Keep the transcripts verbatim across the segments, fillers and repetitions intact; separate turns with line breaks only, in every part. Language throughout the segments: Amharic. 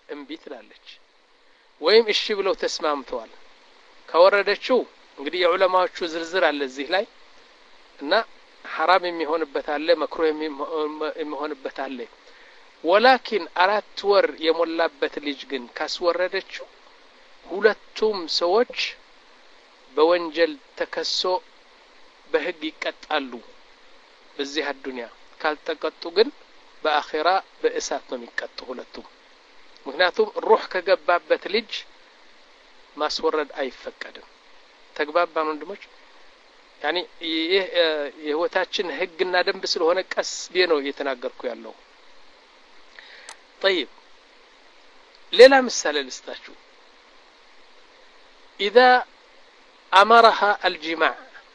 እምቢ ትላለች ወይም እሺ ብለው ተስማምተዋል ከወረደችው እንግዲህ የዑለማዎቹ ዝርዝር አለ እዚህ ላይ እና حرام የሚሆንበት አለ መክሩህ የሚሆንበት አለ ወላኪን አራት ወር የሞላበት ልጅ ግን ካስወረደችው ሁለቱም ሰዎች በወንጀል ተከሶ በህግ ይቀጣሉ በዚህ አዱንያ ካልተቀጡ ግን በአኺራ በእሳት ነው የሚቀጡ ሁለቱም ምክንያቱም ሩህ ከገባበት ልጅ ማስወረድ አይፈቀድም ተግባባን ወንድሞች يعني የህይወታችን ህግና ደንብ ስለሆነ ቀስ ብዬ ነው እየተናገርኩ ያለው طيب ሌላ ምሳሌ ልስጣችሁ اذا امرها الجماع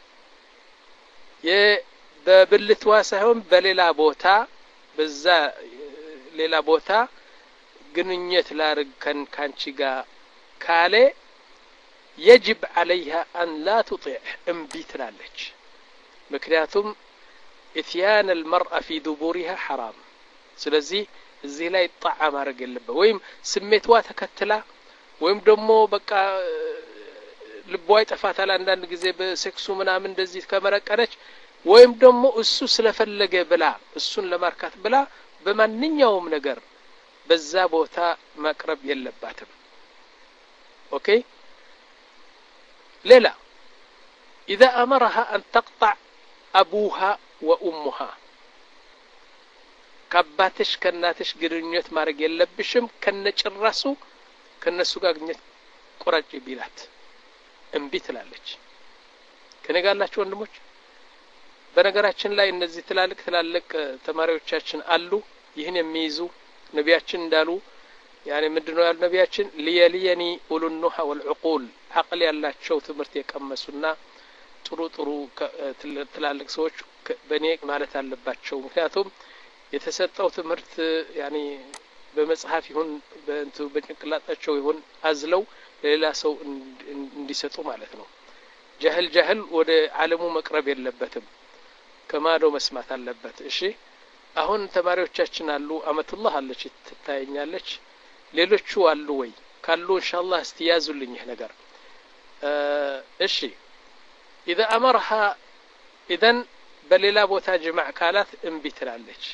የበብልቷ ሳይሆን በሌላ ቦታ በዛ ሌላ ቦታ ግንኙነት ላርገን ካንቺ ጋር ካለ يجب عليها أن لا تطيع انبيت لالج مكنياتهم إثيان المرأة في دبورها حرام سلزي زي لا يطعى ما رجل لبه ويم سميتوا تكتلا ويم دمو بقى لبواي تفاتلا عندنا جزء بسكسو منا من دزيت كاميرا كانش ويم دمو السو سلفلقة بلا السون لماركات بلا بما نيوم نجر بالزابوتا مقرب يلباتم أوكي لا إذا أمرها أن تقطع أبوها وأمها كباتش كناتش قرنيت مارق يلبشم كنش الرسو كنسو قاقنيت قرج بيلات انبيت لالج كان قال لك شو نموش በነገራችን ላይ እነዚህ ትላልቅ ትላልቅ ተማሪዎቻችን አሉ ይህን የሚይዙ ነቢያችን እንዳሉ يعني ምንድነው ያሉ ነቢያችን ليليني أولو النهى والعقول عقل ያላቸው ትምህርት የቀመሱና ጥሩ ጥሩ ትላልቅ ሰዎች በኔ ማለት አለባቸው ምክንያቱም የተሰጠው ትምህርት يعني በመጽሐፍ ይሁን በእንቱ በጭንቅላታቸው ይሁን አዝለው ለሌላ ሰው እንዲሰጡ ማለት ነው ጀህል ጀህል ወደ ዓለሙ መቅረብ የለበትም ከማዶ መስማት አለበት እሺ አሁን ተማሪዎቻችን አሉ አመቱላህ አለች ትታየኛለች ሌሎቹ አሉ ወይ ካሉ ኢንሻአላህ እስቲያዙልኝ ይሄ ነገር እሺ اذا امرها اذا በሌላ ቦታ ጅማዕ ካላት እንቢ ትላለች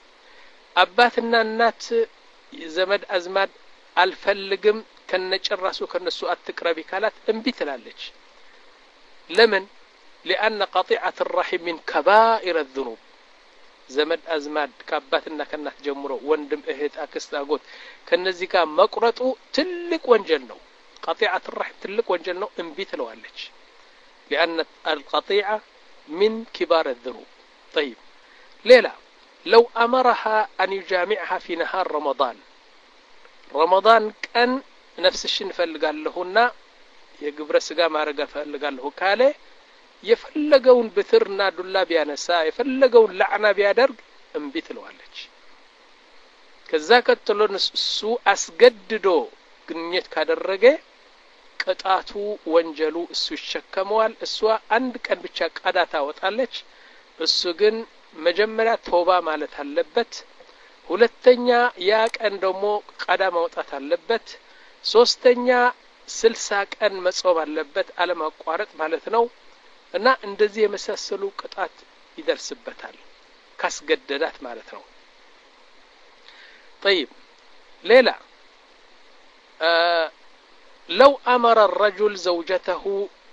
አባትና እናት ዘመድ አዝማድ አልፈልግም ከነጭራሱ ከነሱ አትቅረቢ ካላት እንቢ ትላለች ለምን لأن قطيعة الرحم من كبائر الذنوب زمد أزماد كاباتنا كنات جمرو وندم إهت أكست أقول كنزي كان مقرطو تلك وانجلنو قطيعة الرحم تلك وانجلنو انبيت له عليك لأن القطيعة من كبار الذنوب طيب ليلى لو أمرها أن يجامعها في نهار رمضان رمضان كان نفس الشيء فلقال لهن يقبر سقا ما رقا فلقال له كاله يفلقون بثرنا دولا بيانسا يفلقون لعنا بيادرق انبيت له عليك كذا كتلون سو أسقددو ግንኙነት ካደረገ ቅጣቱ ወንጀሉ እሱ ይሸከመዋል እሷ አንድ ቀን ብቻ ቀዳ ታወጣለች እሱ ግን መጀመሪያ ተውባ ማለት አለበት ሁለተኛ ያ ቀን ደግሞ ቀዳ ማውጣት አለበት ሶስተኛ ስልሳ ቀን መጾም አለበት አለማቋረጥ ማለት ነው እና እንደዚህ የመሳሰሉ ቅጣት ይደርስበታል ካስገደዳት ማለት ነው طيب ليلى آه لو أمر الرجل زوجته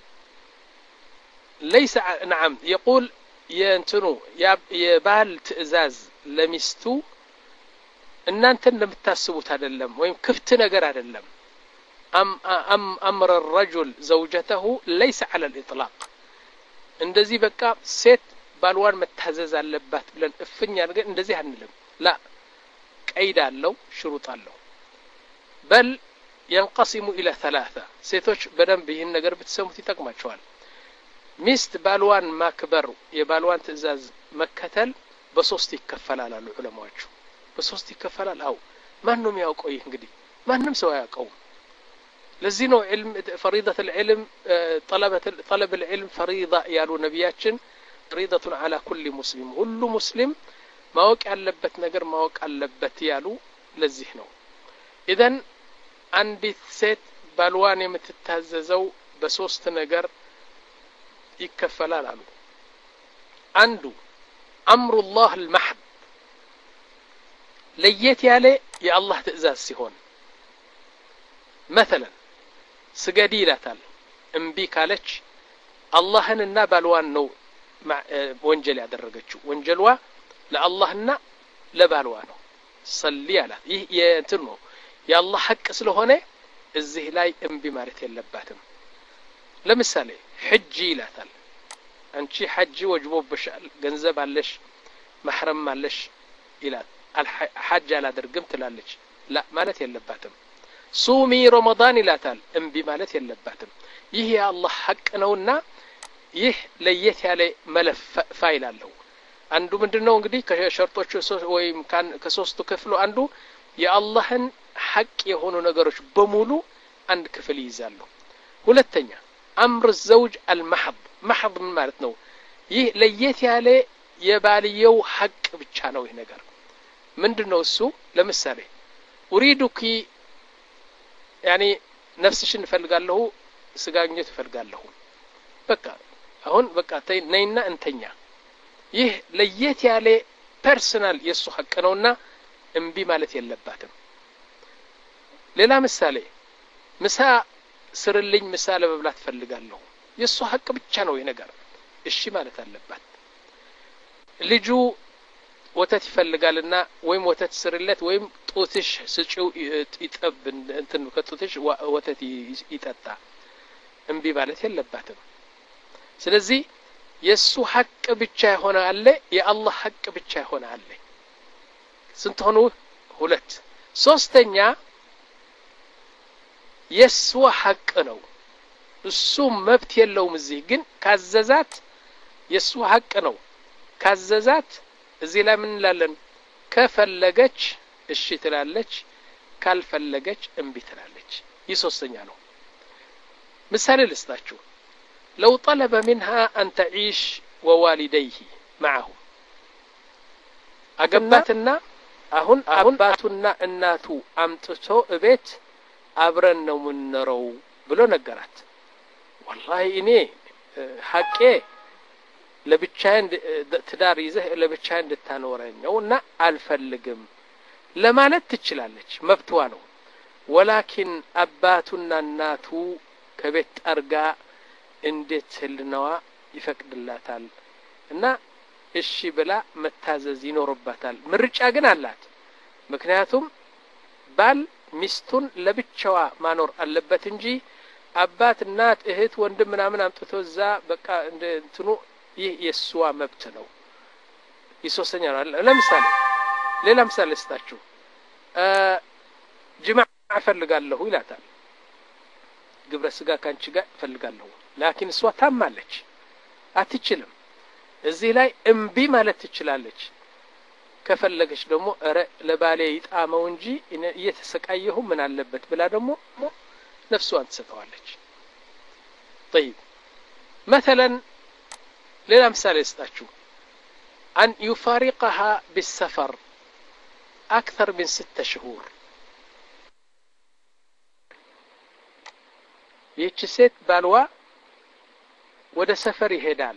ليس نعم يقول ينتنو يبال تئزاز لمستو ان انت لم تاسبوت አይደለም ወይም ክፍት ነገር አይደለም ام ام امر الرجل زوجته ليس على الاطلاق እንደዚህ በቃ ሴት ባልዋን መታዘዝ አለባት ብለን እፍኛ ነገር እንደዚህ አንልም لا قيد አለው ሽሩጥ አለው بل ينقسم الى ثلاثه ሴቶች በደንብ ይህን ነገር ብትሰሙት ይጠቅማቸዋል ሚስት ባልዋን ማክበር የባልዋን ትእዛዝ መከተል በሶስት ይከፈላል አሉ ዑለማዎቹ በሶስት ይከፈላል አው ማንንም ያውቀው ይህ እንግዲህ ማንንም ሰው ያውቀው ለዚህ ነው علم فريضه العلم طلبه طلب العلم فريضه ያሉ ነብያችን فريضه على كل مسلم ሁሉ ሙስሊም ማወቅ ያለበት ነገር ማወቅ አለበት ያሉ ለዚህ ነው ኢዘን አንዲት ሴት ባልዋን የምትታዘዘው በሶስት ነገር ይከፈላል አሉ። አንዱ አምሩላህ አልመሕድ ለየት ያለ የአላህ ትእዛዝ ሲሆን مثلا ስገዲ ይላታል እምቢ ካለች አላህንና ባልዋን ነው ወንጀል ያደረገችው ወንጀልዋ ለአላህና ለባልዋ ነው ሰሊ አላት ይህ የእንትን ነው የአላህ ሐቅ ስለሆነ እዚህ ላይ እምቢ ማለት የለባትም ለምሳሌ ሐጅ ይላታል አንቺ ሐጅ ወጅቦብሻል ገንዘብ አለሽ محرم አለሽ ይላል الحج አላደርግም ትላለች لا ማለት የለባትም ሱሚ ረመዳን ይላታል እምቢ ማለት የለባትም ይህ የአላህ ሐቅ ነውና ይህ ለየት ያለ መለፍ ፋይል አለው አንዱ ምንድነው እንግዲህ ከሸርጦቹ ወይም ከሶስቱ ክፍሉ አንዱ የአላህን ሐቅ የሆኑ ነገሮች በሙሉ አንድ ክፍል ይይዛሉ ሁለተኛ አምር الزوج المحض محض ማለት ነው ይህ ለየት ያለ የባልየው ሐቅ ብቻ ነው ይሄ ነገር ምንድነው እሱ ለምሳሌ ኡሪዱኪ يعني ነፍስሽን ፈልጋለሁ ስጋግኘት ፈልጋለሁ በቃ አሁን በቃ ነይና እንተኛ ይህ ለየት ያለ ፐርሰናል የሱ ሐቅ ነውና እምቢ ማለት የለባትም ሌላ ምሳሌ ምሳ ስርልኝ ምሳ ለመብላት ፈልጋለሁ የሱ ሐቅ ብቻ ነው ይሄ ነገር እሺ ማለት አለባት ልጁ ወተት ይፈልጋልና ወይም ወተት ስርለት ወይም ጡትሽ ስጪው ይጠብ እንትን ከጡትሽ ወተት ይጠጣ እምቢ ማለት የለባትም ስለዚህ የሱ ሐቅ ብቻ ይሆነ አለ የአላህ ሐቅ ብቻ ይሆነ አለ ስንት ሆኑ ሁለት ሶስተኛ የሱ ሐቅ ነው እሱ መብት የለውም እዚህ ግን ካዘዛት የሱ ሐቅ ነው ካዘዛት እዚህ ላይ ምን እንላለን ከፈለገች እሺ ትላለች ካልፈለገች እምቢ ትላለች ይህ ሶስተኛ ነው ምሳሌ ልስጣችሁ لو طلب منها أن تعيش ووالديه معه أجبتنا أهون أباتنا الناتو أمتتو أبيت أبرنا من نرو بلو نقرات والله إني حقي لبتشان تدار يزه لبتشان دتانورين يونا الفلقم لما نتتشلالج مبتوانو ولكن أباتنا الناتو كبيت أرقا እንዴት ህልናዋ ይፈቅድላታል እና እሺ ብላ መታዘዝ ይኖርባታል ምርጫ ግን አላት ምክንያቱም ባል ሚስቱን ለብቻዋ ማኖር አለበት እንጂ አባት እናት እህት ወንድም ምናምን አምጥቶ እዛ በቃ እንትኑ ይህ የሷ መብት ነው ይሶሰኛ ነው ለምሳሌ ሌላ ምሳሌ ስታችሁ ጅማዕ ፈልጋለሁ ይላታል ግብረ ስጋ ካንቺ ጋር ፈልጋለሁ لكن እሷ ታማለች አትችልም እዚህ ላይ እምቢ ማለት ትችላለች ከፈለገች ደግሞ አረ ለባሌ ይጣመው እንጂ እየተሰቃየሁ ምን አለበት ብላ ደግሞ ነፍሷን ትሰጠዋለች طيب مثلا ሌላ ምሳሌ ስጣችሁ أن يفارقها بالسفر أكثر من ستة شهور ይህች ሴት ባልዋ ወደ ሰፈር ይሄዳል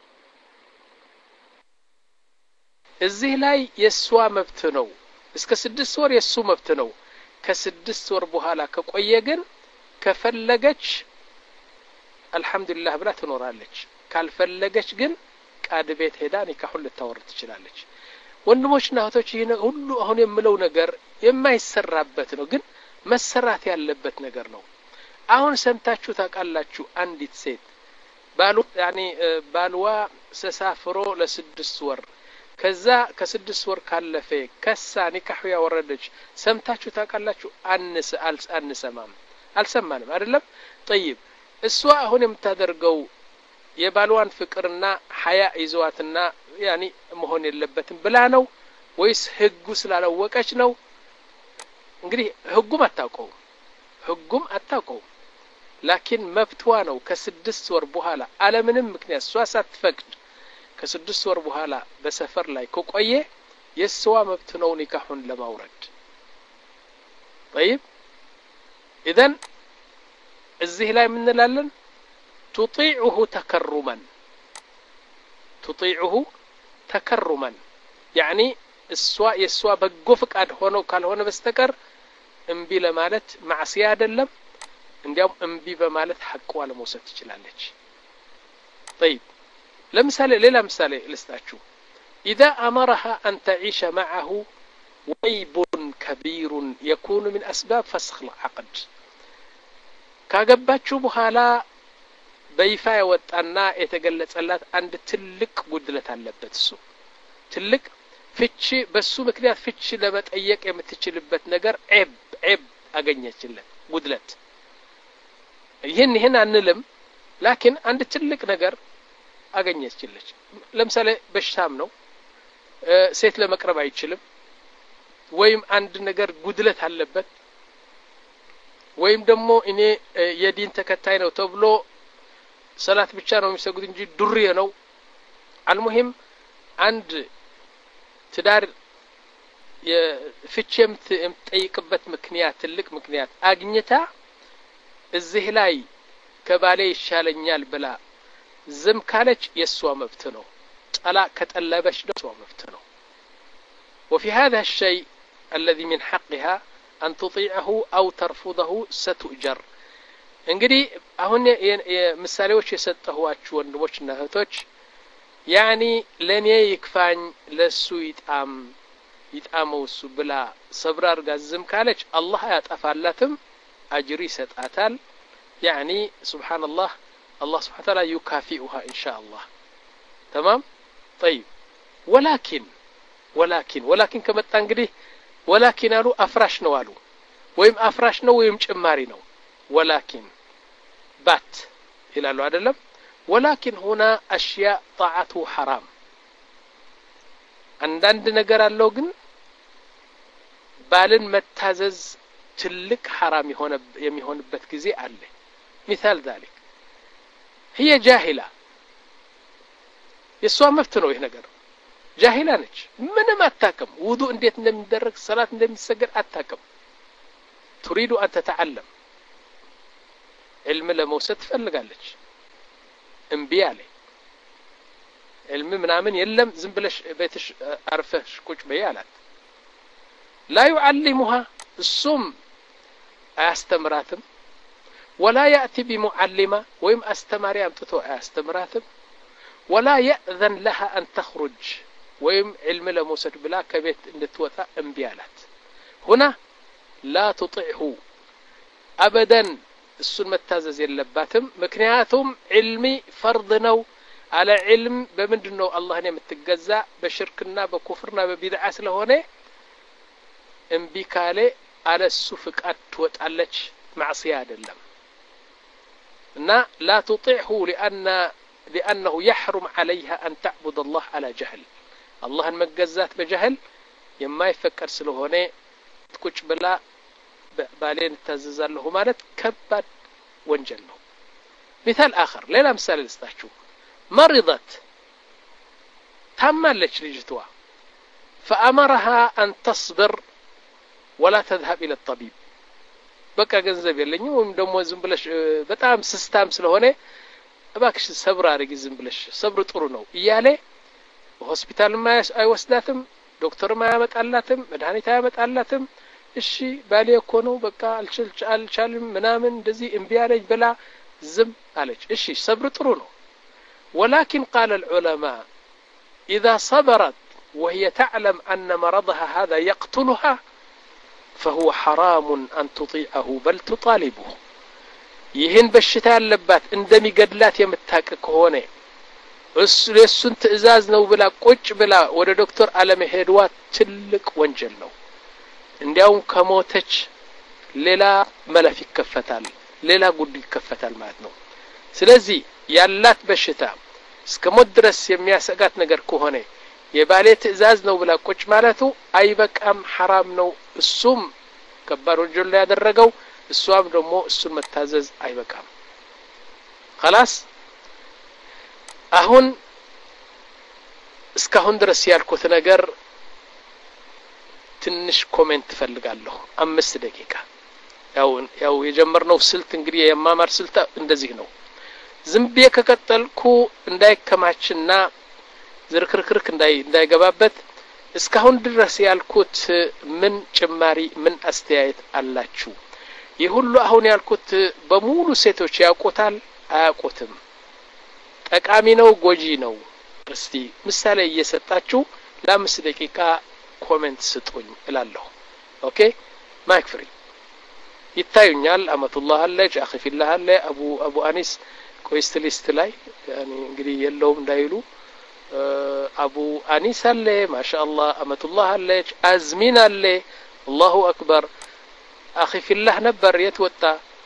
እዚህ ላይ የሷ መብት ነው እስከ ስድስት ወር የሱ መብት ነው ከስድስት ወር በኋላ ከቆየ ግን ከፈለገች አልহামዱሊላህ ብላ ትኖራለች ካልፈለገች ግን ቃድ ቤት ሄዳ ኒካሁን ልታወርድ ትችላለች ወንድሞችና እህቶች ይሄ ሁሉ አሁን የምለው ነገር የማይሰራበት ነው ግን መሰራት ያለበት ነገር ነው አሁን ሰምታችሁ ታቃላችሁ አንዲት ሴት ባሉ ያኒ ባልዋ ሰሳፍሮ ለስድስት ወር ከዛ ከስድስት ወር ካለፈ ከሳ ኒካሁ ያወረደች ሰምታችሁ ታቃላችሁ አንስ አልስ አንሰማም አልሰማንም አይደለም طيب እሷ አሁን የምታደርገው የባልዋን ፍቅርና ሐያ ይዘዋትና ያኒ መሆን የለበትም ብላ ነው ወይስ ህጉ ስላላወቀች ነው እንግዲህ ህጉም አታውቀው ህጉም አታውቀው لكن መብቷ ነው ከስድስት ወር በኋላ አለምንም ምክንያት እሷ ሳትፈቅድ ከስድስት ወር በኋላ በሰፈር ላይ ከቆየ የሷ መብት ነው ኒካሁን ለማውረድ طيب اذا እዚህ ላይ ምን እንላለን تطيعه تكرما تطيعه تكرما يعني እሷ የሷ በጎ ፍቃድ ሆኖ ካልሆነ በስተቀር እምቢ ለማለት ማዕሲያ አይደለም እንዲያውም እምቢ በማለት ሐቋ ለመውሰድ ትችላለች طيب ለምሳሌ ሌላ ምሳሌ ልስጣችሁ اذا امرها ان تعيش معه ويب كبير يكون من اسباب فسخ العقد ካገባችሁ በኋላ በይፋ ያወጣና የተገለጸላት አንድ ትልቅ ጉድለት አለበት እሱ ትልቅ ፍቺ በሱ ምክንያት ፍቺ ለመጠየቅ የምትችልበት ነገር ዒብ ዒብ አገኘችለት ጉድለት ይሄን ይሄን አንልም ላኪን አንድ ትልቅ ነገር አገኘችለች ለምሳሌ በሽታም ነው ሴት ለመቅረብ አይችልም ወይም አንድ ነገር ጉድለት አለበት ወይም ደግሞ እኔ የዲን ተከታይ ነው ተብሎ ሰላት ብቻ ነው የሚሰግድ እንጂ ዱርዬ ነው አልሙሂም አንድ ትዳር የፍቺም የምትጠይቅበት ምክንያት ትልቅ ምክንያት አግኝታ እዚህ ላይ ከባሌ ይሻለኛል ብላ ዝም ካለች የሷ መብት ነው ጠላቅ ከጠለበች የሷ መብት ነው وفي هذا الشيء الذي من حقها أن تطيعه أو ترفضه ستؤجر እንግዲህ አሁን የምሳሌዎች የሰጠኋችሁ ወንድሞችና እህቶች ያኒ ለኔ ይክፋኝ ለሱ ይጣም ይጣመው እሱ ብላ ሰብር አድርጋ ዝም ካለች አላህ ያጠፋላትም አጅር ይሰጣታል ያኒ ሱብሃንአላህ الله سبحانه وتعالى يكافئها إن شاء الله تمام طيب ولكن ولكن ولكن كما تنقدي ولكن قالوا أفراش نوالو ويم أفراش نو ويم جماري نو ولكن بات إلى الله عدلم ولكن هنا أشياء طاعته حرام عندنا نجار اللوجن بالن متازز تلك حرام يهون يم يهون بتكزي عليه مثال ذلك هي جاهلة يسوى مفتنو يه نجار جاهلة نج من ما أتاكم وضوء انديت ندم درك صلاة ندم السجر أتاكم تريد أن تتعلم علم لموسد فلقالج انبيالي علم منامن يلم زنبلش بيتش عرفش كوش بيالات لا يعلمها السم استمراتم ولا يأتي بمعلمة ويم استماري امتتو استمراتم ولا يأذن لها أن تخرج ويم علم لموسد بلا كبيت نتوتا انبيالات هنا لا تطيعه أبدا السن متازز يلباتم مكنياتهم علمي فرض نو على علم بمندنو الله نعم التجزاء بشركنا بكفرنا ببدعة لهونه انبيكالي على السفك أتوت علىش معصية اللم لا تطيعه لأن لأنه يحرم عليها أن تعبد الله على جهل الله المجزات بجهل يما يفكر سلهونه تكوش بلا بالين تززل له مالت كبد وانجل له مثال آخر ليلا مثال استحشو مرضت تمالش لجتوا فأمرها أن تصبر ولا تذهب إلى الطبيب بقى جنزب يلني ومدمو زنبلش بتعم سستام سلهونه باكش صبر أرجع زنبلش صبر طرنو إياله وهوسبيتال ما يوسداتم دكتور ما يمت علاتم مدهني تيمت علاتم እሺ ባሌ እኮ ነው በቃ አልችልች አልቻልም ምናምን እንደዚህ እንቢያለች ብላ ዝም አለች እሺ ሰብር ጥሩ ነው ولكن قال العلماء إذا صبرت وهي تعلم أن مرضها هذا يقتلها فهو حرام أن تطيعه بل تطالبه ይህን በሽታ ያለባት እንደሚገድላት የምታውቅ ከሆነ እሱ ለሱን ትዕዛዝ ነው ብላ ቁጭ ብላ ወደ ዶክተር አለመሄድዋ ትልቅ ወንጀል ነው እንዲያውም ከሞተች ሌላ መለፍ ይከፈታል ሌላ ጉድ ይከፈታል ማለት ነው ስለዚህ ያላት በሽታ እስከሞት ድረስ የሚያሰጋት ነገር ከሆነ የባሌ ትዕዛዝ ነው ብላ ቁጭ ማለቱ አይበቃም حرام ነው እሱም ከባድ ወንጀል ያደረገው እሷም ደግሞ እሱን መታዘዝ አይበቃም خلاص አሁን እስካሁን ድረስ ያልኩት ነገር ትንሽ ኮሜንት ፈልጋለሁ አምስት ደቂቃ ያው ያው የጀመርነው ስልት እንግዲህ የማማር ስልት እንደዚህ ነው ዝም ብዬ ከቀጠልኩ እንዳይከማችና ዝርክርክርክ እንዳይ እንዳይገባበት እስካሁን ድረስ ያልኩት ምን ጭማሪ ምን አስተያየት አላችሁ ይሁሉ አሁን ያልኩት በሙሉ ሴቶች ያውቁታል አያውቁትም ጠቃሚ ነው ጎጂ ነው እስቲ ምሳሌ እየሰጣችሁ ለአምስት ደቂቃ ኮሜንት ስጡኝ እላለሁ ኦኬ ማይክ ፍሪ ይታዩኛል አመቱላህ አለች አኺ ፊላህ አለ አቡ አቡ አኒስ ኮስት ሊስት ላይ ያኒ እንግዲህ የለውም እንዳይሉ አቡ አኒስ አለ ማሻአላህ አመቱላህ አለች አዝሚን አለ አላሁ አክበር አኺ ፊላህ ነበር የተወጣ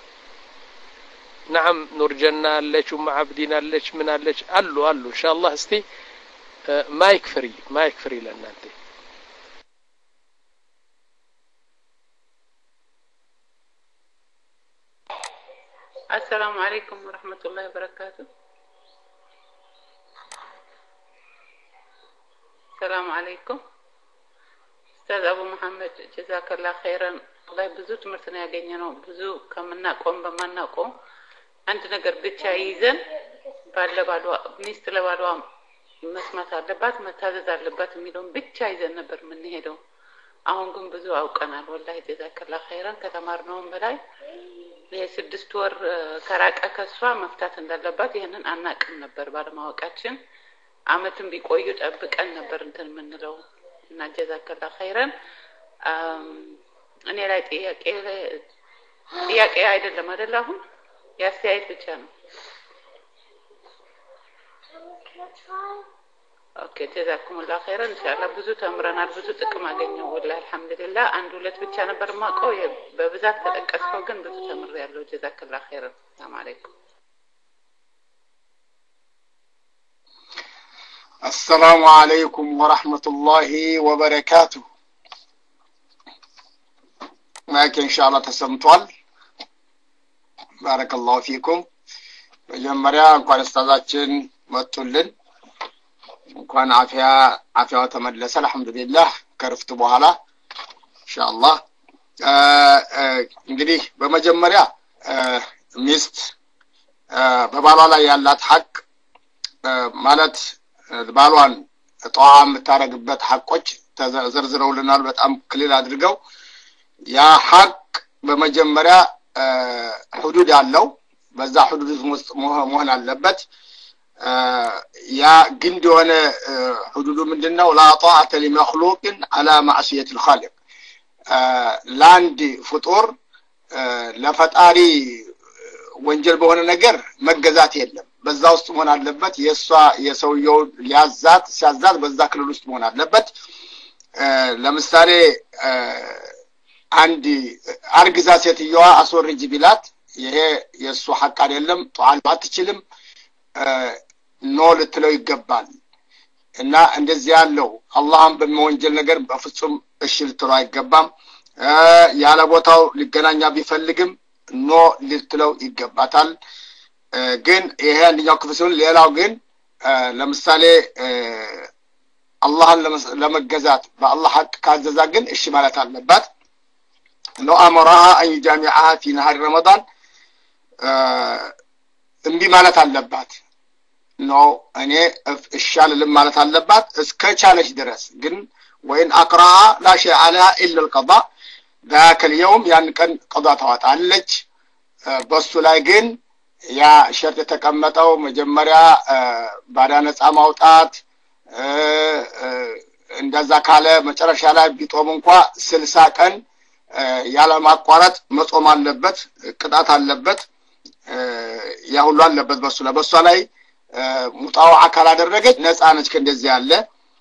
نعم نور جنة ليش ومع عبدنا ليش من ليش قالوا قالوا إن شاء الله استي مايك فري مايك فري لنا أنت
السلام عليكم ورحمة الله وبركاته السلام عليكم أستاذ أبو محمد جزاك الله خيرا الله يبزو تمرتنا يا جنينو بزو كمنا قوم بمنا قوم አንድ ነገር ብቻ ይዘን ባለባሏ ሚስት ለባሏ መስማት አለባት መታዘዝ አለባት የሚለውን ብቻ ይዘን ነበር ምን ሄደው አሁን ግን ብዙ አውቀናል ወላሂ ጀዛከላ ኸይራን ከተማርነው በላይ የስድስት ወር ከራቀ ከሷ መፍታት እንዳለባት ይሄንን አናቅም ነበር ባለማወቃችን አመትም ቢቆዩ ጠብቀን ነበር እንትን ምንለው እና ጀዛከላ ኸይራን እኔ ላይ ጥያቄ ጥያቄ አይደለም አይደል አሁን ያስተያየት ብቻ ነው ኦኬ ጀዛኩሙላህ ኸይራን ኢንሻአላህ ብዙ ተምረናል ብዙ ጥቅም አገኘው ወላሂ አልহামዱሊላህ አንድ ሁለት ብቻ ነበር ማቀው በብዛት ተጠቀስከው ግን ብዙ ተምሬያለሁ ጀዛከላህ ኸይራን ሰላም አለይኩም
السلام عليكم ورحمة الله وبركاته معك إن شاء الله تسمتوال بارك الله فيكم مجمريا እንኳን استاذاتችን መጥቱልን እንኳን አፊያ አፊያው ተመለሰ አልহামዱሊላህ ከርፍት በኋላ ኢንሻአላህ እንግዲህ በመጀመሪያ ሚስት በባሏ ላይ ያላት ሐቅ ማለት ባሏን ጧም ተረግበት ሐቆች ተዘርዝረውልናል በጣም ክሊል አድርገው ያ ሐቅ በመጀመሪያ حدود ያለው በዛ حدود ውስጥ መሆን አለበት ያ ግንድ የሆነ حدود ምንድነው لا طاعة لمخلوق على معصية الخالق ላንድ ፍጡር ለፈጣሪ ወንጀል በሆነ ነገር መገዛት የለም በዛ ውስጥ መሆን አለበት የሷ የሰውየው ሊያዛት ሲያዛት በዛ ክልል ውስጥ መሆን አለበት ለምሳሌ አንድ አርግዛ ሴትየዋ አስወርጅ ቢላት ይሄ የሱ ሐቅ አይደለም ጧል አትችልም ኖ ልትለው ይገባል እና እንደዚህ ያለው አላህን በመወንጀል ነገር በፍጹም እሺ ልትለው አይገባም ያለ ቦታው ሊገናኛ ቢፈልግም ኖ ልትለው ይገባታል ግን ይሄ አንደኛው ክፍል ሲሆን ሌላው ግን ለምሳሌ አላህን ለመገዛት በአላህ ሐቅ ካዘዛ ግን እሺ ማለት አለባት لو أمرها أن يجامعها في نهار رمضان እንቢ ማለት አለባት ነው እኔ እሻል ለማለት አለባት እስከቻለች ድረስ ግን ወይን አቅራ لا شيء عليها الا القضاء ذاك اليوم ያን ቀን قضاء ታወጣለች በሱ ላይ ግን ያ ሸርጥ ተቀመጠው መጀመሪያ ባዳ ነፃ ማውጣት እንደዛ ካለ መጨረሻ ላይ ቢጦም እንኳን ስልሳ ቀን ያለ ማቋረጥ መጾም አለበት ቅጣት አለበት ያ ሁሉ አለበት በሱ ላይ በሱ ላይ ሙጣው አካል አደረገች ነፃ ነች ከእንደዚህ ያለ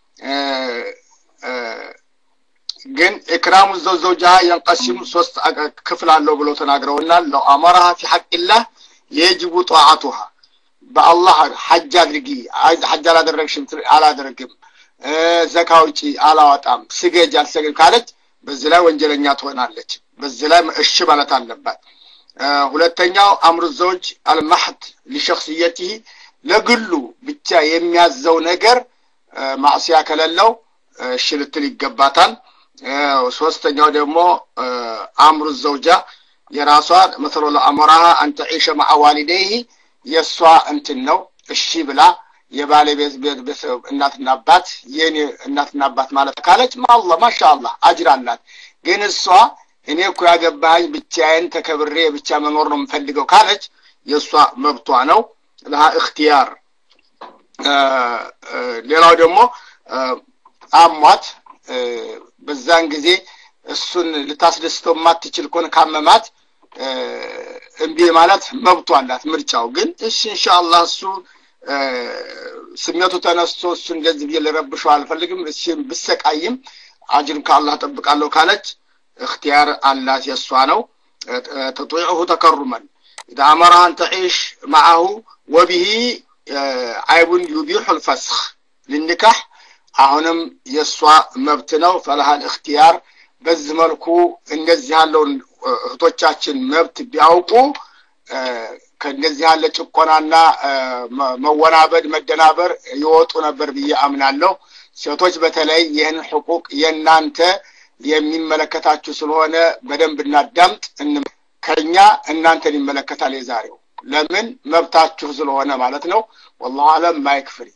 ግን ኢክራሙ ዘውጃ ينقسم ሶስት ክፍል አለው ብለው ተናግረውና ለው አመራha في حق الله يجب طاعتها بالله حج አድርጊ حج አላደረግሽም አላደረግም ዘካውጪ አላወጣም ስገጅ አልሰገድ ካለች በዚህ ላይ ወንጀለኛ ትሆናለች በዚህ ላይ እሺ ማለት አለባት ሁለተኛው አምሩ ዘውጅ አልማህድ ለሸخصيته ለግሉ ብቻ የሚያዘው ነገር ማዕሲያ ከሌለው እሺ ልትል ይገባታል ሶስተኛው ደግሞ አምሩ ዘውጃ የራሷ مثل الامرها ان تعيش مع والديه የሷ እንትን ነው እሺ ብላ የባለቤት ቤት እናትና አባት የኔ እናትና አባት ማለት ካለች ማአላህ ማሻአላህ አጅር አላት ግን እሷ እኔ እኮ ያገባኝ ብቻዬን ተከብሬ ብቻ መኖር ነው የምፈልገው ካለች የሷ መብቷ ነው ለሃ اختيار ሌላው ደግሞ አሟት በዛን ጊዜ እሱን ልታስደስተው ማትችል ኮን ካመማት እንዴ ማለት መብቷ አላት ምርጫው ግን እሺ ኢንሻአላህ እሱ ስሜቱ ተነስቶ እሱን እንደዚህ ቢለረብሽው አልፈልግም እሺ ብሰቃይም አጅር ከአላህ ተጠብቃለሁ ካለች اختيار አላት የሷ ነው تطيعه تكرما اذا امرها ان تعيش معه وبه عيب يبيح الفسخ للنكاح አሁንም የሷ መብት ነው فلها الاختيار በዚህ መልኩ እንደዚህ ያለው እህቶቻችን መብት ቢያውቁ ከእንደዚህ ያለ ጭቆናና መወናበድ መደናበር ይወጡ ነበር ብዬ አምናለሁ ሴቶች በተለይ ይህን حقوق የናንተ የሚመለከታችሁ ስለሆነ በደንብ እናዳምጥ ከኛ እናንተን ይመለከታል የዛሬው ለምን መብታችሁ ስለሆነ ማለት ነው والله አለም ማይክፍሪ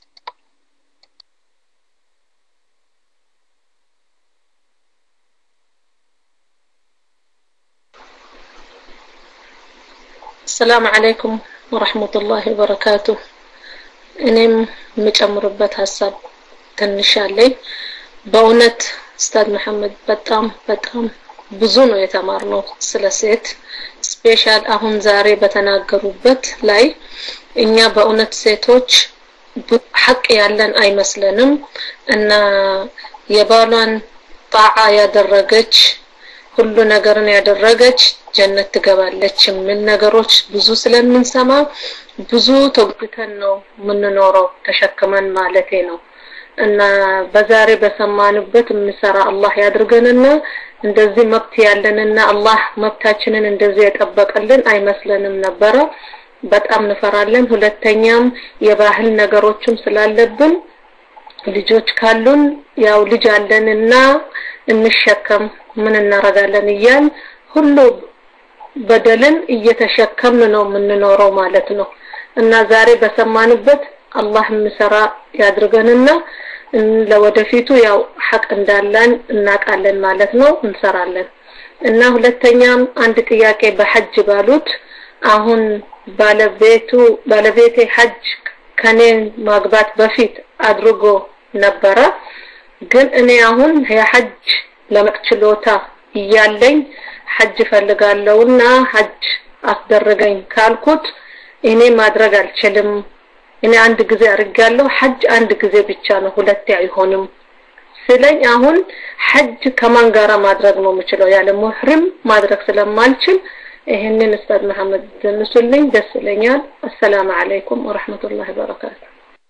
السلام عليكم ورحمة الله وبركاته እኔም መጨምርበት ሐሳብ ተንሻለኝ በእውነት ኡስታዝ መሐመድ በጣም በጣም ብዙ ነው የተማርነው ስለ ሴት ስፔሻል አሁን ዛሬ በተናገሩበት ላይ እኛ በእውነት ሴቶች ሐቅ ያለን አይመስለንም እና የባሏን ጣዓ ያደረገች ሁሉ ነገርን ያደረገች ጀነት ትገባለች ምን ነገሮች ብዙ ስለምንሰማ ብዙ ተግተን ነው ምንኖረው ተሸክመን ማለቴ ነው እና በዛሬ በሰማንበት ምሰራ አላህ ያድርገንና እንደዚህ መብት ያለንና አላህ መብታችንን እንደዚህ ያጠበቀልን አይመስለንም ነበር በጣም እንፈራለን ሁለተኛም የባህል ነገሮችም ስላለብን ልጆች ካሉን ያው ልጅ አለንና እንሸከም ምን እናረጋለን ይያን ሁሉ በደልን እየተሸከምን ነው ምንኖረው ማለት ነው እና ዛሬ በሰማንበት አላህ ምሰራ ያድርገንና ለወደፊቱ ያው ሐቅ እንዳለን እናቃለን ማለት ነው እንሰራለን እና ሁለተኛም አንድ ጥያቄ በሐጅ ባሉት አሁን ባለቤቱ ባለቤቴ ሐጅ ከኔ ማግባት በፊት አድርጎ ነበር ግን እኔ አሁን የሐጅ ለመክችሎታ ይያለኝ ሐጅ ፈልጋለውና ሐጅ አስደረገኝ ካልኩት እኔ ማድረግ አልችልም እኔ አንድ ጊዜ አርጋለሁ ሐጅ አንድ ጊዜ ብቻ ነው ሁለት አይሆንም ስለኝ አሁን ሐጅ ከማን ጋራ ማድረግ ነው የምችለው ያለ ሙህሪም ማድረግ ስለማልችል ይሄንን ኡስታዝ መሐመድ ደንሱልኝ ደስ ይለኛል السلام عليكم ورحمة الله وبركاته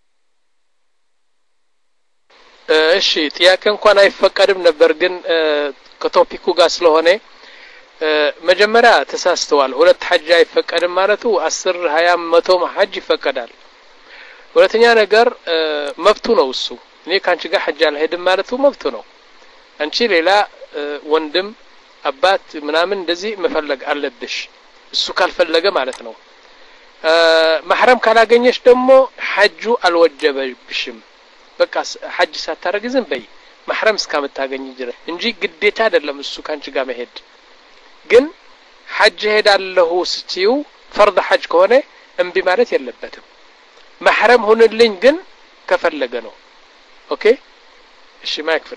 እሺ ጥያቄ እንኳን አይፈቀድም ነበር ግን ከቶፒኩ ጋር ስለሆነ መጀመሪያ ተሳስተዋል ሁለት ሐጅ አይፈቀድም ማለቱ አስር ሃያ መቶ ሐጅ ይፈቀዳል ሁለተኛ ነገር መብቱ ነው እሱ እኔ ካንቺ ጋር ሐጅ አልሄድም ማለቱ መብቱ ነው አንቺ ሌላ ወንድም አባት ምናምን እንደዚህ መፈለግ አለብሽ እሱ ካልፈለገ ማለት ነው محرم ካላገኘሽ ደግሞ ሐጁ አልወጀበሽም በቃ ሐጅ ሳታረግ ዝም በይ محرم እስከምታገኝ ድረስ እንጂ ግዴታ አይደለም እሱ ካንቺ ጋር መሄድ ግን ሐጅ ሄዳለሁ ስትዩ ፈርድ ሐጅ ከሆነ እንቢ ማለት የለበትም محرم ሆነልኝ ግን ከፈለገ ነው ኦኬ እሺ ማይክፍሪ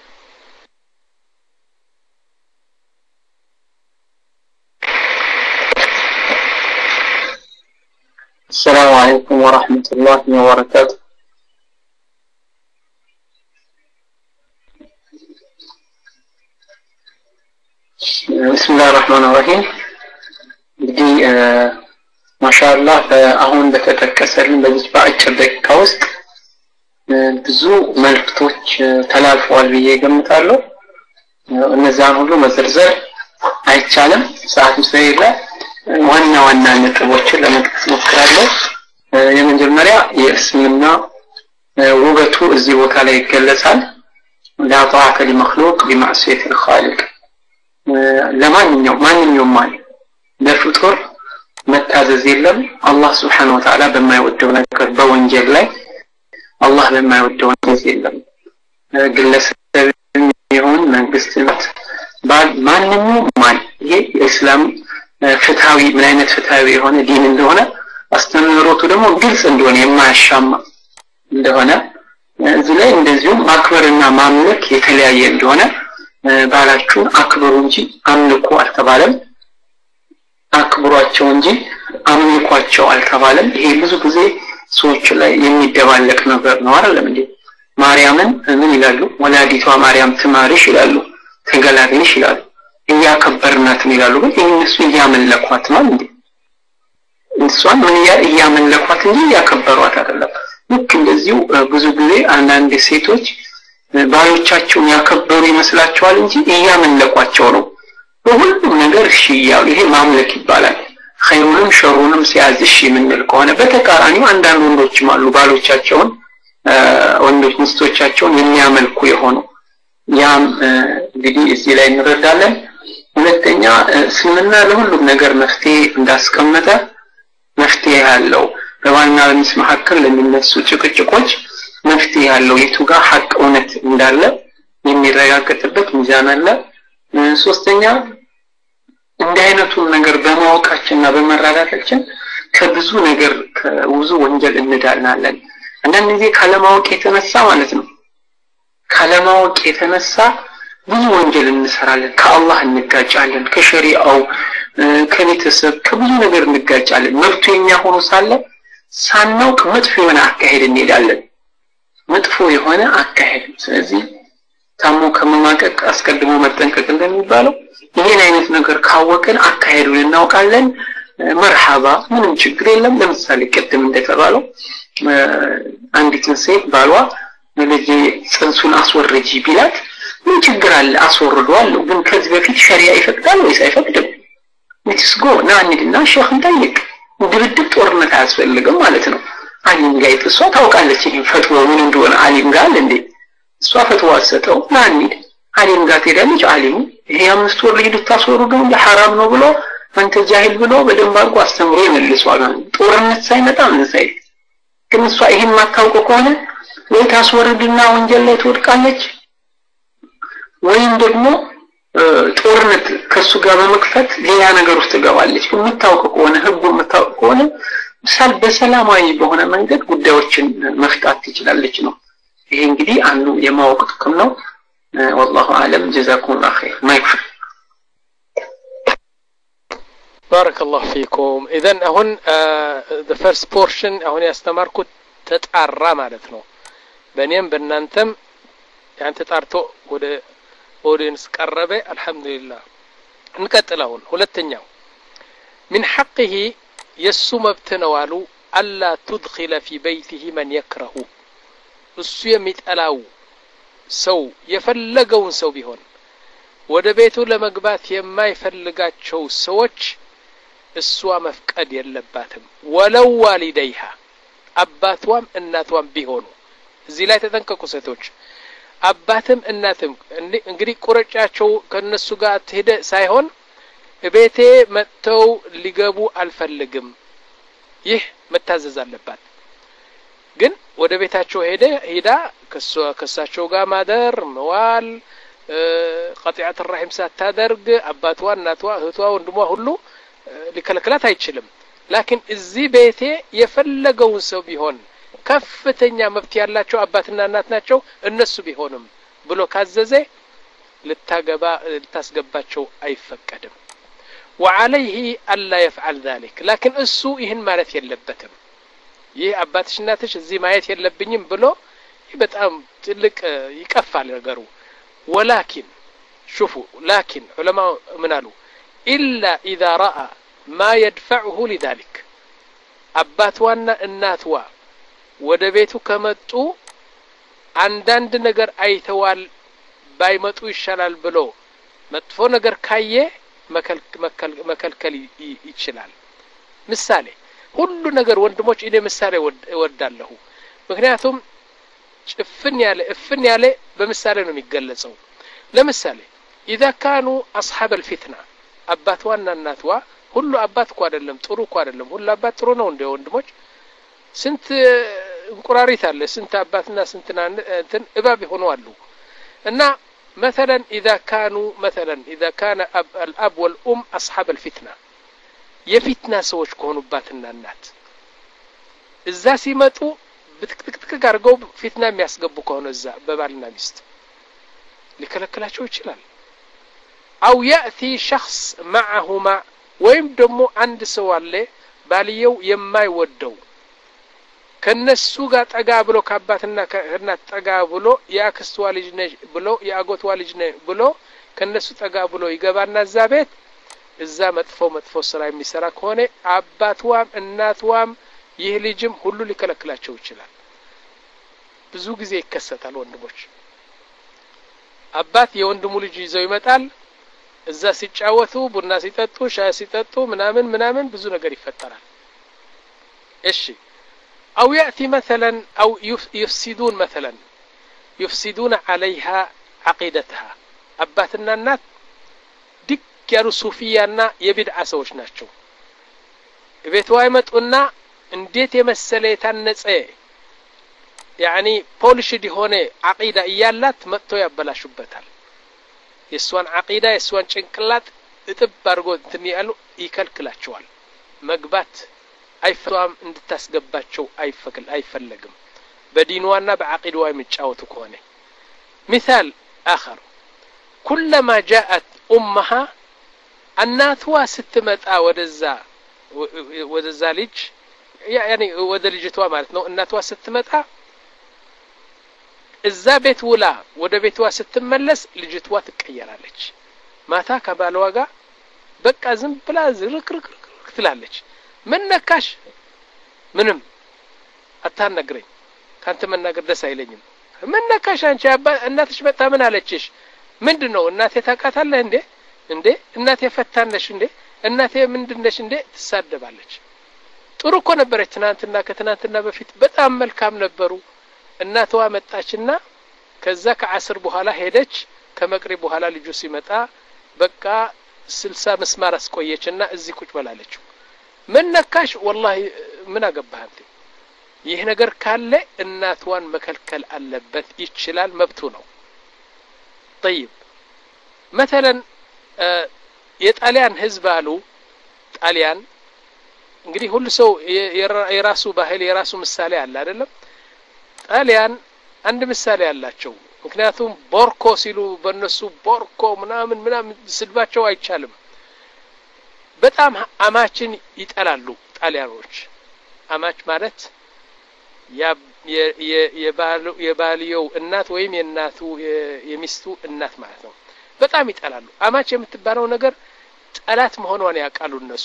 السلام عليكم ورحمة الله وبركاته بسم الله الرحمن الرحيم بدي آه ما شاء الله አሁን በተጠቀሰልን በዚህ በአጭር ደቂቃ ውስጥ ብዙ መልእክቶች ተላልፈዋል ብዬ ገምታለሁ እነዛን ሁሉ መዘርዘር አይቻልም ሰዓቱ ስለሌለ ዋና ዋና ነጥቦችን ለመጥቀስ ሞክራለሁ የመጀመሪያ የእስልምና ውበቱ እዚህ ቦታ ላይ ይገለጻል لا طاعة لمخلوق بمعصية الخالق ለማንኛውም ማንኛውም ማለት ለፍጡር መታዘዝ የለም አላህ Subhanahu Wa Ta'ala በማይወደው ነገር በወንጀል ላይ አላህ በማይወደው ነገር የለም ግለሰብ ይሁን መንግስት ማንኛውም ማለት ይሄ እስላም ፍትሃዊ ምን አይነት ፍትሃዊ የሆነ ዲን እንደሆነ አስተምህሮቱ ደግሞ ግልጽ እንደሆነ የማያሻማ እንደሆነ እዚህ ላይ እንደዚሁ ማክበርና ማምለክ የተለያየ እንደሆነ ባላችሁን አክብሩ እንጂ አምልኩ አልተባለም አክብሯቸው እንጂ አምልኳቸው አልተባለም ይሄ ብዙ ጊዜ ሰዎች ላይ የሚደባለቅ ነገር ነው አይደለም እንዴ ማርያምን ምን ይላሉ ወላዲቷ ማርያም ትማርሽ ይላሉ ተገላግልሽ ይላሉ እያከበርናት ይላሉ ግን እነሱ እያመለኳት ነው እንዴ እሷን ምን እያመለኳት እንጂ እያከበሯት አይደለም ልክ እንደዚሁ ብዙ ጊዜ አንዳንድ ሴቶች ባሎቻቸውን ያከበሩ ይመስላቸዋል እንጂ እያመለኳቸው ነው በሁሉም ነገር እሺ ያው ይሄ ማምለክ ይባላል ኸይሩንም ሸሩንም ሲያዝሽ የምንል ከሆነ በተቃራኒው አንዳንድ ወንዶችም አሉ ባሎቻቸውን ወንዶች ሚስቶቻቸውን የሚያመልኩ የሆኑ ያም እንግዲህ እዚህ ላይ እንረዳለን ሁለተኛ እስልምና ለሁሉም ነገር መፍትሄ እንዳስቀመጠ መፍትሄ ያለው በዋና በሚስ መካከል ለሚነሱ ጭቅጭቆች መፍትሄ ያለው የቱጋ ሐቅ እውነት እንዳለ የሚረጋገጥበት ሚዛን አለ ሶስተኛ እንደ አይነቱን ነገር በማወቃችንና በመራዳታችን ከብዙ ነገር ከብዙ ወንጀል እንዳልናለን አንዳንድ ጊዜ ካለማወቅ የተነሳ ማለት ነው ካለማወቅ የተነሳ ብዙ ወንጀል እንሰራለን ከአላህ እንጋጫለን ከሸሪዓው ከቤተሰብ ከብዙ ነገር እንጋጫለን መብቱ የኛ ሆኖ ሳለ ሳናውቅ መጥፎ የሆነ አካሄድ እንሄዳለን መጥፎ የሆነ አካሄድ ስለዚህ ታሞ ከመማቀቅ አስቀድሞ መጠንቀቅ እንደሚባለው ይሄን አይነት ነገር ካወቀን አካሄዱን እናውቃለን መርሐባ ምንም ችግር የለም ለምሳሌ ቀደም እንደተባለው አንዲት ሴት ባሏ ለልጅ ጽንሱን አስወርጂ ቢላት ምን ችግር አለ አስወርዷለሁ ግን ከዚህ በፊት ሸሪዓ ይፈቅዳል ወይስ አይፈቅድም ምትስጎ ናንዲና ሸኽን ጠይቅ ድብድብ ጦርነት አያስፈልግም ማለት ነው አሊም ጋር እሷ ታውቃለች ይሄን ፈትዋ ምን እንደሆነ አሊም ጋር እንዴ እሷ ፈትዋ ሰጠው ናንዲ አሊም ጋር ትሄዳለች አሊሙ ይሄ አምስት ወር ልጅ ልታስወርዱ እንደ حرام ነው ብሎ አንተ ጃሂል ብሎ በደንብ አድርጎ አስተምሮ ይመልሷል ጦርነት ሳይመጣ ምን ሳይል ግን እሷ ይሄን ማታውቁ ከሆነ ወይ ታስወርድና ወንጀል ላይ ትወድቃለች ወይም ደግሞ ጦርነት ከሱ ጋር በመክፈት ሌላ ነገር ውስጥ ትገባለች የምታውቁ ከሆነ ህጉ የምታውቁ ከሆነ ሰል በሰላማዊ በሆነ መንገድ ጉዳዮችን መፍታት ትችላለች ነው ይሄ እንግዲህ አንዱ የማወቅ ጥቅም ነው والله اعلم جزاكم الله خير ما يكفي
بارك الله فيكم اذا هون the first portion هون ያስተማርኩት ተጣራ ማለት ነው በእኔም በእናንተም ያን ተጣርቶ ወደ ኦዲየንስ ቀረበ አልহামዱሊላህ እንቀጥላውን ሁለተኛው من حقه የሱ መብት ነው አሉ አላ تدخل في بيته من يكره እሱ የሚጠላው ሰው የፈለገውን ሰው ቢሆን ወደ ቤቱ ለመግባት የማይፈልጋቸው ሰዎች እሷ መፍቀድ የለባትም ወለው ዋሊደይሃ አባቷም እናቷም ቢሆኑ እዚህ ላይ ተጠንቀቁ ሴቶች አባትም እናትም እንግዲህ ቁረጫቸው ከነሱ ጋር ትሄደ ሳይሆን ቤቴ መጥተው ሊገቡ አልፈልግም ይህ መታዘዝ አለባት ግን ወደ ቤታቸው ሄደ ሄዳ ከሳቸው ጋር ማደር መዋል قطيعه الرحم ሳታደርግ አባቷ እናቷ እህቷ ወንድሟ ሁሉ ሊከለከላት አይችልም لكن እዚህ ቤቴ የፈለገው ሰው ቢሆን ከፍተኛ መብት ያላቸው አባትና እናት ናቸው እነሱ ቢሆንም ብሎ ካዘዘ ልታገባ ልታስገባቸው አይፈቀድም وعليه الا يفعل ذلك لكن እሱ ይህን ማለት የለበትም ይህ አባትሽ እናትሽ እዚህ ማየት የለብኝም ብሎ በጣም ትልቅ ይቀፋል ነገሩ ولكن شوفوا لكن علماء منالو الا اذا راى ما يدفعه لذلك አባቷና እናቷ ወደ ቤቱ ከመጡ አንዳንድ ነገር አይተዋል ባይመጡ ይሻላል ብሎ መጥፎ ነገር ካየ መከልከል መከልከል ይችላል ምሳሌ ሁሉ ነገር ወንድሞች እኔ ምሳሌ ወዳለሁ ምክንያቱም ጭፍን ያለ እፍን ያለ በምሳሌ ነው የሚገለጸው ለምሳሌ اذا كانوا اصحاب الفتنه አባቷና እናቷ ሁሉ አባት እኮ አይደለም ጥሩ እኮ አይደለም ሁሉ አባት ጥሩ ነው እንደ ወንድሞች ስንት እንቁራሪት አለ ስንት አባትና ስንት እንትን እባብ ሆነው አሉ እና مثلا اذا كانوا مثلا اذا كان أب الاب والام اصحاب الفتنه የፊትና ሰዎች ከሆኑባትና እናት እዛ ሲመጡ ብትክትክትክ ጋርገው ፊትና የሚያስገቡ ከሆነ እዛ በባልና ሚስት ሊከለክላቸው ይችላል او ياتي شخص معهما ወይም ደግሞ አንድ ሰው አለ ባልየው የማይወደው ከነሱ ጋር ጠጋ ብሎ ከአባትና ከእናት ጠጋ ብሎ ያክስቷ ልጅ ነሽ ብሎ ያጎቷ ልጅ ነሽ ብሎ ከነሱ ጠጋ ብሎ ይገባና እዛ ቤት እዛ መጥፎ መጥፎ ስራ የሚሰራ ከሆነ አባቷም እናቷም ይህ ልጅም ሁሉ ሊከለክላቸው ይችላል ብዙ ጊዜ ይከሰታል ወንድሞች አባት የወንድሙ ልጅ ይዘው ይመጣል እዛ ሲጫወቱ ቡና ሲጠጡ ሻይ ሲጠጡ ምናምን ምናምን ብዙ ነገር ይፈጠራል እሺ او ياتي مثلا او يفسدون مثلا يفسدون عليها عقيدتها አባትና እናት ዲክ ያሉ ሱፊያና የቢድዓ ሰዎች ናቸው ቤቷ ይመጡና እንዴት የመሰለ የታነጸ يعني ፖሊሽድ ሆነ አቂዳ ይያላት መጥቶ ያበላሹበታል የሷን አቂዳ የሷን ጭንቅላት እጥብ አድርጎ እንትን ያሉ ይከልክላቸዋል መግባት አይፈቷም እንድታስገባቸው አይፈክል አይፈለግም በዲንዋና በአቂዳዋ የሚጫወቱ ከሆነ مثال آخر كلما جاءت امها እናትዋ ስትመጣ ወደዛ ወደዛ ልጅ يعني ወደ ልጅቷ ማለት ነው እናትዋ ስትመጣ እዛ ቤት ውላ ወደ ቤቷ ስትመለስ ልጅቷ ትቀየራለች ማታ ከባለዋ ጋር በቃ ዝም ብላ ዝርክርክ ትላለች ምን ነካሽ ምንም አታነግረኝ ካንተ መናገር ደስ አይለኝም ምን ነካሽ አንቺ እናትሽ መጣ ምን አለችሽ ምንድነው እናቴ ታቃታለህ እንዴ እንዴ እናቴ ፈታነሽ እንዴ እናቴ ምንድነሽ እንዴ ትሳደባለች ጥሩ እኮ ነበረች ትናንትና ከትናንትና በፊት በጣም መልካም ነበሩ እናቷ መጣችና ከዛ ከዓስር በኋላ ሄደች ከመቅሪብ በኋላ ልጁ ሲመጣ በቃ ስልሳ መስማር አስቆየችና እዚህ ቁጭ በላለችው ምን ነካሽ والله ምን አገባህ አንተ ይህ ነገር ካለ እናቷን መከልከል አለበት ይችላል መብቱ ነው طيب مثلا የጣሊያን ህዝብ አሉ ጣሊያን እንግዲህ ሁሉ ሰው የራሱ ባህል የራሱ ምሳሌ አለ አይደለም ጣሊያን አንድ ምሳሌ አላቸው ምክንያቱም ቦርኮ ሲሉ በእነሱ ቦርኮ ምናምን ምናምን ስልባቸው አይቻልም በጣም አማችን ይጠላሉ ጣሊያኖች አማች ማለት ያ የባሉ የባልየው እናት ወይም የናቱ የሚስቱ እናት ማለት ነው በጣም ይጠላሉ አማች የምትባለው ነገር ጠላት መሆኗን ያቃሉ እነሱ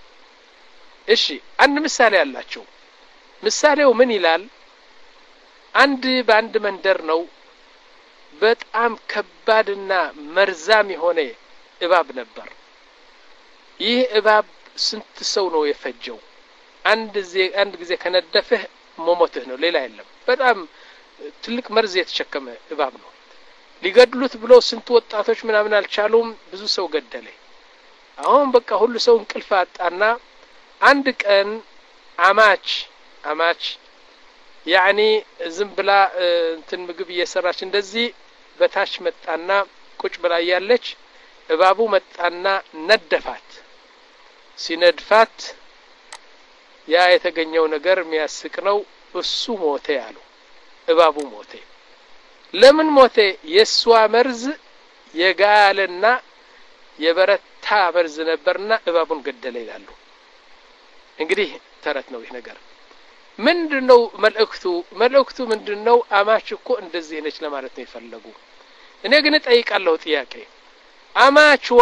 እሺ አንድ ምሳሌ አላቸው ምሳሌው ምን ይላል አንድ በአንድ መንደር ነው በጣም ከባድና መርዛም የሆነ እባብ ነበር ይህ እባብ ስንት ሰው ነው የፈጀው አንድ ጊዜ አንድ ጊዜ ከነደፈህ ሞሞትህ ነው ሌላ የለም በጣም ትልቅ መርዝ የተሸከመ እባብ ነው ሊገድሉት ብለው ስንት ወጣቶች ምናምን አልቻሉም ብዙ ሰው ገደለ አሁን በቃ ሁሉ ሰው እንቅልፍ አጣና አንድ ቀን አማች አማች يعني ዝም ብላ እንትን ምግብ እየሰራች እንደዚህ በታች መጣና ቁጭ ብላ ያለች እባቡ መጣና ነደፋት ሲነድፋት ያ የተገኘው ነገር የሚያስቅ ነው እሱ ሞተ ያሉ እባቡ ሞተ ለምን ሞተ የሷ መርዝ የጋለና የበረታ መርዝ ነበርና እባቡን ገደለ ይላሉ እንግዲህ ተረት ነው ይህ ነገር ምንድነው መልእክቱ መልእክቱ ምንድነው አማች እኮ እንደዚህ ነች ለማለት ነው ይፈልጉ እኔ ግን ጠይቃለሁ ጥያቄ አማችዋ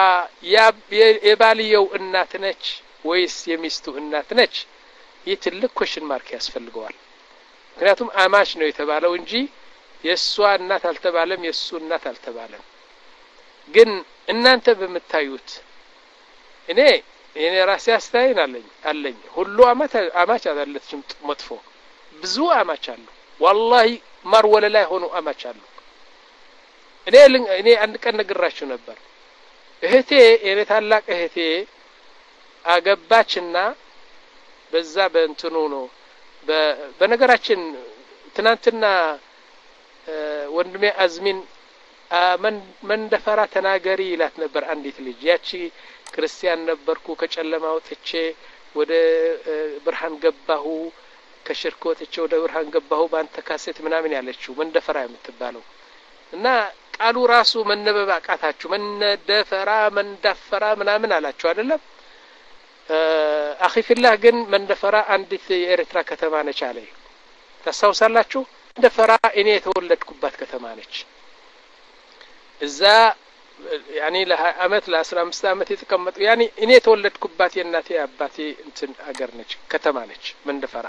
የባልየው እናት ነች ወይስ የሚስቱ እናት ነች ይህ ትልቅ ኩሽን ማርክ ያስፈልገዋል ምክንያቱም አማች ነው የተባለው እንጂ የሷ እናት አልተባለም የሱ እናት አልተባለም ግን እናንተ በመታዩት እኔ እኔ ራሴ አስተያየን አለኝ አለኝ ሁሉ አማች አማች አይደለችም መጥፎ ብዙ አማች አሉ والله ማር ወለላ ሆኖ አማቻሉ እኔ እኔ አንድ ቀን ነግራችሁ ነበር እህቴ የኔ ታላቅ እህቴ አገባችና በዛ በእንትኑ ነው በነገራችን ትናንትና ወንድሜ አዝሚን መንደፈራ ተናገሪ ይላት ነበር አንዲት ልጅ ያቺ ክርስቲያን ነበርኩ ከጨለማ ወጥቼ ወደ ብርሃን ገባሁ ከሽርክ ወጥቼ ወደ ብርሃን ገባሁ ባንተ ካሴት ምናምን ያለችው መንደፈራ የምትባለው እና ቃሉ ራሱ መነበብ አቃታችሁ መንደፈራ መንደፈራ ምናምን አላችሁ አይደለም አኺ ፊላህ ግን መንደፈራ አንዲት የኤርትራ ከተማ ነች አለ ታሳውሳላችሁ መንደፈራ እኔ የተወለድኩባት ከተማ ነች እዛ ያኒ ለአመት ለ15 አመት የተቀመጡ ያኒ እኔ የተወለድኩባት የእናቴ አባቴ እንትን አገር ነች ከተማ ነች መንደፈራ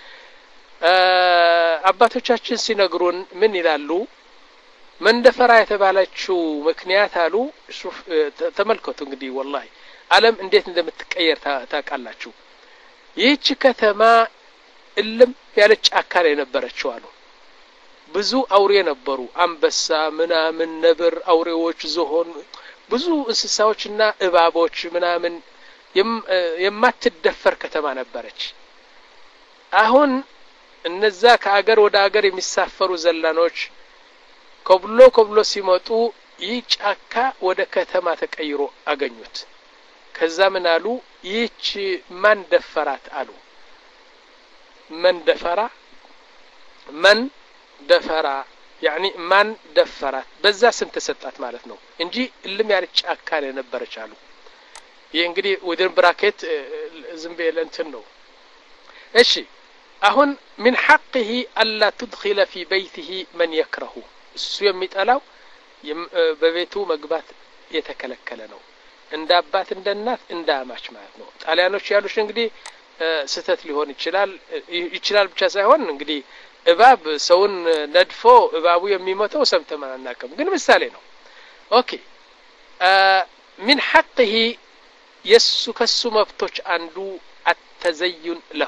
አባቶቻችን ሲነግሩን ምን ይላሉ መንደፈራ የተባለችው ምክንያት አሉ ሹፍ ተመልከቱ እንግዲህ والله ዓለም እንዴት እንደምትቀየር ታቃላችሁ ይህች ከተማ እልም ያለች አካል የነበረችው አሉ ብዙ አውሬ ነበሩ አንበሳ ምናምን ነብር አውሬዎች ዝሆን ብዙ እንስሳዎችና እባቦች ምናምን የማትደፈር ከተማ ነበረች አሁን እነዛ ከአገር ወደ አገር የሚሳፈሩ ዘላኖች ኮብሎ ኮብሎ ሲመጡ ይጫካ ወደ ከተማ ተቀይሮ አገኙት ከዛ ምን አሉ ይህች ማን ደፈራት አሉ من دفرا من دفرا يعني من دفرات بزا سنت سطات ማለት ነው እንጂ እልም ያለች አካል የነበረች አሉ ይሄ እንግዲህ ወደን ብራኬት ዝም ብለ እንትን ነው እሺ አሁን من حقه الا تدخل في بيته من يكره እሱ የሚጠላው በቤቱ መግባት የተከለከለ ነው እንደ አባት እንደ እናት እንደ አማች ማለት ነው ጣሊያኖች ያሉሽ እንግዲህ ስተት ሊሆን ይችላል ይችላል ብቻ ሳይሆን እንግዲህ እባብ ሰውን ነድፎ እባቡ የሚሞተው ሰምተማናከም ግን ምሳሌ ነው ኦኬ من حقه يسو كسو مبتوش عنده التزين له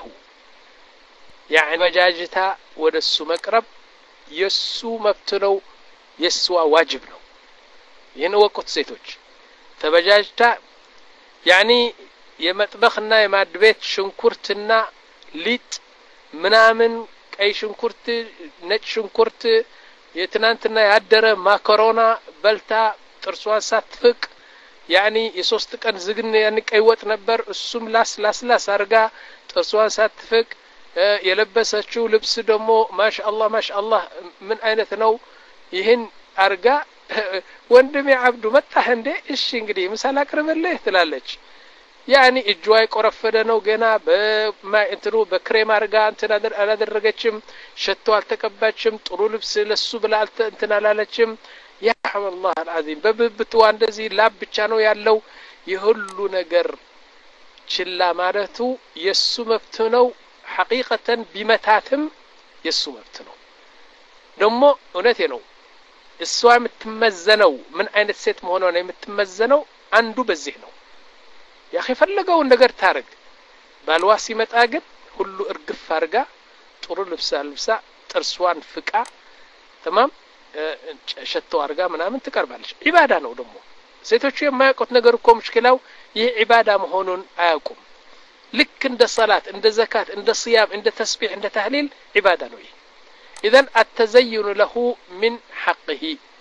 يعني مجاجتا ودسو مقرب يسو مبتنو يسو واجب ነው ይሄን ወቁት ሴቶች ተበጃጅታ يعني የመጥበخና የማድቤት ሽንኩርትና ሊጥ ምናምን ቀይ ሽንኩርት ነጭ ሽንኩርት የትናንትና ያደረ ማካሮና በልታ ጥርሷን ሳትፍቅ يعني የሶስት ቀን ዝግን ያን ቀይ ወጥ ነበር እሱም ላስ ላስ ላስ አርጋ ጥርሷን ሳትፍቅ የለበሰችው ልብስ ደግሞ ማሻአላህ ማሻአላህ ምን አይነት ነው ይሄን አርጋ ወንድሜ አብዱ መጣህ እንዴ እሺ እንግዲህ ምሳላ አቅርብልህ ትላለች يعني እጇይ ቆረፈደ ነው ገና በማይንትሩ በክሬም አርጋ እንትን አላደረገችም ሸቶ አልተቀባችም ጥሩ ልብስ ለሱ ብላ እንትን አላለችም ያ አላህ العظيم በብብትዋ እንደዚህ ላብ ብቻ ነው ያለው ይሁሉ ነገር ችላ ማለቱ የሱ መብት ነው حقيقة ቢመታትም የሱ መብት ነው ደሞ እውነቴ ነው እሷ የምትመዘነው ምን አይነት ሴት መሆኗ ነው የምትመዘነው አንዱ በዚህ ነው ያኺ ፈለገው ነገር ታረግ ባልዋ ሲመጣ ግን ሁሉ እርግፍ አርጋ ጥሩ ልብስ አልብሳ ጥርሷን ፍቃ تمام ሸቶ አርጋ ምናምን ትቀርባለች ኢባዳ ነው ደሞ ሴቶቹ የማያውቁት ነገር እኮ ሙሽኪላው ይሄ ኢባዳ መሆኑን አያውቁም ልክ እንደ ሶላት እንደ ዘካት እንደ صيام እንደ ተስቢህ እንደ ተህሊል ኢባዳ ነው ይሄ اذا التزين له من حقه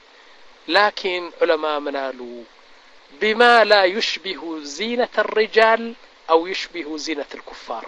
لكن علماء منالو بما لا يشبه زينة الرجال او يشبه زينة الكفار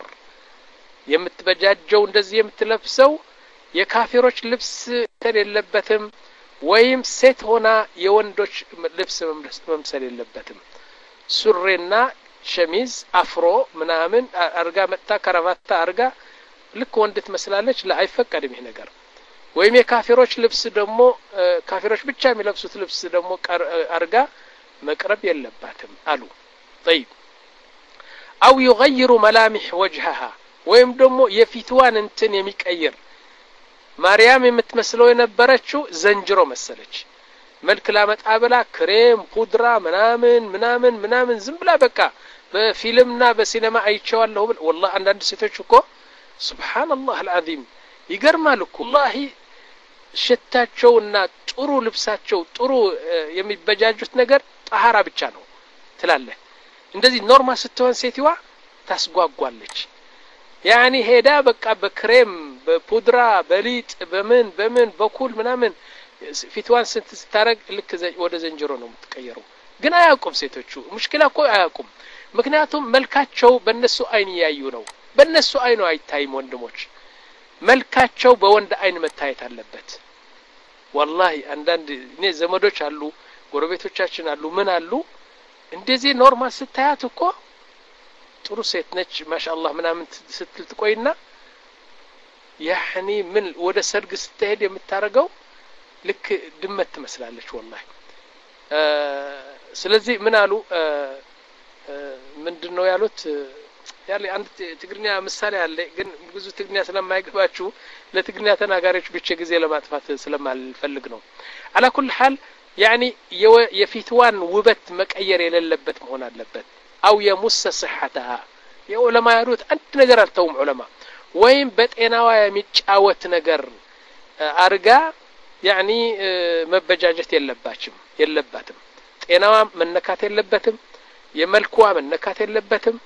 የምትበጃጀው እንደዚህ የምትለብሰው የካፊሮች ልብስ ተለለበትም ወይም ሴት ሆና የወንዶች ልብስ መምሰል የለበትም ሱሪና ሸሚዝ አፍሮ ምናምን አርጋ መጣ ከረባታ አርጋ ልክ ወንድ ትመስላለች ለአይፈቀድም ይሄ ነገር ወይም የካፊሮች ልብስ ደግሞ ካፊሮች ብቻ የሚለብሱት ልብስ ደግሞ አርጋ መቅረብ የለባትም አሉ طيب او يغير ملامح وجهها ወይም ደግሞ የፊትዋን እንትን የሚቀይር ማርያም የምትመስለው የነበረችው ዘንጅሮ መሰለች መልክ ላመጣብላ ክሬም ፑድራ ምናምን ምናምን ምናምን ዝም ብላ በቃ በፊልምና በሲኔማ አይቻለሁ والله አንዳንድ ሴቶች እኮ ሱብሃንአላህ العظيم ይገርማል እኮ والله ሽታቸውና ጥሩ ልብሳቸው ጥሩ የሚበጃጁት ነገር ጣሃራ ብቻ ነው ትላለህ እንደዚህ ኖርማል ስትሆን ሴትዋ ታስጓጓለች ያኒ ሄዳ በቃ በክሬም በፑድራ በሊጥ በምን በምን በኩል ምናምን ፊትዋን ስታረግ ልክ ወደ ዘንጀሮ ነው የምትቀየረው ግን አያውቁም ሴቶቹ ሙሽኪላ እኮ አያውቁም ምክንያቱም መልካቸው በእነሱ አይን ያዩ ነው በእነሱ አይኑ አይታይም ወንድሞች መልካቸው በወንድ አይን መታየት አለበት والله አንዳንድ እኔ ዘመዶች አሉ ጎረቤቶቻችን አሉ ምን አሉ እንደዚህ ኖርማል ስታያት እኮ ጥሩ ሴት ነች ማሻአላህ ምናምን ስትል ትቆይና ያኒ ምን ወደ ሰርግ ስትሄድ የምታረገው ልክ ድመት ትመስላለች والله ስለዚህ ምን አሉ ምንድነው ያሉት ያለ አንድ ትግርኛ ምሳሌ አለ ግን ብዙ ትግርኛ ስለማይገባችሁ ለትግርኛ ተናጋሪዎች ብቻ ጊዜ ለማጥፋት ስለማልፈልግ ነው على كل حال يعني የፊትዋን ውበት መቀየር የሌለበት መሆን አለበት او يمس صحتها የዑለማ ያሉት አንድ ነገር አልተውም ዑለማ ወይም በጤናዋ የሚጫወት ነገር አርጋ يعني መበጃጀት የለባችም የለባትም ጤናዋ መነካት የለበትም የመልኳ መነካት የለበትም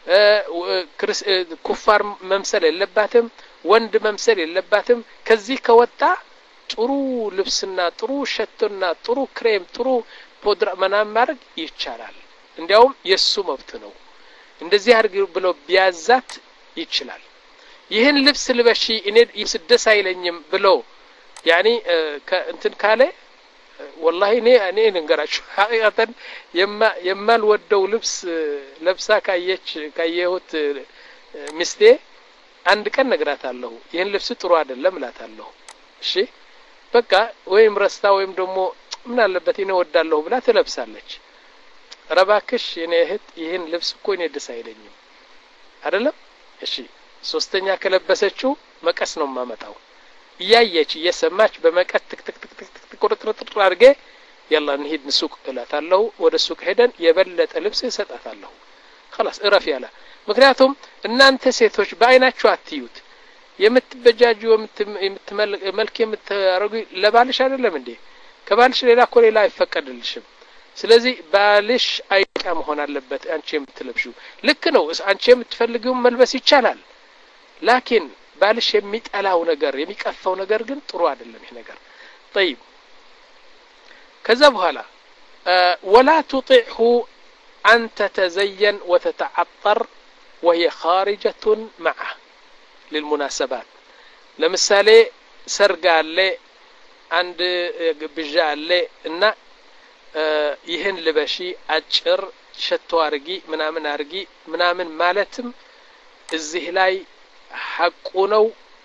ኩፋር መምሰል የለባትም ወንድ መምሰል የለባትም ከዚህ ከወጣ ጥሩ ልብስና ጥሩ ሸቶና ጥሩ ክሬም ጥሩ ፖድራ ምናምን ማድረግ ይቻላል እንዲያውም የሱ መብት ነው እንደዚህ አድርግ ብሎ ቢያዛት ይችላል ይህን ልብስ ልበሺ እኔ ይስደስ አይለኝም ብሎ يعني እንትን ካለ والله እኔ እኔ እንገራችሁ ሐቂቀተን የማ የማልወደው ልብስ ለብሳ ካየች ካየሁት ሚስቴ አንድ ቀን ነግራታለሁ ይሄን ልብስ ጥሩ አይደለም እላታለሁ እሺ በቃ ወይም ረስታ ወይም ደግሞ ምን አለበት እኔ ወዳለሁ ብላ ትለብሳለች ረባክሽ እኔ እህት ይሄን ልብስ እኮ እኔ ደስ አይለኝም አይደለም እሺ ሶስተኛ ከለበሰችው መቀስ ነው ማመጣው ያየች የሰማች በመቀስ ትክ ትክ ትክ ትክ ቁርጥርጥር አድርጌ يلا نهيد نسوق እላታለሁ ወደ ሱቅ ሄደን የበለጠ ልብስ እሰጣታለሁ خلاص እረፍ ያለ ምክንያቱም እናንተ ሴቶች በአይናችሁ አትዩት የምትበጃጁ የምትመልክ የምታረጉ ለባልሽ አይደለም እንዴ ከባልሽ ሌላ እኮ ሌላ አይፈቀድልሽም ስለዚህ ባልሽ አይቃ መሆን አለበት አንቺ የምትለብሺው ልክ ነው አንቺ የምትፈልጊው መልበስ ይቻላል ላኪን ባልሽ የሚጠላው ነገር የሚቀፈው ነገር ግን ጥሩ አይደለም ይሄ ነገር طيب ከዛ በኋላ ولا تطعه أن تتزين وتتعطر وهي خارجة معه للمناسبات لمثالي سرق عليه عند بجا عليه إن يهن لبشي أجر شتو أرقي منامن أرقي منامن مالتم الزهلاي حقونو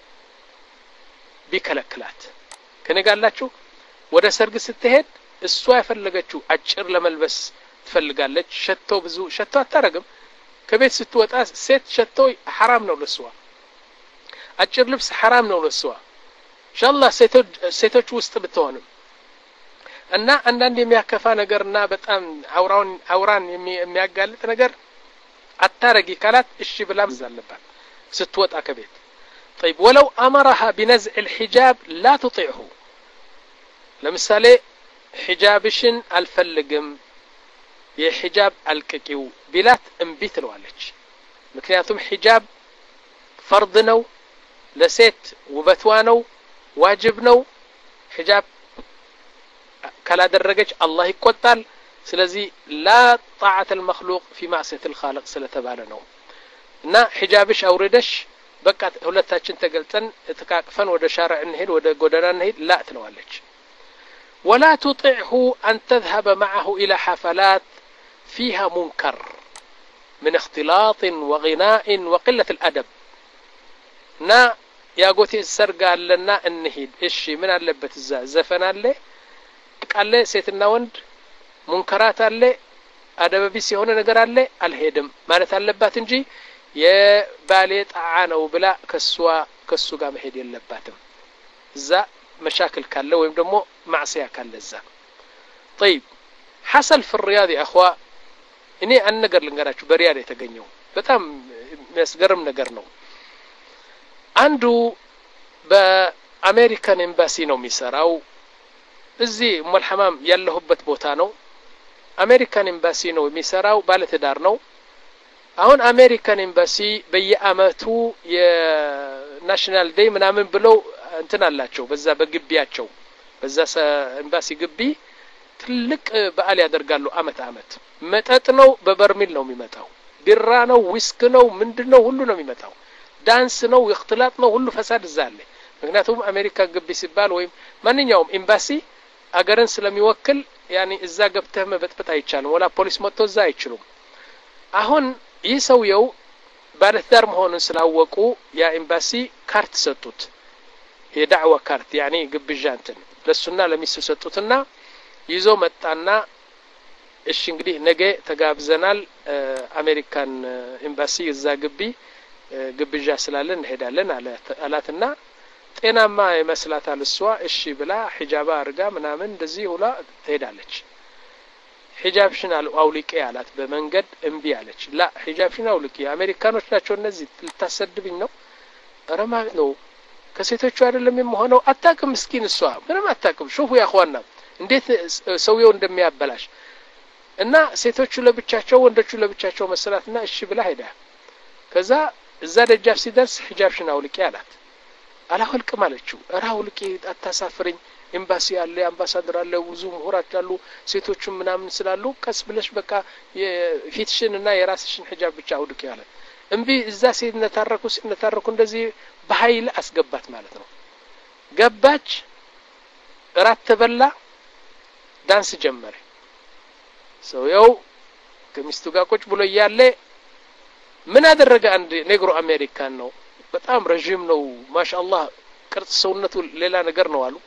بكلكلات كنا قال لاتشو ወደ ሰርግ ስትሄድ እሷ ያፈለገችው አጭር ለመልበስ ትፈልጋለች ሸቶ ብዙ ሸቶ አታረግም ከቤት ስትወጣ ሴት ሸቶ حرام ነው ለሷ አጭር ልብስ حرام ነው ለሷ ኢንሻአላህ ሴቶች ሴቶች ውስጥ ብትሆንም እና አንዳንድ የሚያከፋ ነገርና በጣም አውራን አውራን የሚያጋልጥ ነገር አታረጊ ካላት እሺ ብላ ምዛለባት ስትወጣ ከቤት طيب ولو امرها بنزع الحجاب لا تطيعه ለምሳሌ ሒጃብሽን አልፈልግም የሒጃብ አልቀቂው ቢላት እምቢ ትለዋለች ምክንያቱም ሒጃብ ፈርድ ነው ለሴት ውበቷ ነው ዋጅብ ነው ሒጃብ ካላደረገች አላህ ይቆጣል ስለዚህ لا طاعة المخلوق في معصية الخالق ስለተባለ ነው እና ሒጃብሽ አውርደሽ በቃ ሁለታችን ተገልጠን ተቃቅፈን ወደ ሻርዕ እንሄድ ወደ ጎዳና እንሄድ لا ትለዋለች ولا تطعه أن تذهب معه إلى حفلات فيها منكر من اختلاط وغناء وقلة الأدب نا يا قوتي السرقة لنا النهيد إشي من اللبة الزفن اللي قال لي سيتنا وند منكرات اللي أدب بيسي هنا نقر اللي الهيدم ما نتعلبات نجي يا بالي طعانه بلا كسوا كسوا قام هيدي اللباتم زا مشاكل كان له ويم دمو معصيه كان لذا طيب حصل في الرياض يا اخوا اني ان ነገር ልንገራችሁ በሪያድ የተገኘው በጣም የሚያስገርም ነገር ነው አንዱ አሜሪካን ኤምባሲ ነው የሚሰራው እዚህ ሙልሐማም ያለሁበት ቦታ ነው አሜሪካን ኤምባሲ ነው የሚሰራው ባለትዳር ነው አሁን አሜሪካን ኤምባሲ በየአመቱ የናሽናል ዴይ ምናምን ብለው እንትን አላቸው በዛ በግቢያቸው በዛ ኤምባሲ ግቢ ትልቅ በዓል ያደርጋሉ አመት አመት መጠጥ ነው በበርሚል ነው የሚመጣው ቢራ ነው ዊስክ ነው ምንድነው ሁሉ ነው የሚመጣው ዳንስ ነው እክትላጥ ነው ሁሉ ፈሳድ ዛለ ምክንያቱም አሜሪካ ግቢ ሲባል ወይም ማንኛውም ኤምባሲ አገርን ስለሚወክል ያኒ እዛ ገብተህ መበጥበጥ አይቻልም ወላ ፖሊስ መጥቶ እዛ አይችሉም አሁን ይህ ሰውየው ባለትዳር መሆኑን ስላወቁ ያ ኤምባሲ ካርት ሰጡት የዳዕዋ ካርት ያኒ ግብዣ እንትን ለሱና ለሚስቱ ሰጡትና ይዞ መጣና እሺ እንግዲህ ነገ ተጋብዘናል አሜሪካን ኤምባሲ እዛ ግቢ ግብዣ ስላለን እንሄዳለን አላትና ጤናማ ይመስላታል እሷ እሺ ብላ ሒጃባ አርጋ ምናምን እንደዚህ ሁላ ትሄዳለች ሒጃብሽን አውልቂ አላት በመንገድ እንቢ አለች ላ ሒጃብሽን አውልቂ አሜሪካኖች ናቸው እነዚህ ልታሰድብኝ ነው ረማ ነው ከሴቶቹ አይደለም የምሆነው አታውቅም ምስኪን እሷ ምንም አታውቅም ሹፉ ያ ኸዋና እንዴት ሰውየው እንደሚያበላሽ እና ሴቶቹ ለብቻቸው ወንዶቹ ለብቻቸው መስላትና እሺ ብላ ሄዳ ከዛ እዛ ደጃፍ ሲደርስ ሒጃብሽን አውልቂ አላት አላወልቅም አለችው አራውልቂ አታሳፍረኝ ኤምባሲ ያለ አምባሳደር አለ ብዙ ምሁራች አሉ ሴቶቹ ምናምን ስላሉ ቀስ ብለሽ በቃ የፊትሽንና የራስሽን ሒጃብ ብቻ አውልቂ አለ እንቢ እዛ ሲነታረኩ ሲነታረኩ እንደዚህ በኃይል አስገባት ማለት ነው ገባች እራት ተበላ ዳንስ ጀመረ ሰውየው ከሚስቱ ጋር ቁጭ ብሎ ያለ ምን አደረገ አንድ ኔግሮ አሜሪካን ነው በጣም ረጅም ነው ማሻአላህ ቅርጽ ሰውነቱ ሌላ ነገር ነው አሉ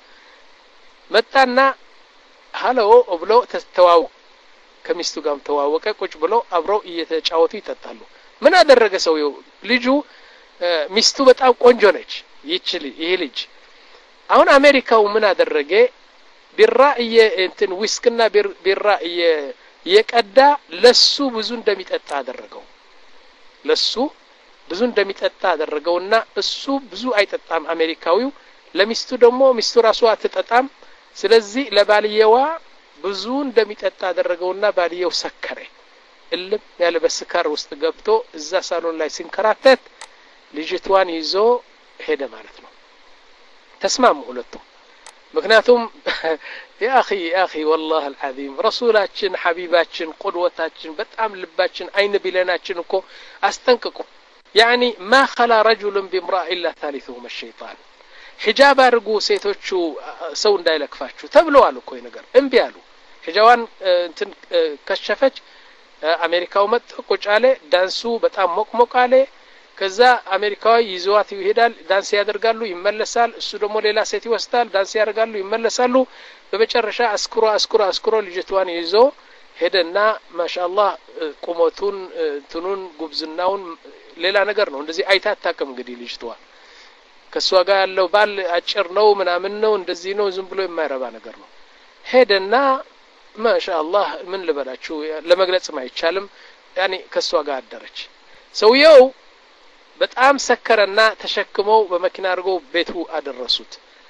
መጣና ሃሎ ብሎ ተስተዋው ከሚስቱ ጋር ተዋወቀ ቁጭ ብሎ አብረው እየተጫወቱ ይጠጣሉ ምን አደረገ ሰውየው ልጁ ሚስቱ በጣም ቆንጆ ነች ይችል ይሄ ልጅ አሁን አሜሪካው ምን አደረገ ቢራ እንትን ዊስክና ቢራ የቀዳ ለሱ ብዙ እንደሚጠጣ አደረገው ለሱ ብዙ እንደሚጠጣ አደረገውና እሱ ብዙ አይጠጣም አሜሪካዊው ለሚስቱ ደግሞ ሚስቱ ራሷ አትጠጣም ስለዚህ ለባልየዋ ብዙ እንደሚጠጣ አደረገውና ባልየው ሰከረ እልም ያለ በስካር ውስጥ ገብቶ እዛ ሳሎን ላይ ሲንከራተት ልጅቷን ይዞ ሄደ ማለት ነው ተስማሙ ሁለቱም ምክንያቱም ያ اخي يا اخي والله العظيم رسولاችን ሐቢባችን ቁድወታችን በጣም ልባችን አይነ ቢለናችን እኮ አስጠንቅቁ يعني ما خلا رجل بامرأة الا ثالثهما الشيطان حجاب አርጉ ሴቶቹ ሰው እንዳይለክፋችሁ ተብለዋል እኮ ነገር እንቢ ያሉ ሒጃዋን እንትን ከሸፈች አሜሪካው መጥ ቁጫለ ዳንሱ በጣም ሞቅሞቃለ ከዛ አሜሪካዊ ይዟት ይሄዳል ዳንስ ያደርጋሉ ይመለሳል እሱ ደግሞ ሌላ ሴት ይወስዳል ዳንስ ያደርጋሉ ይመለሳሉ በመጨረሻ አስክሮ አስክሮ አስክሮ ልጅቷን ይዞ ሄደና ማሻአላህ ቁመቱን እንትኑን ጉብዝናውን ሌላ ነገር ነው እንደዚህ አይታ አታውቅም እንግዲህ ልጅቷ ከሷ ጋር ያለው ባል አጭር ነው ምናምን ነው እንደዚህ ነው ዝም ብሎ የማይረባ ነገር ነው ሄደና ማሻአላህ ምን ልበላችሁ ለመግለጽ ማይቻልም ያኒ ከሷ ጋር አደረች ሰውየው በጣም ሰከረና ተሸክመው በመኪና አድርገው ቤቱ አደረሱት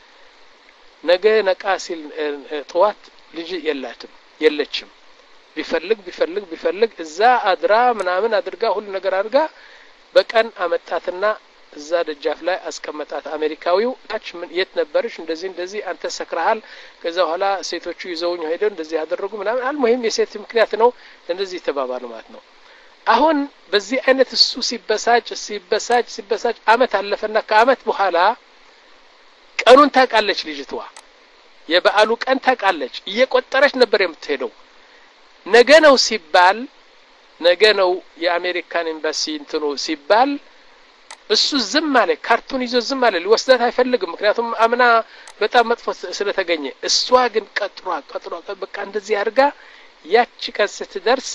ነገ ነቃሲል ጧት ልጅ የላትም የለችም ቢፈልግ ቢፈልግ ቢፈልግ እዛ አድራ ምናምን አድርጋ ሁሉ ነገር አድርጋ በቀን አመጣትና እዛ ደጃፍ ላይ አስቀመጣት አሜሪካዊው ታች ምን የት ነበርሽ እንደዚህ እንደዚህ አንተ ሰክራሃል ከዛ ኋላ ሴቶቹ ይዘውኝ ሄደው እንደዚህ ያደረጉ ምናምን አልሙሂም የሴት ምክንያት ነው እንደዚህ ተባባሉ ማለት ነው አሁን በዚህ አይነት እሱ ሲበሳጭ ሲበሳጭ ሲበሳጭ አመት አለፈና ከአመት በኋላ ቀኑን ታቃለች ልጅቷ የበዓሉ ቀን ታቃለች እየቆጠረች ነበር የምትሄደው ነገ ነው ሲባል ነገ ነው የአሜሪካን ኤምባሲ እንትኑ ሲባል እሱ ዝም አለ ካርቱን ይዞ ዝም አለ ሊወስዳት አይፈልግም ምክንያቱም አምና በጣም መጥፎ ስለተገኘ እሷ ግን ቀጥሯ ቀጥሯ በቃ እንደዚህ አድርጋ ያቺ ቀን ስትደርስ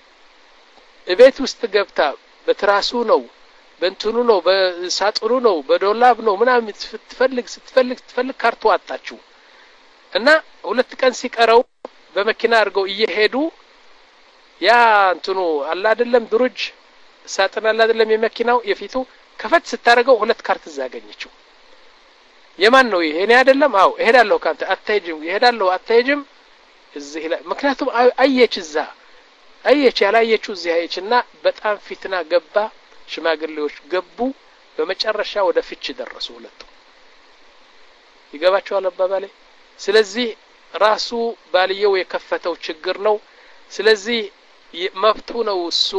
እቤት ውስጥ ገብታ በትራሱ ነው በእንትኑ ነው በሳጥሩ ነው በዶላብ ነው ምናምን ስትፈልግ ስትፈልግ ስትፈልግ ካርቱ አጣችው እና ሁለት ቀን ሲቀረው በመኪና አድርገው እየሄዱ ያ እንትኑ አላ አይደለም ድሩጅ ሳጥን አላ አይደለም የመኪናው የፊቱ ከፈት ስታረገው ሁለት ካርት ዛገኘችው የማን ነው ይሄ እኔ አይደለም አው እሄዳለሁ ካንተ አትሄጂም እሄዳለሁ አትሄጂም እዚህ ላይ ምክንያቱም አየች እዛ አየች ያላየችው እዚህ አየችና በጣም ፊትና ገባ ሽማግሌዎች ገቡ በመጨረሻ ወደ ፍች ደረሱ ሁለቱ ይገባቸዋል አባባሌ ስለዚህ ራሱ ባልየው የከፈተው ችግር ነው ስለዚህ መብቱ ነው እሱ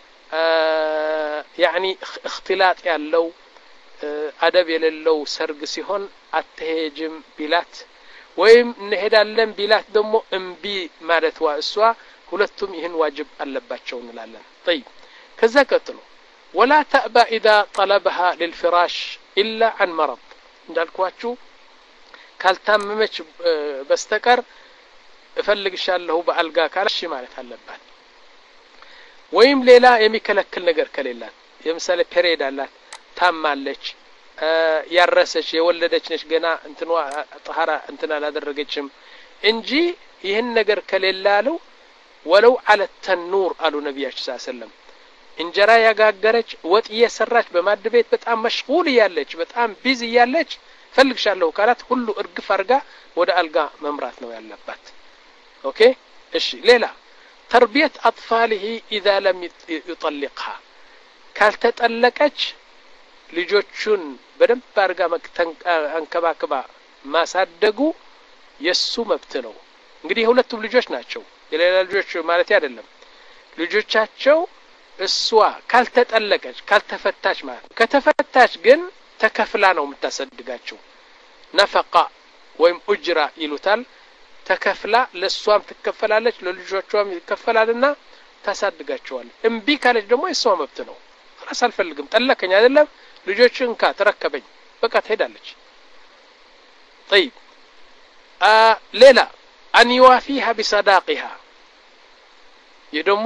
يعني اختلاط ያለው አደብ የሌለው ሰርግ ሲሆን አትሄጅም ቢላት ወይም እንሄዳለን ቢላት ደግሞ እምቢ ማለት ዋእሷ ሁለቱም ይህን ዋጅብ አለባቸው እንላለን طيب ከዛ ቀጥሎ ولا تأبى إذا طلبها للفراش إلا عن مرض እንዳልኳችሁ ካልታመመች በስተቀር እፈልግሻለሁ በአልጋ ካለሽ ማለት አለባት ወይም ሌላ የሚከለክል ነገር ከሌላት የምሳሌ ፔሬድ አላት ታማለች ያረሰች የወለደች ነች ገና እንትኗ طهارة እንትና አላደረገችም እንጂ ይህን ነገር ከሌላለው ወለው على التنور አሉ ነብያችን ሰለላሁ ዐለይሂ ወሰለም እንጀራ ያጋገረች ወጥ እየሰራች በማድ ቤት በጣም መሽጉል ያለች በጣም ቢዚ ያለች ፈልግሻለሁ ካላት ሁሉ እርግፍ አርጋ ወደ አልጋ መምራት ነው ያለባት ኦኬ እሺ ሌላ تربيه اطفاله اذا لم يطلقها ካልተጠለቀች ልጆቹን በደንብ አርጋ አንከባከባ ማሳደጉ የሱ መብት ነው እንግዲህ ሁለቱም ልጆች ናቸው የሌላ ልጆች ማለት አይደለም ልጆቻቸው እሷ ካልተጠለቀች ካልተፈታች ማለት ከተፈታች ግን ተከፍላ ነው የምታሰድጋቸው ነፈቃ ወይም ኡጅራ ይሉታል ተከፍላ ለሷም ትከፈላለች ለልጆቿም ይከፈላልና ታሳድጋቸዋል እምቢ ካለች ደግሞ የሷ መብት ነው ራስ አልፈልግም ጠለከኝ አይደለም ልጆችን ካ ተረከበኝ በቃ ትሄዳለች طيب آه ሌላ ان يوافيها بصداقها ይደሞ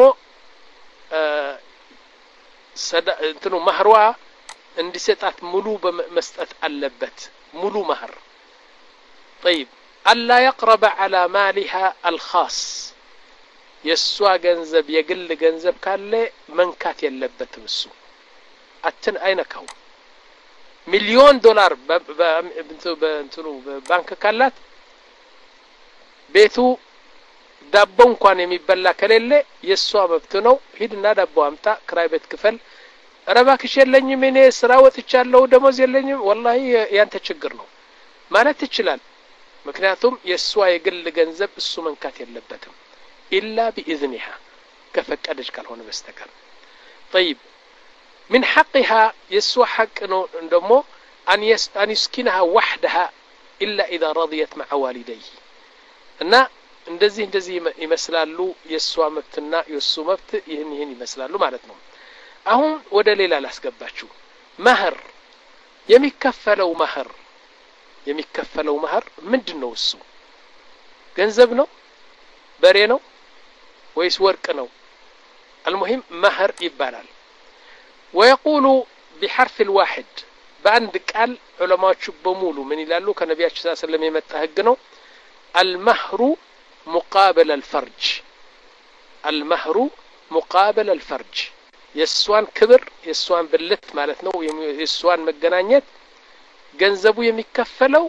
ሰዳ እንትኑ ማህሯ እንዲሰጣት ሙሉ በመስጠት አለበት ሙሉ ማህር طيب الا يقرب على مالها الخاص የሷ ገንዘብ የግል ገንዘብ ካለ መንካት የለበትም እሱ አትን አይነካው ሚሊዮን ዶላር በእንትኑ ባንክ ካላት ቤቱ ዳቦ እንኳን የሚበላ ከሌለ የሷ መብት ነው ሂድና ዳቦ አምጣ ክራይ ቤት ክፈል ረባክሽ የለኝም እኔ ስራ ወጥቻለሁ ደሞዝ የለኝም والله ያንተ ችግር ነው ማለት ይችላል ምክንያቱም የሷ የግል ገንዘብ እሱ መንካት የለበትም إلا بإذنها كفقدش ካልሆነ በስተቀር طيب من حقها يسوى حق دمو أن يس أن يسكنها وحدها إلا إذا رضيت مع والديه እና እንደዚህ እንደዚህ ይመስላሉ የሷ መብትና የሱ መብት ይሄን ይሄን ይመስላሉ ማለት ነው አሁን ወደ ሌላ ላስገባችሁ መህር የሚከፈለው መህር የሚከፈለው መህር ምንድነው እሱ ገንዘብ ነው በሬ ነው ወይስ ወርቅ ነው المهم مهر ይባላል ويقول بحرف الواحد በአንድ ቃል ዑለማዎቹ በሙሉ ምን ይላሉ ከነቢያችን ሰለላሁ ዐለይሂ ወሰለም የመጣ ህግ ነው المهر مقابل الفرج المهر مقابل الفرج የሷን ክብር የሷን ብልት ማለት ነው የሷን መገናኘት ገንዘቡ የሚከፈለው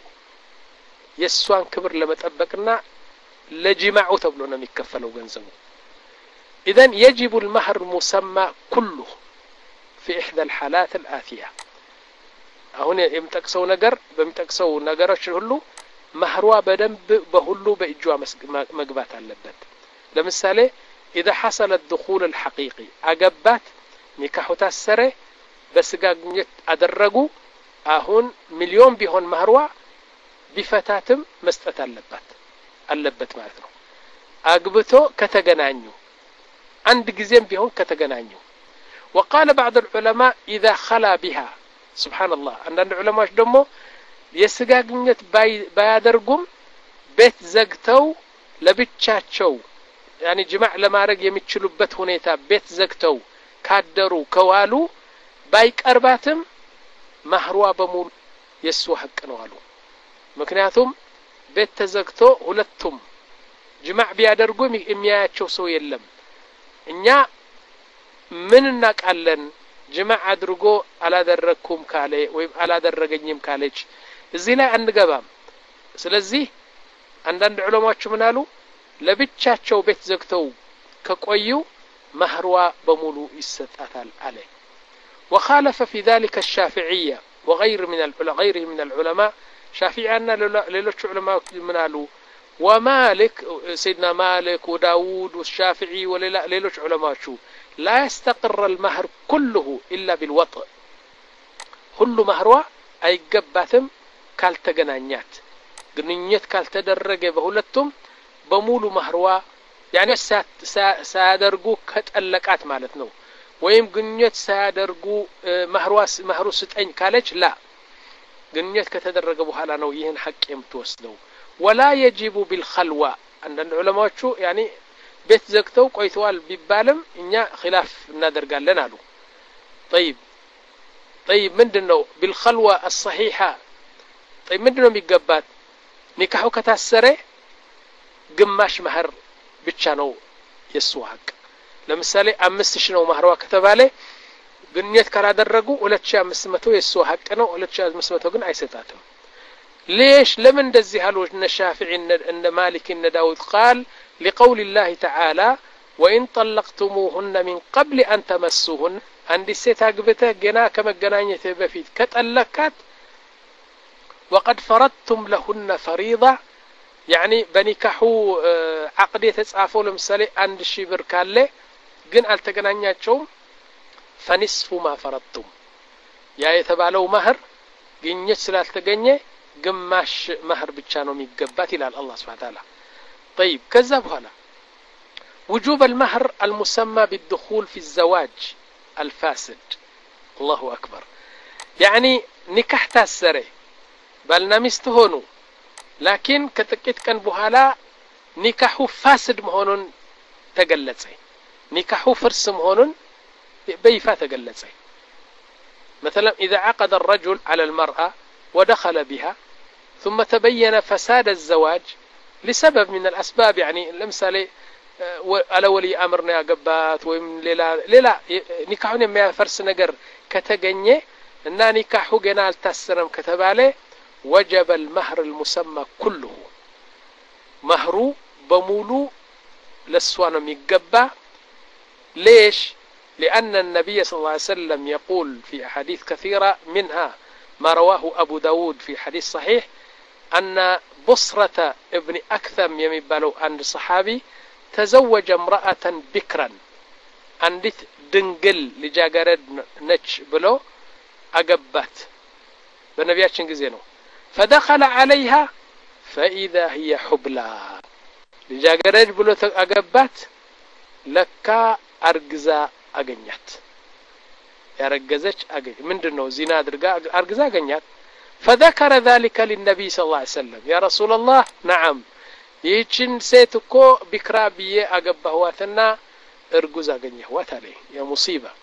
የሷን ክብር ለመጠበቅና ለጅማዑ ተብሎ ነው የሚከፈለው ገንዘቡ اذا يجب المهر المسمى كله في احدى الحالات الآتية አሁን የምጠቅሰው ነገር በሚጠቅሰው ነገሮች ሁሉ መህሯ በደንብ በሁሉ በእጇ መግባት አለበት ለምሳሌ اذا حصل الدخول الحقيقي አገባት ኒካሁ ታሰረ በስጋግኘት አደረጉ አሁን ሚሊዮን ቢሆን መህሯ ቢፈታትም መስጠት አለባት አለበት ማለት ነው አግብቶ ከተገናኙ አንድ ጊዜም ቢሆን ከተገናኙ وقال بعض العلماء اذا خلا بها سبحان الله አንዳንድ ዑለማዎች ደግሞ የስጋግኘት ባያደርጉም ቤት ዘግተው ለብቻቸው يعني جماع ለማድረግ የሚችሉበት ሁኔታ ቤት ዘግተው ካደሩ ከዋሉ ባይቀርባትም መህሯ በሙሉ የሱ ሐቅ ነው አሉ ምክንያቱም ቤት ተዘግቶ ሁለቱም ጅማዕ ቢያደርጉ የሚያያቸው ሰው የለም እኛ ምን እናቃለን ጅማዕ አድርጎ አላደረኩም ካለ ወይ አላደረገኝም ካለች እዚህ ላይ አንገባም ስለዚህ አንዳንድ ዑለማዎች ምን አሉ ለብቻቸው ቤት ዘግተው ከቆዩ መህርዋ በሙሉ ይሰጣታል አለ وخالف في ذلك الشافعية وغير من العلماء غيره من العلماء شافعينا ليلوች علماء ምን አሉ ومالك سيدنا مالك وداود والشافعي وليلا ليلوች علماء لا يستقر المهر كله إلا بالوطء ሁሉ መህርዋ አይገባትም ካልተገናኛት ግንኙነት ካልተደረገ በሁለቱም በሙሉ መህርዋ ያኔ ሳያደርጉ ከጠለቃት ማለት ነው ወይም ግንኙነት ሳያደርጉ መህርዋ መህሩ ስጠኝ ካለች ላ ግንኙነት ከተደረገ በኋላ ነው ይህን ሐቅ የምትወስደው ولا يجب بالخلوة አንዳንድ ዑለማዎቹ ያኔ ቤት ዘግተው ቆይተዋል ቢባልም እኛ ኺላፍ እናደርጋለን አሉ طيب طيب ምንድነው بالخلوة الصحيحة طيب ምንድነው የሚገባት ኒካሁ ከታሰረ ግማሽ መህር ብቻ ነው የሱ ሐቅ ለምሳሌ አምስት ሺህ ነው መህርዋ ከተባለ ግንኙነት ካላደረጉ ሁለት ሺህ አምስት መቶ የሱ ሐቅ ነው ሁለት ሺህ አምስት መቶ ግን አይሰጣትም ليش لمن دزي هلو ان الشافعي ان مالك ان داود قال لقول الله تعالى وإن طلقتموهن من قبل أن تمسوهن عندي ست اغبته جنا كمغناኘት በፊት ከጠለካት وقد فرضتم لهن فريضة يعني بنكحو عقد يتጻፈው ለምሳሌ አንድ ሺህ ብር ካለ ግን አልተገናኛቸውም فنصف ما فرضتم ያ የተባለው መህር ግኝት ስላልተገኘ ግማሽ መህር ብቻ ነው የሚገባት ይላል አላህ Subhanahu Wa Ta'ala طيب كذا በኋላ وجوب المهر المسمى بالدخول في الزواج الفاسد الله أكبر يعني نكاح تاسره بالنا ሚስት ሆኑ لكن ከጥቂት ቀን በኋላ ኒካሁ ፋስድ መሆኑን ተገለጸ ኒካሁ ፍርስ መሆኑን በይፋ ተገለጸ مثلا إذا عقد الرجل على المرأة ودخل بها ثم تبين فساد الزواج لسبب من الأسباب يعني لمثالي على ولي أمرنا قبات ويم ليلا ليلا نكاحون ما فرس نجر كتجنيه إن نكاحه جنال تسرم كتباله وجب المهر المسمى كله مهرو بمولو للسوان ميقبا ليش لأن النبي صلى الله عليه وسلم يقول في أحاديث كثيرة منها ما رواه أبو داود في حديث صحيح أن بصرة ابن أكثم يمبالو عند صحابي تزوج امرأة بكرا عندت دنقل لجاقرد نتش بلو أقبات بنبياتشن قزينو فدخل عليها فإذا هي حبلى لجاقرد بلو أقبات لكا أرقزا أقنيات يرجزش أجل من دونه زنا درجة أرجزا جنيات فذكر ذلك للنبي صلى الله عليه وسلم يا رسول الله نعم يجن سيتكو بكرابية أجبهواتنا أرجزا جنيه وتلي يا مصيبة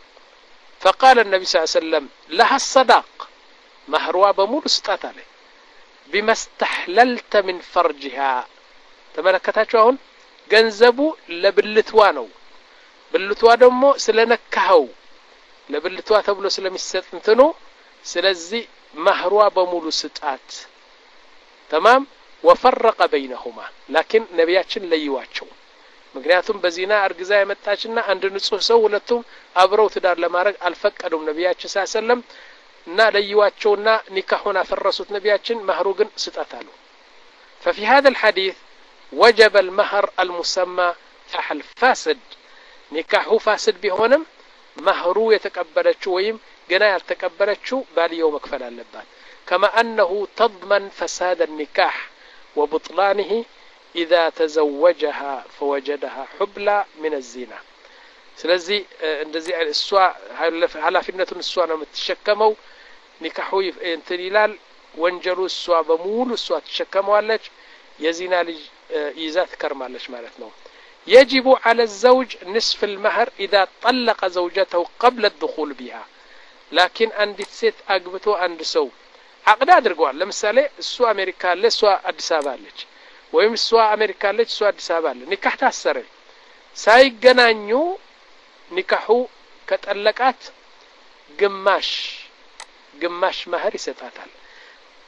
فقال النبي صلى الله عليه وسلم لها الصداق مهروا بمول استطالي بما استحللت من فرجها تملكتها جنزبو لبلتوانو بلتوا دمو سلنكهو ለብልቷ ተብሎ ስለሚሰጥ እንትኑ ስለዚህ መህሯ በሙሉ ስጣት تمام وفرق بينهما لكن ነብያችን ለይዋቸው ምክንያቱም በዚና አርግዛ የመጣችና አንድ ንጹህ ሰው ሁለቱም አብረው ትዳር ለማድረግ አልፈቀዱም ነብያችን ሰለላም እና ለይዋቸውና ኒካሁን አፈረሱት ነብያችን መህሩ ግን ስጣት አሉ ففي هذا الحديث وجب المهر المسمى فحل فاسد ኒካሁ ፋስድ ቢሆንም مهرو يتقبلچو ويم جنا يتقبلچو باليوم مكفل اللبان كما أنه تضمن فساد النكاح وبطلانه إذا تزوجها فوجدها حبلى من الزنا سلازي እንደዚህ እሷ ኃላፊነቱን እሷ ነው የምትሸከመው ኒካሁ እንትላል ወንጀሉ እሷ በሙሉ እሷ ትሸከመዋለች የዚና ልጅ ይዛት ከርማለች ማለት ነው يجب على الزوج نصف المهر إذا طلق زوجته قبل الدخول بها لكن عند ست أقبته عند سو عقد أدرجوال لمثال السوا أمريكا له سوا أدسابالج ويم السوا أمريكا له سوا أدسابال نكاح تأثر ساي جنانيو نكاحو كتطلقات جماش جماش مهر يسطاتال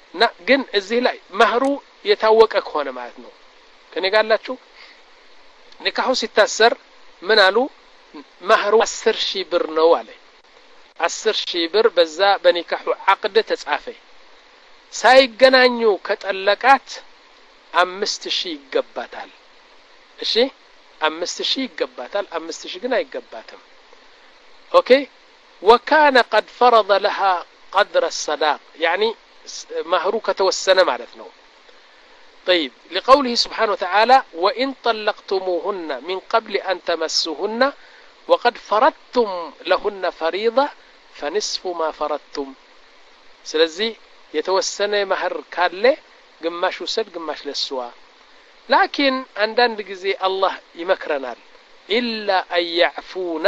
እና ግን እዚህ ላይ መህሩ የታወቀ ከሆነ ማለት ነው ከኔ ጋር አላችሁ ኒካሁ ሲታሰር ምን አሉ መህሩ አስር ሺህ ብር ነው አለ አስር ሺህ ብር በዛ በኒካሁ አቅድ ተጻፈ ሳይገናኙ ከጠለቃት አምስት ሺህ ይገባታል እሺ አምስት ሺህ ይገባታል አምስት ሺህ ግን አይገባትም ኦኬ وكان قد فرض لها قدر الصداق يعني مهر كتوسن معناتنا طيب لقوله سبحانه وتعالى وإن طلقتموهن من قبل أن تمسوهن وقد فرضتم لهن فريضة فنصف ما فرضتم سلزي يتوسن مهر كالله قماش وسد قماش للسوا لكن عندنا جزي الله يمكرنا إلا أن يعفون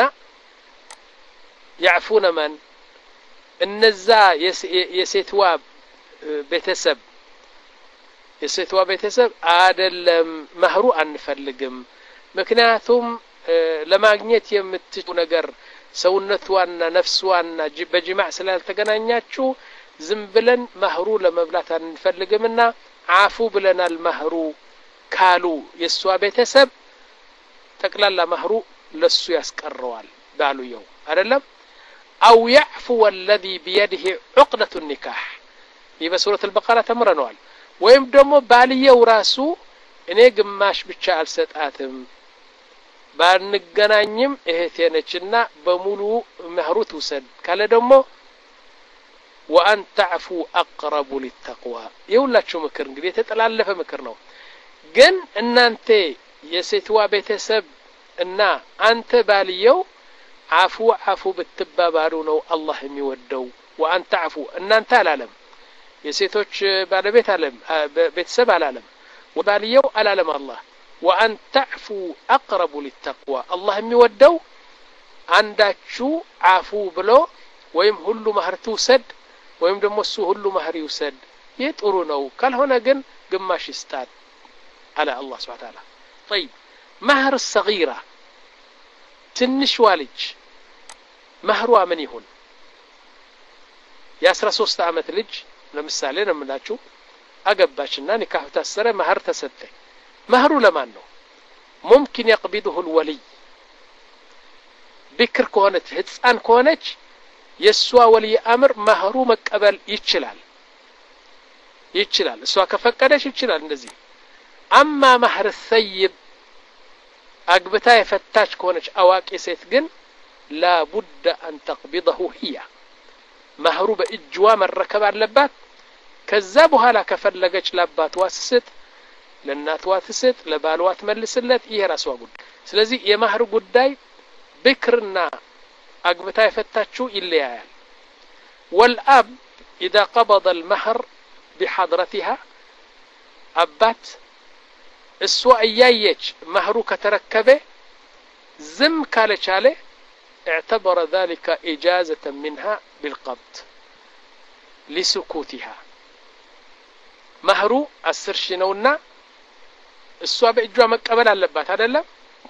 يعفون من النزا يسيتوا بيتسب يسيتوا بيتسب عادل مهرو አንፈልግም ምክንያቱም ለማግኘት የምትችሉ ነገር ሰውነቷና ነፍሷና በጅማዕ ስላልተገናኛችሁ ዝም ብለን መህሩ ለመብላት አንፈልግምና አፉ ብለናል መህሩ ካሉ የሷ ቤተሰብ ጠቅላላ መህሩ ለሱ ያስቀረዋል ባሉየው አይደለም أو يعفو الذي بيده عقدة النكاح يبقى سورة البقرة تمرنوال ويم دمو باليه وراسو እኔ ግማሽ ብቻ አልሰጣትም ባንገናኝም እህቴ ነችና በሙሉ መህሩ ትውሰድ ካለ ደግሞ وأن تعفو أقرب للتقوى የሁላችሁ ምክር እንግዲህ የተጠላለፈ ምክር ነው ግን እናንተ የሴትዋ ቤተሰብ እና አንተ ባልየው عفو عفو بالتبابارو نو الله የሚወደው وأن تعفو እናንተ አላለም የሴቶች ባለቤት አለም ቤተሰብ አላለም وباليو አላለም الله وأن تعفو أقرب للتقوى الله የሚወደው አንዳችሁ عفو ብሎ ወይም ሁሉ መህር ትውሰድ ወይም ደግሞ እሱ ሁሉ መህር ይውሰድ ይጥሩ ነው ካልሆነ ግን ግማሽ ይስጣት على الله سبحانه وتعالى طيب مهر الصغيرة ትንሽ ዋልጅ መህሯ ምን ይሁን የ13 አመት ልጅ ለምሳሌ ነው የምላችሁ አገባችና ኒካህ ታሰረ መህር ተሰጠ መህሩ ለማን ነው ممكن يقبضه الولي ቢክር ከሆነች ህፃን ከሆነች የሷ ወልይ አምር መህሩ መቀበል ይችላል ይችላል እሷ ከፈቀደች ይችላል እንደዚህ አማ መህር ሰይብ አግብታ የፈታች ከሆነች አዋቂ ሴት ግን لا بد أن تقبضه هي መህሩ በእጅዋ መረከብ አለባት ከዛ በኋላ ከፈለገች ለአባቷ ትስጥ ለእናቷ ትስጥ ለባሏ ትመልስለት ይሄ ራሷ ጉዳይ ስለዚህ የመህር ጉዳይ ቢክርና አግብታ የፈታችው ይለያያል والأب إذا قبض المهر بحضرتها አባት እሷ እያየች መህሩ ከተረከበ ዝም ካለቻለ اعتبر ذلك إجازة منها بالقبض لسكوتها مهرو አስር ሺህ ነውና እሷ በእጇ መቀበል አለባት አይደለም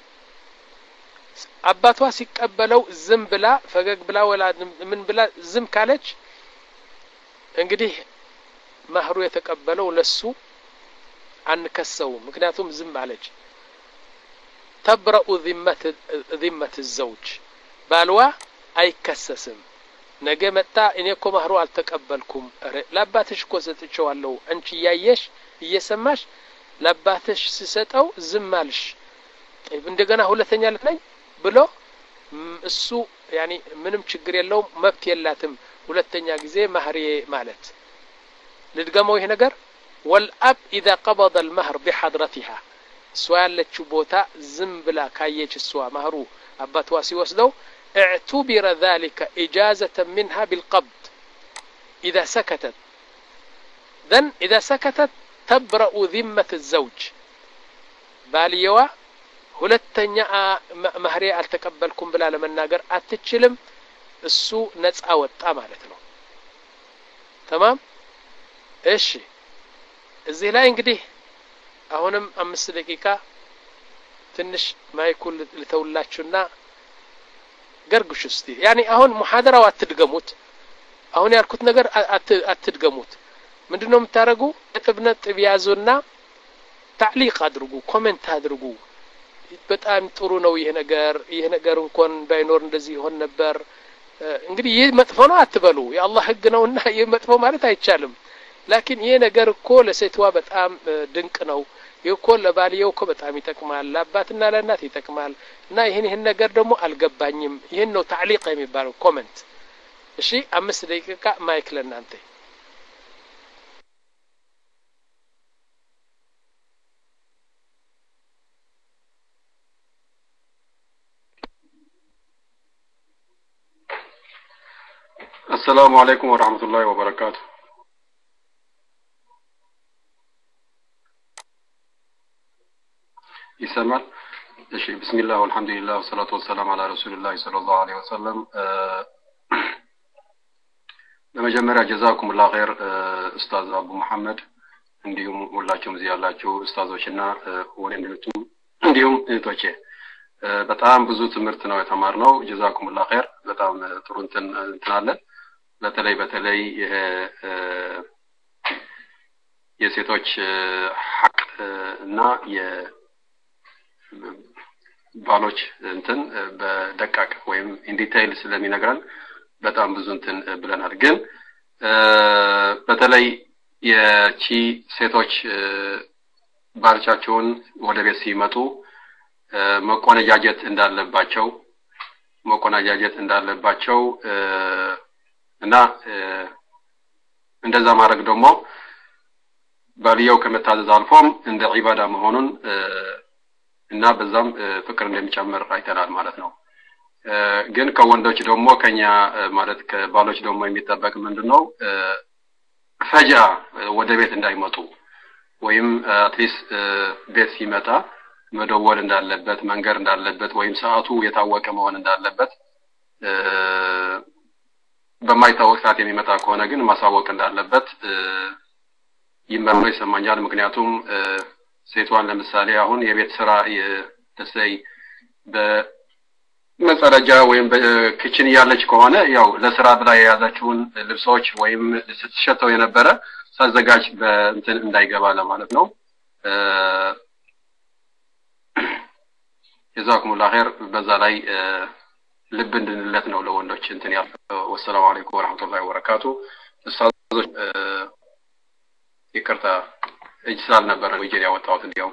አባቷ ሲቀበለው ዝም ብላ ፈገግ ብላ ወላ ምን ብላ ዝም ካለች እንግዲህ መህሩ የተቀበለው ለሱ አንከሰው ምክንያቱም ዝም አለች تبرأ ذمة ذمة الزوج ባልዋ አይከሰስም ነገ መጣ እኔ እኮ መህሩ አልተቀበልኩም ለአባትሽ እኮ ሰጥቼዋለሁ አንቺ ያየሽ እየሰማሽ ለአባትሽ ሲሰጠው ዝም አልሽ طيب እንደገና ሁለተኛ ልትነኝ ብሎ እሱ يعني ምንም ችግር የለውም መብት የላትም ሁለተኛ ጊዜ መህር ማለት ልድገመው ይሄ ነገር والأب إذا قبض المهر بحضرتها سوالتشو بوتا ዝም ብላ ካየች እሷ መህሩ አባቷ ሲወስደው اعتبر ذلك إجازة منها بالقبض إذا سكتت then إذا سكتت تبرأ ذمة الزوج باليوا ሁለተኛ መህሬ አልተቀበልኩም ብላ ለመናገር አትችልም እሱ ነፃ ወጣ ማለት ነው تمام እሺ እዚህ ላይ እንግዲህ አሁንም አምስት ደቂቃ ትንሽ ማይኩል ልተውላችሁና ገርግሽ እስቲ ያኒ አሁን ሙሐደራው አትድገሙት አሁን ያልኩት ነገር አትድገሙት ምንድነው የምታረጉ ነጥብ ነጥብ ያዙና تعليق አድርጉ ኮሜንት አድርጉ በጣም ጥሩ ነው ይሄ ነገር ይሄ ነገር እንኳን ባይኖር እንደዚህ ይሆን ነበር እንግዲህ ይሄ መጥፎ ነው አትበሉ የአላህ ህግ ነውና ይሄ መጥፎ ማለት አይቻልም ላኪን ይሄ ነገር እኮ ለሴትዋ በጣም ድንቅ ነው ይኮ ለባልየው እኮ በጣም ይጠቅማል ለአባትና ለእናት ይጠቅማል እና ይሄን ይሄን ነገር ደግሞ አልገባኝም ይሄን ነው تعليق የሚባለው ኮሜንት እሺ አምስት ደቂቃ ማይክ ለእናንተ
السلام عليكم ورحمة الله وبركاته يسمع بسم الله والحمد لله والصلاة والسلام على رسول الله صلى الله عليه وسلم بمجمرة جزاكم الله خير أستاذ أبو محمد እንዲሁም ሁላችሁም እዚህ ያላችሁ ኡስታዞችና ወንድሞችም እንዲሁም እህቶቼ በጣም ብዙ ትምህርት ነው የተማርነው ጀዛኩሙላህ ኸይር በጣም ጥሩ እንትን እንትናለን በተለይ በተለይ ይሄ የሴቶች ሐቅ እና የባሎች እንትን በደቃቅ ወይም ኢን ዲቴይል ስለሚነግረን በጣም ብዙ እንትን ብለናል ግን በተለይ የቺ ሴቶች ባልቻቸውን ወደ ቤት ሲመጡ መቆነጃጀት እንዳለባቸው መቆነጃጀት እንዳለባቸው እና እንደዛ ማድረግ ደግሞ ባልየው ከመታዘዝ አልፎም እንደ ዒባዳ መሆኑን እና በዛም ፍቅር እንደሚጨምር አይተናል ማለት ነው ግን ከወንዶች ደግሞ ከኛ ማለት ከባሎች ደግሞ የሚጠበቅ ምንድነው ፈጃ ወደ ቤት እንዳይመጡ ወይም አትሊስት ቤት ሲመጣ መደወል እንዳለበት መንገር እንዳለበት ወይም ሰዓቱ የታወቀ መሆን እንዳለበት በማይታወቅ ሰዓት የሚመጣ ከሆነ ግን ማሳወቅ እንዳለበት ይመረው ይሰማኛል ምክንያቱም ሴቷን ለምሳሌ አሁን የቤት ስራ ተሰይ በመጸዳጃ ወይም በኪችን ያለች ከሆነ ያው ለስራ ብላ የያዛችውን ልብሶች ወይም ስትሸተው የነበረ ሳዘጋጅ በእንትን እንዳይገባ ለማለት ነው جزاكم خير በዛላይ ልብ እንድንለት ነው ለወንዶች እንትን ያለው ወሰላሙ አለይኩም ወራህመቱላሂ ወበረካቱ ኡስታዞች ይቅርታ እጅሳል ነበር ወይጄ ያወጣሁት እንዲያው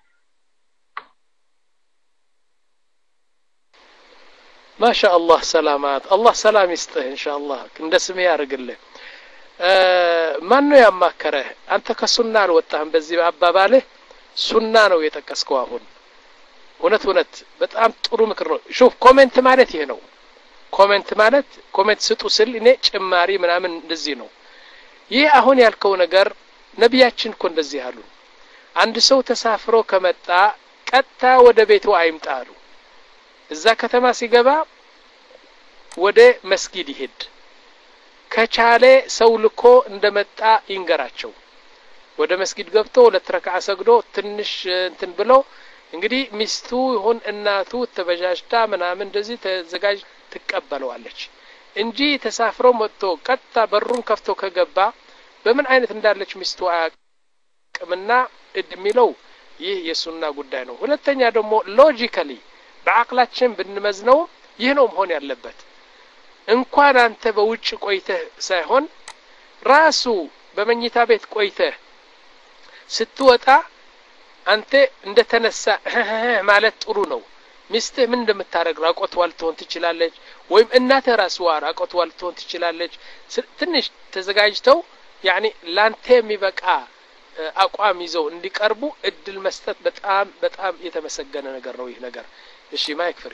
ما شاء الله سلامات الله سلام يسطه ان شاء الله እንደ ስሜ ያርግልህ ማን ነው ያማከረህ አንተ ከሱና አልወጣህም በዚህ አባባልህ ሱና ነው የጠቀስከው አሁን እውነት እውነት በጣም ጥሩ ምክር ነው ሹፍ ኮሜንት ማለት ይሄ ነው ኮሜንት ማለት ኮሜንት ስጡ ስል እኔ ጭማሪ ምናምን እንደዚህ ነው ይሄ አሁን ያልከው ነገር ነብያችን እኮ እንደዚህ አሉ አንድ ሰው ተሳፍሮ ከመጣ ቀጥታ ወደ ቤቱ አይምጣሉ እዛ ከተማ ሲገባ ወደ መስጊድ ይሄድ ከቻለ ሰው ልኮ እንደመጣ ይንገራቸው ወደ መስጊድ ገብቶ ለተረካዓ ሰግዶ ትንሽ እንትን ብሎ እንግዲህ ሚስቱ ይሁን እናቱ ተበጃጅታ ምናምን እንደዚህ ተዘጋጅ ትቀበለዋለች እንጂ ተሳፍሮ መጥቶ ቀጥታ በሩን ከፍቶ ከገባ በምን አይነት እንዳለች ሚስቱ አያቅምና እድሚለው ይህ የሱና ጉዳይ ነው ሁለተኛ ደግሞ ሎጂካሊ በአቅላችን ብንመዝነው ይህ ነው መሆን ያለበት እንኳን አንተ በውጭ ቆይተህ ሳይሆን ራሱ በመኝታ ቤት ቆይተህ ስትወጣ አንተ እንደተነሳ ማለት ጥሩ ነው ሚስትህ ምን እንደምታረግ ራቆት ዋልተውን ትችላለች ወይም እናተ ራስዋ ራቆት ዋልተውን ትችላለች ትንሽ ተዘጋጅተው ያኒ ላንተ የሚበቃ አቋም ይዘው እንዲቀርቡ እድል መስጠት በጣም በጣም የተመሰገነ ነገር ነው ይህ ነገር እሺ ማይክ ፍሪ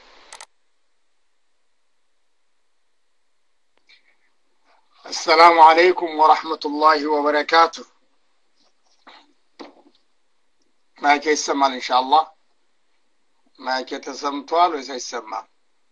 السلام عليكم ورحمة الله وبركاته ما يسمع إن شاء الله ما يتسمطوال ويسمع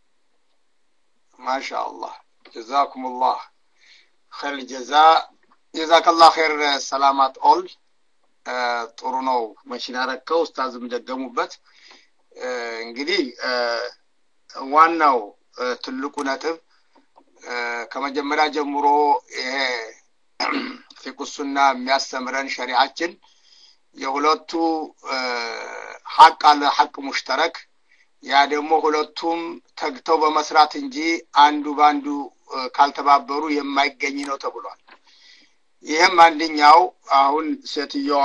ما شاء الله جزاكم الله خير الجزاء جزاك الله خير سلامات أول ጥሩ ነው መሽና ረከው ኡስታዝም ደገሙበት እንግዲህ ዋናው ትልቁ ነጥብ ከመጀመሪያ ጀምሮ ይሄ ፊቅሁ ሱና የሚያስተምረን ሸሪዓችን የሁለቱ ሐቅ አለ ሐቅ ሙሽተረክ ያ ደግሞ ሁለቱም ተግተው በመስራት እንጂ አንዱ ባንዱ ካልተባበሩ የማይገኝ ነው ተብሏል። ይሄም አንደኛው አሁን ሴትየዋ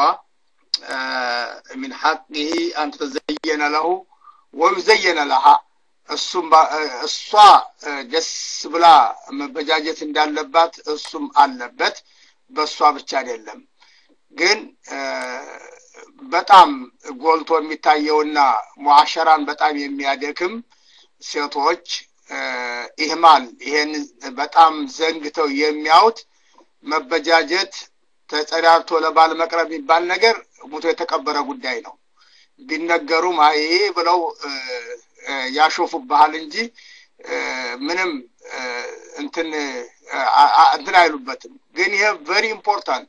من حقه أن تزين له ويزين لها እሱም እሷ ደስ ብላ መበጃጀት እንዳለባት እሱም አለበት በሷ ብቻ አይደለም ግን በጣም ጎልቶ የሚታየውና ሙአሸራን በጣም የሚያደክም ሴቶች ኢህማል ይሄን በጣም ዘንግተው የሚያውት መበጃጀት ተጸዳርቶ ለባል መቅረብ የሚባል ነገር ሙቶ የተቀበረ ጉዳይ ነው ቢነገሩ ማይ ብለው ያሾፉብሃል እንጂ ምንም እንትን እንትን አይሉበትም ግን ይሄ very important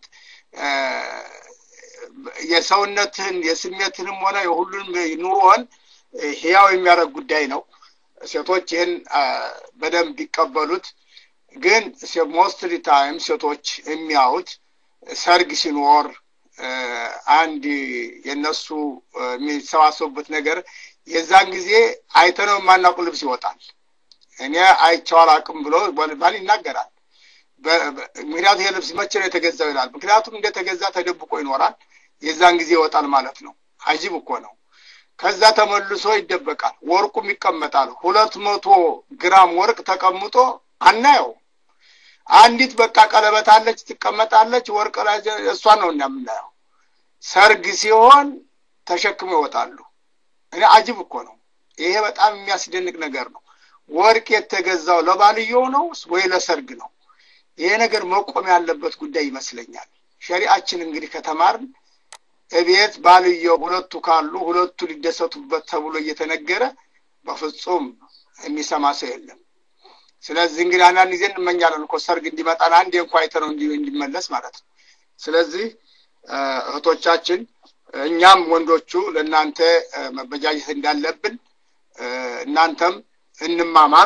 የሰውነትን የስሜትንም ሆነ የሁሉንም ኑሮን ህያው የሚያደርግ ጉዳይ ነው ሴቶች ይሄን በደንብ ይቀበሉት ግን most of the time ሴቶች የሚያውት ሰርግ ሲኖር አንድ የነሱ የሚሰዋሰቡበት ነገር የዛን ጊዜ አይተነው ማናቁ ልብስ ይወጣል እኔ አይቻል አቅም ብሎ ባል ይናገራል ምክንያቱ የልብስ መቼ ነው የተገዛው ይላል ምክንያቱም እንደተገዛ ተደብቆ ይኖራል የዛን ጊዜ ይወጣል ማለት ነው አጂብ እኮ ነው ከዛ ተመልሶ ይደበቃል ወርቁም ይቀመጣል ሁለት መቶ ግራም ወርቅ ተቀምጦ አናየው አንዲት በቃ ቀለበት አለች ትቀመጣለች ወርቅ ላይ እሷ ነው እንደምናየው ሰርግ ሲሆን ተሸክመው ይወጣሉ እኔ አጂብ እኮ ነው ይሄ በጣም የሚያስደንቅ ነገር ነው ወርቅ የተገዛው ለባልየው ነው ወይ ለሰርግ ነው ይሄ ነገር መቆም ያለበት ጉዳይ ይመስለኛል ሸሪዓችን እንግዲህ ከተማርን እቤት ባልየው ሁለቱ ካሉ ሁለቱ ሊደሰቱበት ተብሎ እየተነገረ በፍጹም የሚሰማ ሰው የለም ስለዚህ እንግዲህ አናን ይዘን እንመኛለን እኮ ሰርግ እንዲመጣና አንዴ እንኳን አይተነው እንዲመለስ ማለት ነው ስለዚህ እህቶቻችን እኛም ወንዶቹ ለናንተ መበጃጀት እንዳለብን እናንተም እንማማር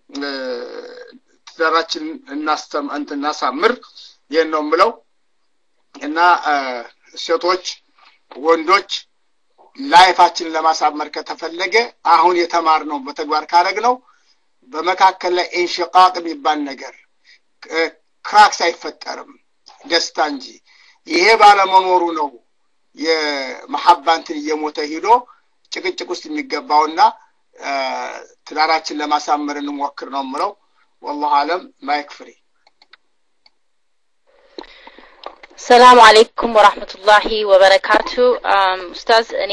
ትዳራችን እናስተም እንትና ሳምር ይሄን ነው ምለው እና ሴቶች ወንዶች ላይፋችን ለማሳመር ከተፈለገ አሁን የተማርነው በተግባር ካረግነው በመካከል ላይ ኢንሽቃቅ የሚባል ነገር ክራክስ አይፈጠርም ደስታ እንጂ ይሄ ባለመኖሩ ነው የመሐባንትን እየሞተ ሄዶ ጭቅጭቅ ውስጥ የሚገባውና ትዳራችን ለማሳመር እንሞክር ነው ምለው والله አለም ማይክ ፍሪ
السلام عليكم ورحمة الله وبركاته ኡስታዝ እኔ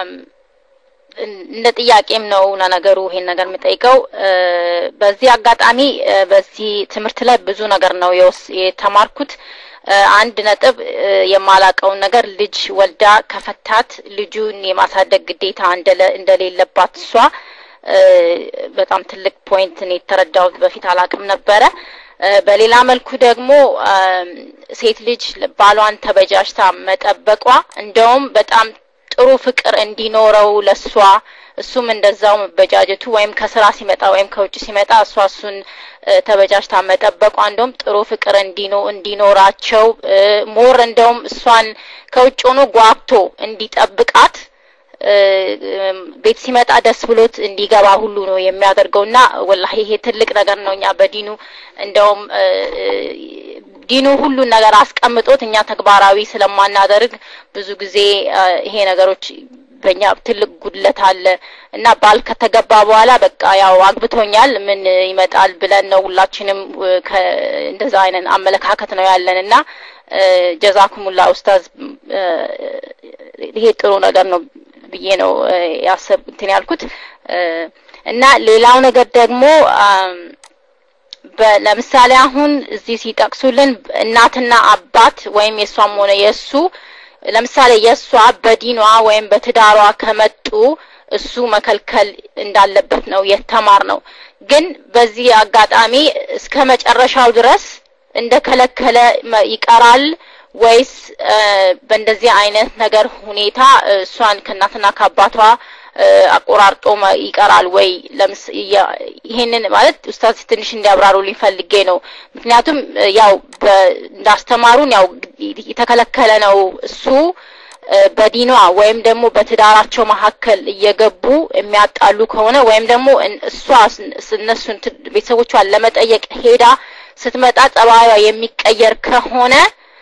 እንደ ጥያቄም ነው ነገሩ ይሄን ነገር የምጠይቀው በዚህ አጋጣሚ በዚህ ትምህርት ላይ ብዙ ነገር ነው የተማርኩት አንድ ነጥብ የማላቀው ነገር ልጅ ወልዳ ከፈታት ልጁን የማሳደግ ግዴታ እንደሌለባት እሷ በጣም ትልቅ ፖይንት ነው የተረዳሁት በፊት አላቅም ነበረ በሌላ መልኩ ደግሞ ሴት ልጅ ባሏን ተበጃጅታ መጠበቋ እንደውም በጣም ጥሩ ፍቅር እንዲኖረው ለሷ እሱም እንደዛው መበጃጀቱ ወይም ከስራ ሲመጣ ወይም ከውጭ ሲመጣ እሷ እሱን ተበጃጅታ መጠበቋ እንደውም ጥሩ ፍቅር እንዲኖ እንዲኖራቸው ሞር እንደውም እሷን ከውጭ ሆኖ ጓግቶ እንዲጠብቃት ቤት ሲመጣ ደስ ብሎት እንዲገባ ሁሉ ነው የሚያደርገውና ወላሂ ይሄ ትልቅ ነገር ነውኛ በዲኑ እንደውም ዲኑ ሁሉ ነገር አስቀምጦት እኛ ተግባራዊ ስለማናደርግ ብዙ ጊዜ ይሄ ነገሮች በእኛ ትልቅ ጉድለት አለ እና ባል ከተገባ በኋላ በቃ ያው አግብቶኛል ምን ይመጣል ብለን ነው ሁላችንም እንደዛ አይነት አመለካከት ነው ያለንና ጀዛኩሙላህ ኡስታዝ ይሄ ጥሩ ነገር ነው ብዬ ነው ያሰብ እንትን ያልኩት እና ሌላው ነገር ደግሞ ለምሳሌ አሁን እዚህ ሲጠቅሱልን እናትና አባት ወይም የሷም ሆነ የሱ ለምሳሌ የሷ በዲኗ ወይም በትዳሯ ከመጡ እሱ መከልከል እንዳለበት ነው የተማር ነው ግን በዚህ አጋጣሚ እስከ መጨረሻው ድረስ እንደከለከለ ይቀራል ወይስ በእንደዚህ አይነት ነገር ሁኔታ እሷን ከናትና ከአባቷ አቆራርጦ ይቀራል ወይ ለምስ ይሄንን ማለት ኡስታዝ ትንሽ እንዲያብራሩልኝ ፈልጌ ነው ምክንያቱም ያው እንዳስተማሩን ያው የተከለከለ ነው እሱ በዲኗ ወይም ደግሞ በትዳራቸው መሐከል እየገቡ የሚያጣሉ ከሆነ ወይም ደግሞ እሷ እነሱን ቤተሰቦቿን ለመጠየቅ ሄዳ ስትመጣ ጸባይዋ የሚቀየር ከሆነ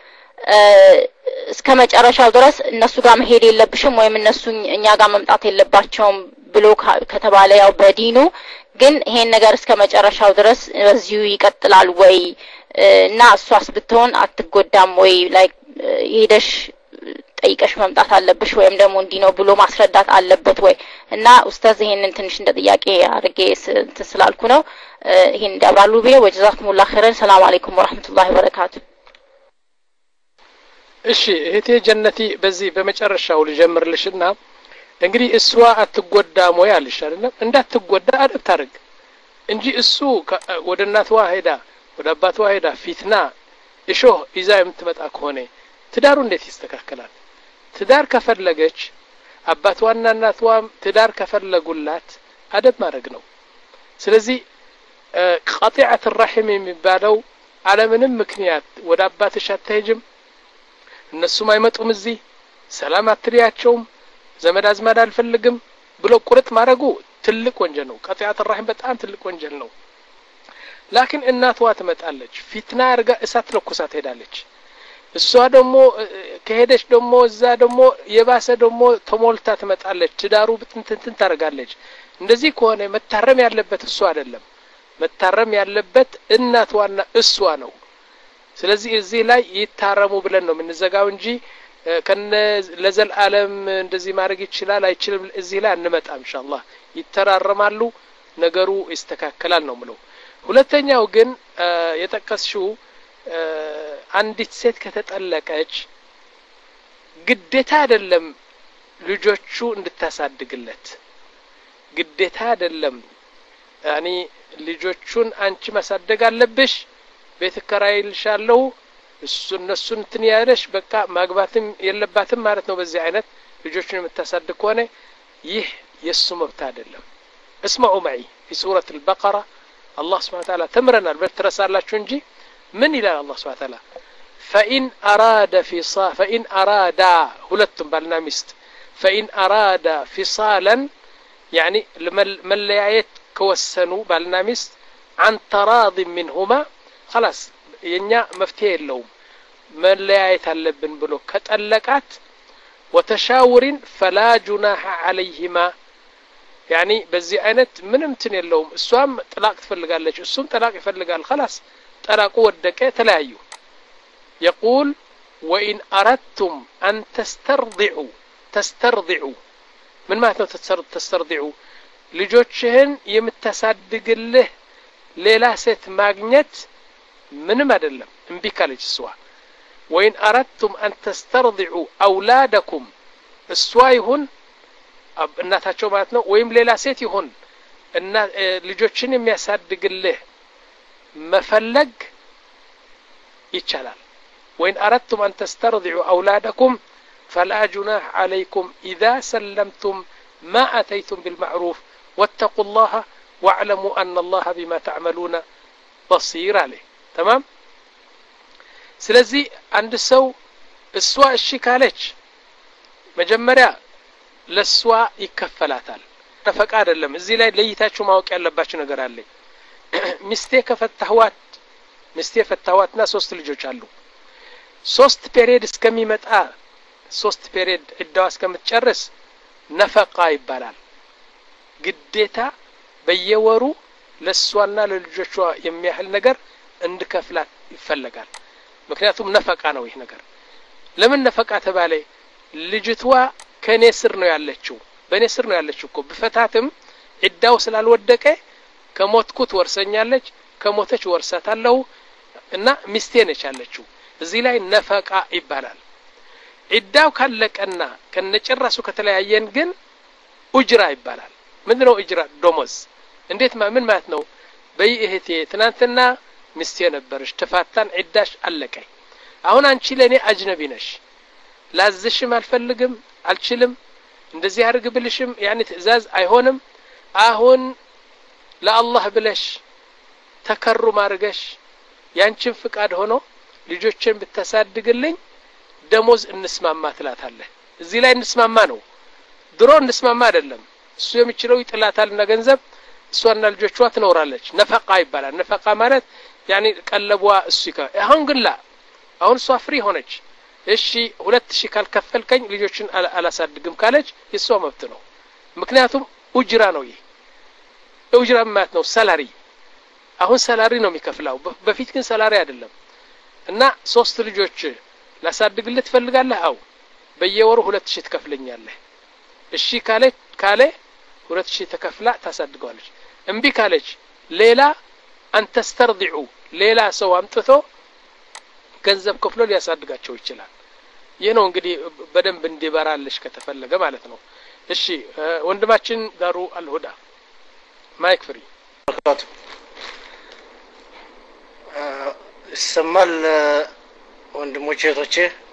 እስከ መጨረሻው ድረስ እነሱ ጋር መሄድ የለብሽም ወይም እነሱ እኛ ጋር መምጣት የለባቸውም ብሎ ከተባለ ያው በዲኑ ግን ይሄን ነገር እስከ መጨረሻው ድረስ በዚሁ ይቀጥላል ወይ እና እሷስ ብትሆን አትጎዳም ወይ ላይክ ሄደሽ ጠይቀሽ መምጣት አለብሽ ወይም ደግሞ እንዲ ነው ብሎ ማስረዳት አለበት ወይ እና ኡስታዝ ይሄንን ትንሽ እንደ ጥያቄ አድርጌ ስላልኩ ነው ይሄን እንዳባሉ ቢየ ወጀዛኩሙላህ ኸይረን ሰላም አለይኩም ወራህመቱላሂ ወበረካቱ
እሺ እህቴ ጀነቲ በዚህ በመጨረሻው ልጀምርልሽና እንግዲህ እሷ አትጎዳም ወይ አልሽ አይደለም እንዳትጎዳ አደብ ታርግ እንጂ እሱ ወደ እናትዋ ሄዳ ወደ አባትዋ ሄዳ ፊትና እሾህ ይዛ የምትመጣ ከሆነ ትዳሩ እንዴት ይስተካከላል ትዳር ከፈለገች አባትዋና እናትዋ ትዳር ከፈለጉላት አደብ ማድረግ ነው ስለዚህ قطيعة الرحم የሚባለው ዓለምንም ምክንያት ወደ አባትሽ አትሄጅም እነሱም አይመጡም እዚህ ሰላም አትሪያቸውም ዘመድ አዝማድ አልፈልግም ብሎ ቁርጥ ማድረጉ ትልቅ ወንጀል ነው قطيعة الرحم በጣም ትልቅ ወንጀል ነው ላኪን እናትዋ ትመጣለች ፊትና አርጋ እሳት ለኩሳ ትሄዳለች እሷ ደግሞ ከሄደች ደግሞ እዛ ደግሞ የባሰ ደግሞ ተሞልታ ትመጣለች ትዳሩ ብትንትን ታረጋለች እንደዚህ ከሆነ መታረም ያለበት እሱ አይደለም መታረም ያለበት እናትዋና እሷ ነው ስለዚህ እዚህ ላይ ይታረሙ ብለን ነው ምንዘጋው እንጂ ከነ ለዘል ዓለም እንደዚህ ማድረግ ይችላል አይችልም እዚህ ላይ እንመጣም ኢንሻአላህ ይተራረማሉ ነገሩ ይስተካከላል ነው ምለው ሁለተኛው ግን የጠቀስሽው አንዲት ሴት ከተጠለቀች ግዴታ አይደለም ልጆቹ እንድታሳድግለት ግዴታ አይደለም ያኒ ልጆቹን አንቺ ማሳደግ አለብሽ ቤት ከራይልሻለሁ እሱ እነሱን ትንያለሽ በቃ ማግባትም የለባትም ማለት ነው በዚህ አይነት ልጆቹን የምታሳድግ ከሆነ ይህ የሱ መብት አይደለም اسمعوا معي في سورة البقرة الله سبحانه وتعالى تمرنا بترسالاችሁ እንጂ من إلى الله سبحانه وتعالى فإن أراد فصا فإن أراد ሁለቱም ባልና ሚስት فإن أراد فصالا يعني መለያየት ከወሰኑ ባልና ሚስት عن تراض منهما خلاص የኛ መፍትሄ የለውም መለያየት አለብን ብሎ ከጠለቃት وتشاورين فلا جناح عليهما يعني በዚህ አይነት ምንም ትን የለውም እሷም ጥላቅ ትፈልጋለች እሱም ጥላቅ ይፈልጋል خلاص طلاقوا ودقه تلايو يقول وإن أردتم أن تسترضعوا تسترضعوا من ما تسترضعوا ልጆችህን የምታሳድግልህ ሌላ ሴት ማግኘት ምንም አይደለም እንቢ ካለች እሷ وإن أردتم أن تسترضعوا أولادكم እሷ ይሁን እናታቸው ማለት ነው ወይም ሌላ ሴት ይሁን እና ልጆችን የሚያሳድግልህ مفلق يتشلال وإن أردتم أن تسترضعوا أولادكم فلا جناح عليكم إذا سلمتم ما أتيتم بالمعروف واتقوا الله واعلموا أن الله بما تعملون بصير عليه تمام سلزي عند السو السواء الشكالج مجمريا للسواء يكفلاتال تفق አይደለም እዚህ ላይ ለይታችሁ ማወቅ ያለባችሁ ነገር አለ ሚስቴ ከፈታህዋት ሚስቴ ፈታህዋትና ሶስት ልጆች አሉ ሶስት ፔሪድ እስከሚመጣ ሶስት ፔሪድ እዳዋ እስከምትጨርስ ነፈቃ ይባላል ግዴታ በየወሩ ለሷና ለልጆቿ የሚያህል ነገር እንድከፍላት ይፈልጋል ምክንያቱም ነፈቃ ነው ይሄ ነገር ለምን ነፈቃ ተባለ ልጅቷ ከኔ ስር ነው ያለችው በኔ ስር ነው ያለችው እኮ በፈታትም እዳው ስላልወደቀ ከሞትኩት ወርሰኛለች ከሞተች ወርሳታለሁ እና ሚስቴ ነች ያለችው እዚህ ላይ ነፈቃ ይባላል እዳው ካለቀና ከነጨራሱ ከተለያየን ግን ኡጅራ ይባላል ምንድነው ኡጅራ ደሞዝ እንዴት ምን ማለት ነው በይእህቴ ትናንትና ሚስቴ ነበርሽ ተፋታን እዳሽ አለቀ አሁን አንቺ ለኔ አጅነቢ ነሽ ላዝሽም አልፈልግም አልችልም እንደዚህ አድርግ ብልሽም ያኒ ትእዛዝ አይሆንም አሁን ለአላህ ብለሽ ተከሩም አድርገሽ ያንቺን ፍቃድ ሆኖ ልጆችን ብታሳድግልኝ ደሞዝ እንስማማ ትላታለህ እዚህ ላይ እንስማማ ነው ድሮ እንስማማ አይደለም እሱ የሚችለው ይጥላታልና ገንዘብ እሷና ልጆቿ ትኖራለች ነፈቃ ይባላል ነፈቃ ማለት ያኒ ቀለቧ እሱ ይካ አሁን ግን ላ አሁን እሷ ፍሪ ሆነች እሺ ሁለት ሺህ ካልከፈልከኝ ልጆችን አላሳድግም ካለች የሷ መብት ነው ምክንያቱም ኡጅራ ነው ይሄ ኡጅራ ማለት ነው ሳላሪ አሁን ሳላሪ ነው የሚከፍለው በፊት ግን ሳላሪ አይደለም እና ሶስት ልጆች ላሳድግልህ ትፈልጋለህ አው በየወሩ ሁለት ሺህ ትከፍለኛለህ እሺ ካለች ካለ ሁለት ሺህ ተከፍላ ታሳድገዋለች እንቢ ካለች ሌላ አንተ ተስተርዲዑ ሌላ ሰው አምጥቶ ገንዘብ ከፍሎ ሊያሳድጋቸው ይችላል ይሄ ነው እንግዲህ በደንብ እንዲበራልሽ ከተፈለገ ማለት ነው እሺ ወንድማችን ዳሩ አልሁዳ ማይክ ፍሪ
በረካቱ ይሰማል ወንድሞቼ እህቶቼ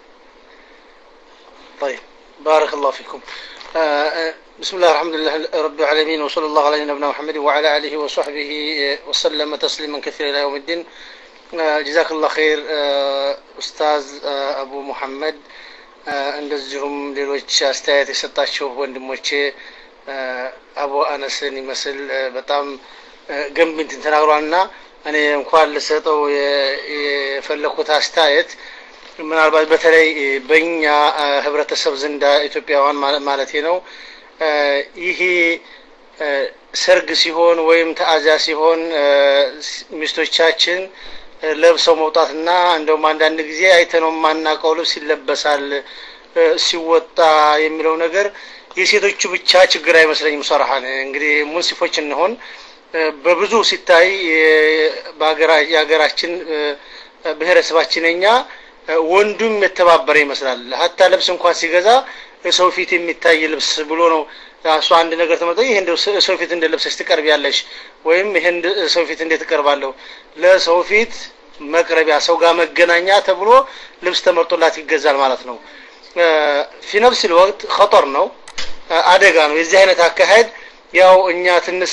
طيب بارك الله فيكم بسم الله الحمد لله رب العالمين وصلى الله على نبينا محمد وعلى اله وصحبه وسلم تسليما كثيرا الى يوم الدين جزاك الله خير استاذ ابو محمد እንደዚሁም ሌሎች አስተያየት የሰጣችሁ ወንድሞቼ አቡ አነስን ይመስል በጣም ገንቢ እንትን ተናግሯልና እኔ እንኳን ልሰጠው የፈለኩት አስተያየት ምናልባት በተለይ በእኛ ህብረተሰብ ዘንዳ ኢትዮጵያውያን ማለት ነው ይሄ ሰርግ ሲሆን ወይም ተአዛ ሲሆን ሚስቶቻችን ለብሰው መውጣትና እንደውም አንዳንድ ጊዜ አይተነው ማናቀው ልብስ ይለበሳል ሲወጣ የሚለው ነገር የሴቶቹ ብቻ ችግር አይመስለኝም ሷራሃን እንግዲህ ሙስሊሞች እንሆን በብዙ ሲታይ በአገራችን ብሔረሰባችንኛ ወንዱም የተባበረ ይመስላል hatta ልብስ እንኳን ሲገዛ ሰው ፊት የሚታይ ልብስ ብሎ ነው እሱ አንድ ነገር ተመጣጣ ይሄ እንደው ሰው ፊት እንደ ልብስ ስትቀርብ ያለሽ ወይም ይሄ ሰው ፊት እንደ ተቀርባለሁ ለሰው ፊት መቅረቢያ ሰው ጋር መገናኛ ተብሎ ልብስ ተመርጦላት ይገዛል ማለት ነው في نفس الوقت خطر ነው አደጋ ነው የዚህ አይነት አካሄድ ያው እኛ ትንስ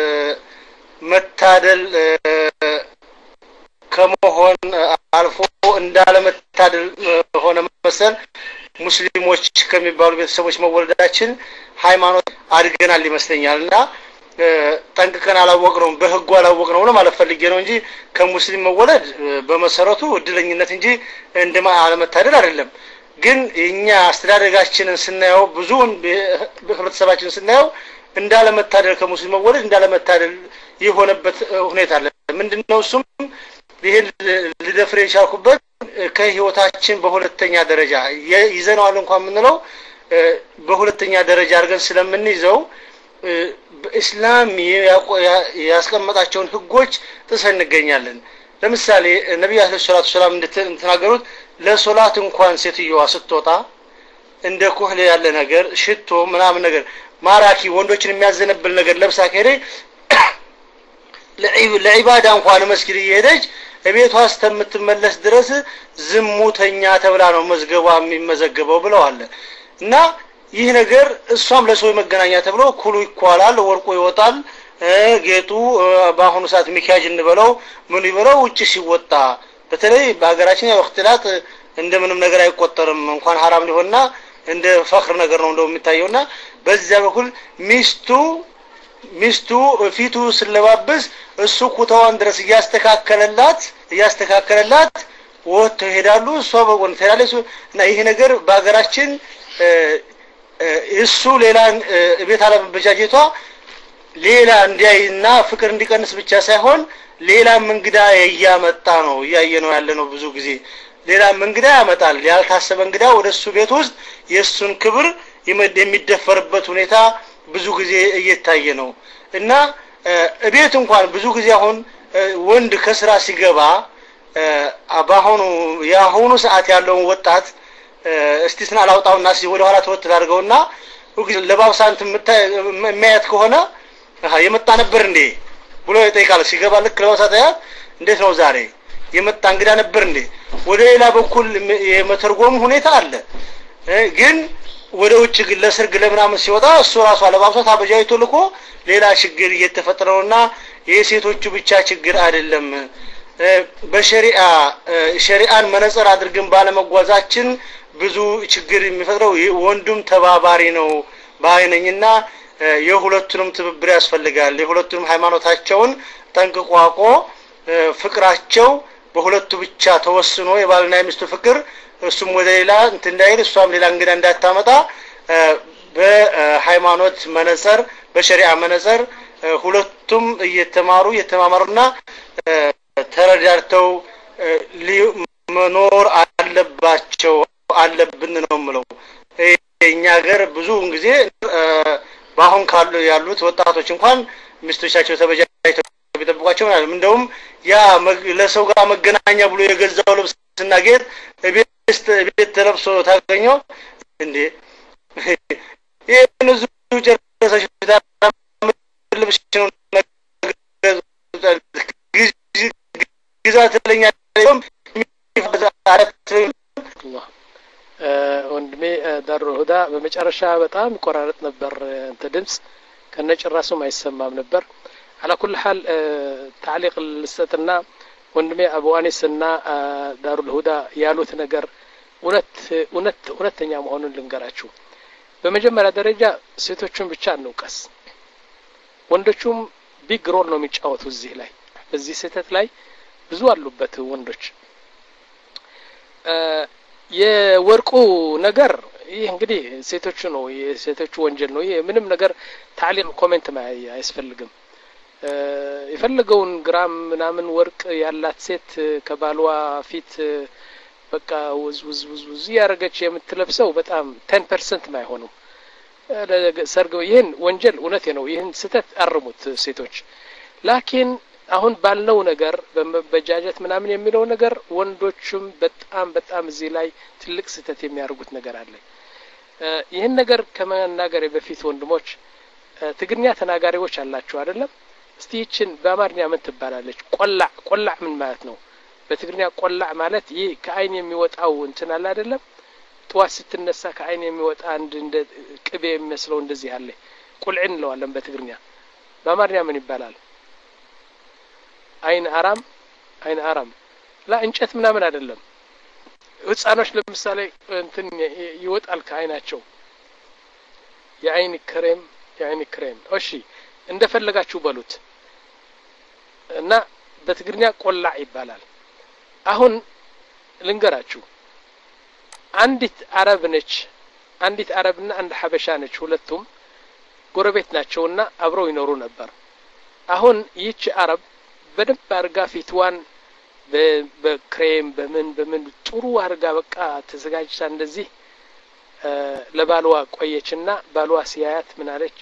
መታደል ከመሆን አልፎ እንዳለ መታደል ሆነ መሰል ሙስሊሞች ከሚባሉ ቤተሰቦች መወለዳችን ሃይማኖት አድገናል ይመስለኛልና ጠንቅቀን አላወቅነው በህጉ አላወቅነው ነው ማለት ፈልጌ ነው እንጂ ከሙስሊም መወለድ በመሰረቱ እድለኝነት እንጂ እንደማ አለመታደል አይደለም ግን እኛ አስተዳደጋችንን ስናየው ብዙውን በህብረተሰባችን ስናየው እንዳለ መታደል ከሙስሊም መወለድ እንዳለ መታደል የሆነበት ሁኔታ አለ ምንድነው እሱም ይሄን ለደፍሬ ቻልኩበት ከህይወታችን በሁለተኛ ደረጃ ይዘናል እንኳን ምንለው በሁለተኛ ደረጃ አድርገን ስለምንይዘው በእስላም ያስቀመጣቸውን ህጎች ተሰንገኛለን ለምሳሌ ነብዩ አለይሂ ሰላቱ ሰላም እንደተናገሩት ለሶላት እንኳን ሴትየዋ ስትወጣ እንደ ኮህለ ያለ ነገር ሽቶ ምናምን ነገር ማራኪ ወንዶችን የሚያዘነብል ነገር ለብሳ ከሄደ ለዒባዳ እንኳን መስጊድ እየሄደች እቤቷ ስተምትመለስ ድረስ ዝሙተኛ ተብላ ነው መዝገቧ የሚመዘገበው ብለዋል እና ይህ ነገር እሷም ለሰው መገናኛ ተብሎ ኩሉ ይኳላል ወርቁ ይወጣል ጌጡ በአሁኑ ሰዓት ሚካጅ እንበለው ምን ይበለው ውጭ ሲወጣ በተለይ በአገራችን ያው እክትላት እንደምንም ነገር አይቆጠርም እንኳን حرام ሊሆንና እንደ ፈخر ነገር ነው እንደው የሚታየውና በዛ በኩል ሚስቱ ሚስቱ ፊቱ ስለባበስ እሱ ኩታዋን ድረስ ያስተካከለላት ያስተካከለላት ወጥ ሄዳሉ እሷ በጎን ተያለች እና ይሄ ነገር በአገራችን እሱ ሌላ ቤት አለበጃጀቷ ሌላ እንዲያይና ፍቅር እንዲቀንስ ብቻ ሳይሆን ሌላ መንግዳ ያያመጣ ነው ያየነው ያለነው ብዙ ጊዜ ሌላ መንግዳ ያመጣል ያልታሰበ እንግዳ ወደሱ ቤት ውስጥ የሱን ክብር የሚደፈርበት ሁኔታ ብዙ ጊዜ እየታየ ነው እና እቤት እንኳን ብዙ ጊዜ አሁን ወንድ ከስራ ሲገባ አባሁኑ ያሁኑ ሰዓት ያለው ወጣት እስቲስና አላውጣውና ሲ ወደ ኋላ ተወት አድርገውና ለባብሳንት የሚያያት ከሆነ የመጣ ነበር እንዴ ብሎ ይጠይቃል ሲገባ ልክ ለባብሳታያ እንዴት ነው ዛሬ የመጣ እንግዳ ነበር እንዴ ወደ ሌላ በኩል የመተርጎም ሁኔታ አለ ግን ወደ ውጭ ግን ለሰርግ ለምናምን ሲወጣ እሱ ራሱ አለባብሷት አበጃይቶ ልኮ ሌላ ችግር እየተፈጠረውና የሴቶቹ ብቻ ችግር አይደለም በሸሪዓ ሸሪዓን መነጽር አድርገን ባለመጓዛችን ብዙ ችግር የሚፈጥረው ወንዱም ተባባሪ ነው ባይነኝና የሁለቱንም ትብብር ያስፈልጋል የሁለቱንም ሃይማኖታቸውን ጠንቅቋቆ ፍቅራቸው በሁለቱ ብቻ ተወስኖ የባልና የሚስቱ ፍቅር እሱም ወደ ሌላ እንትን እንዳይል እሷም ሌላ እንግዳ እንዳታመጣ በሃይማኖት መነጽር በሸሪዓ መነጽር ሁለቱም እየተማሩ እየተማማሩና ተረዳርተው መኖር አለባቸው አለብን ነው ምለው እኛ ሀገር ብዙ ጊዜ ባሁን ካሉ ያሉት ወጣቶች እንኳን ሚስቶቻቸው ተበጃይተው ቢጠብቋቸው ማለት እንደውም ያ ለሰው ጋር መገናኛ ብሎ የገዛው ልብስና ጌጥ ቤት ቤት ተለብሶ ታገኘው እንዴ የነዙ ጨረሰሽ ልብስ ነው ግዛትለኛ ነው
ወንድሜ ዳሩ ሁዳ በመጨረሻ በጣም ይቆራረጥ ነበር እንተ ድምጽ ከነጭራሱም አይሰማም ነበር على كل حال تعليق للستنا ወንድሜ አቡ አኒስና ዳሩ ሁዳ ያሉት ነገር እውነት እውነት እውነተኛ መሆኑን ልንገራችሁ በመጀመሪያ ደረጃ ሴቶቹን ብቻ እንውቀስ ወንዶቹም ቢግ ሮል ነው የሚጫወቱ እዚህ ላይ በዚህ ሴተት ላይ ብዙ አሉበት ወንዶች የወርቁ ነገር ይሄ እንግዲህ ሴቶቹ ነው የሴቶቹ ወንጀል ነው ይሄ ምንም ነገር ታሊም ኮሜንት ማይ አያስፈልግም የፈለገውን ግራም ምናምን ወርቅ ያላት ሴት ከባልዋ ፊት በቃ ውዝ ውዝ ውዝ ውዝ ያረገች የምትለብሰው በጣም ten percent ማይሆነው ሰርገው ይሄን ወንጀል እውነቴ ነው ይሄን ስተት አርሙት ሴቶች ላኪን አሁን ባልነው ነገር በመበጃጀት ምናምን የሚለው ነገር ወንዶችም በጣም በጣም እዚህ ላይ ትልቅ ስተት የሚያርጉት ነገር አለ ይሄን ነገር ከመናገር በፊት ወንድሞች ትግርኛ ተናጋሪዎች አላችሁ አይደለም እስቲ ይችን በአማርኛ ምን ትባላለች ቆላዕ ቆላዕ ምን ማለት ነው በትግርኛ ቆላዕ ማለት ይሄ ከአይን የሚወጣው እንትን አለ አይደለም ጧት ስትነሳ ከአይን የሚወጣ አንድ እንደ ቅቤ የሚመስለው እንደዚህ አለ ቁልዕን ነው አለም በትግርኛ በአማርኛ ምን ይባላል አይን አራም አይን አራም ላ እንጨት ምናምን አይደለም ህፃኖች ለምሳሌ እንትን ይወጣል ከአይናቸው የአይን ክሬም የአይን ክሬም እሺ እንደፈለጋችሁ በሉት እና በትግርኛ ቆላዕ ይባላል አሁን ልንገራችሁ አንዲት አረብ ነች አንዲት አረብና አንድ ሐበሻ ነች ሁለቱም ጎረቤት ናቸውና አብረው ይኖሩ ነበር አሁን ይህች አረብ በደንብ አርጋ ፊትዋን በክሬም በምን በምን ጥሩ አርጋ በቃ ተዘጋጅታ እንደዚህ ለባልዋ ቆየችና ባልዋ ሲያያት ምን አለች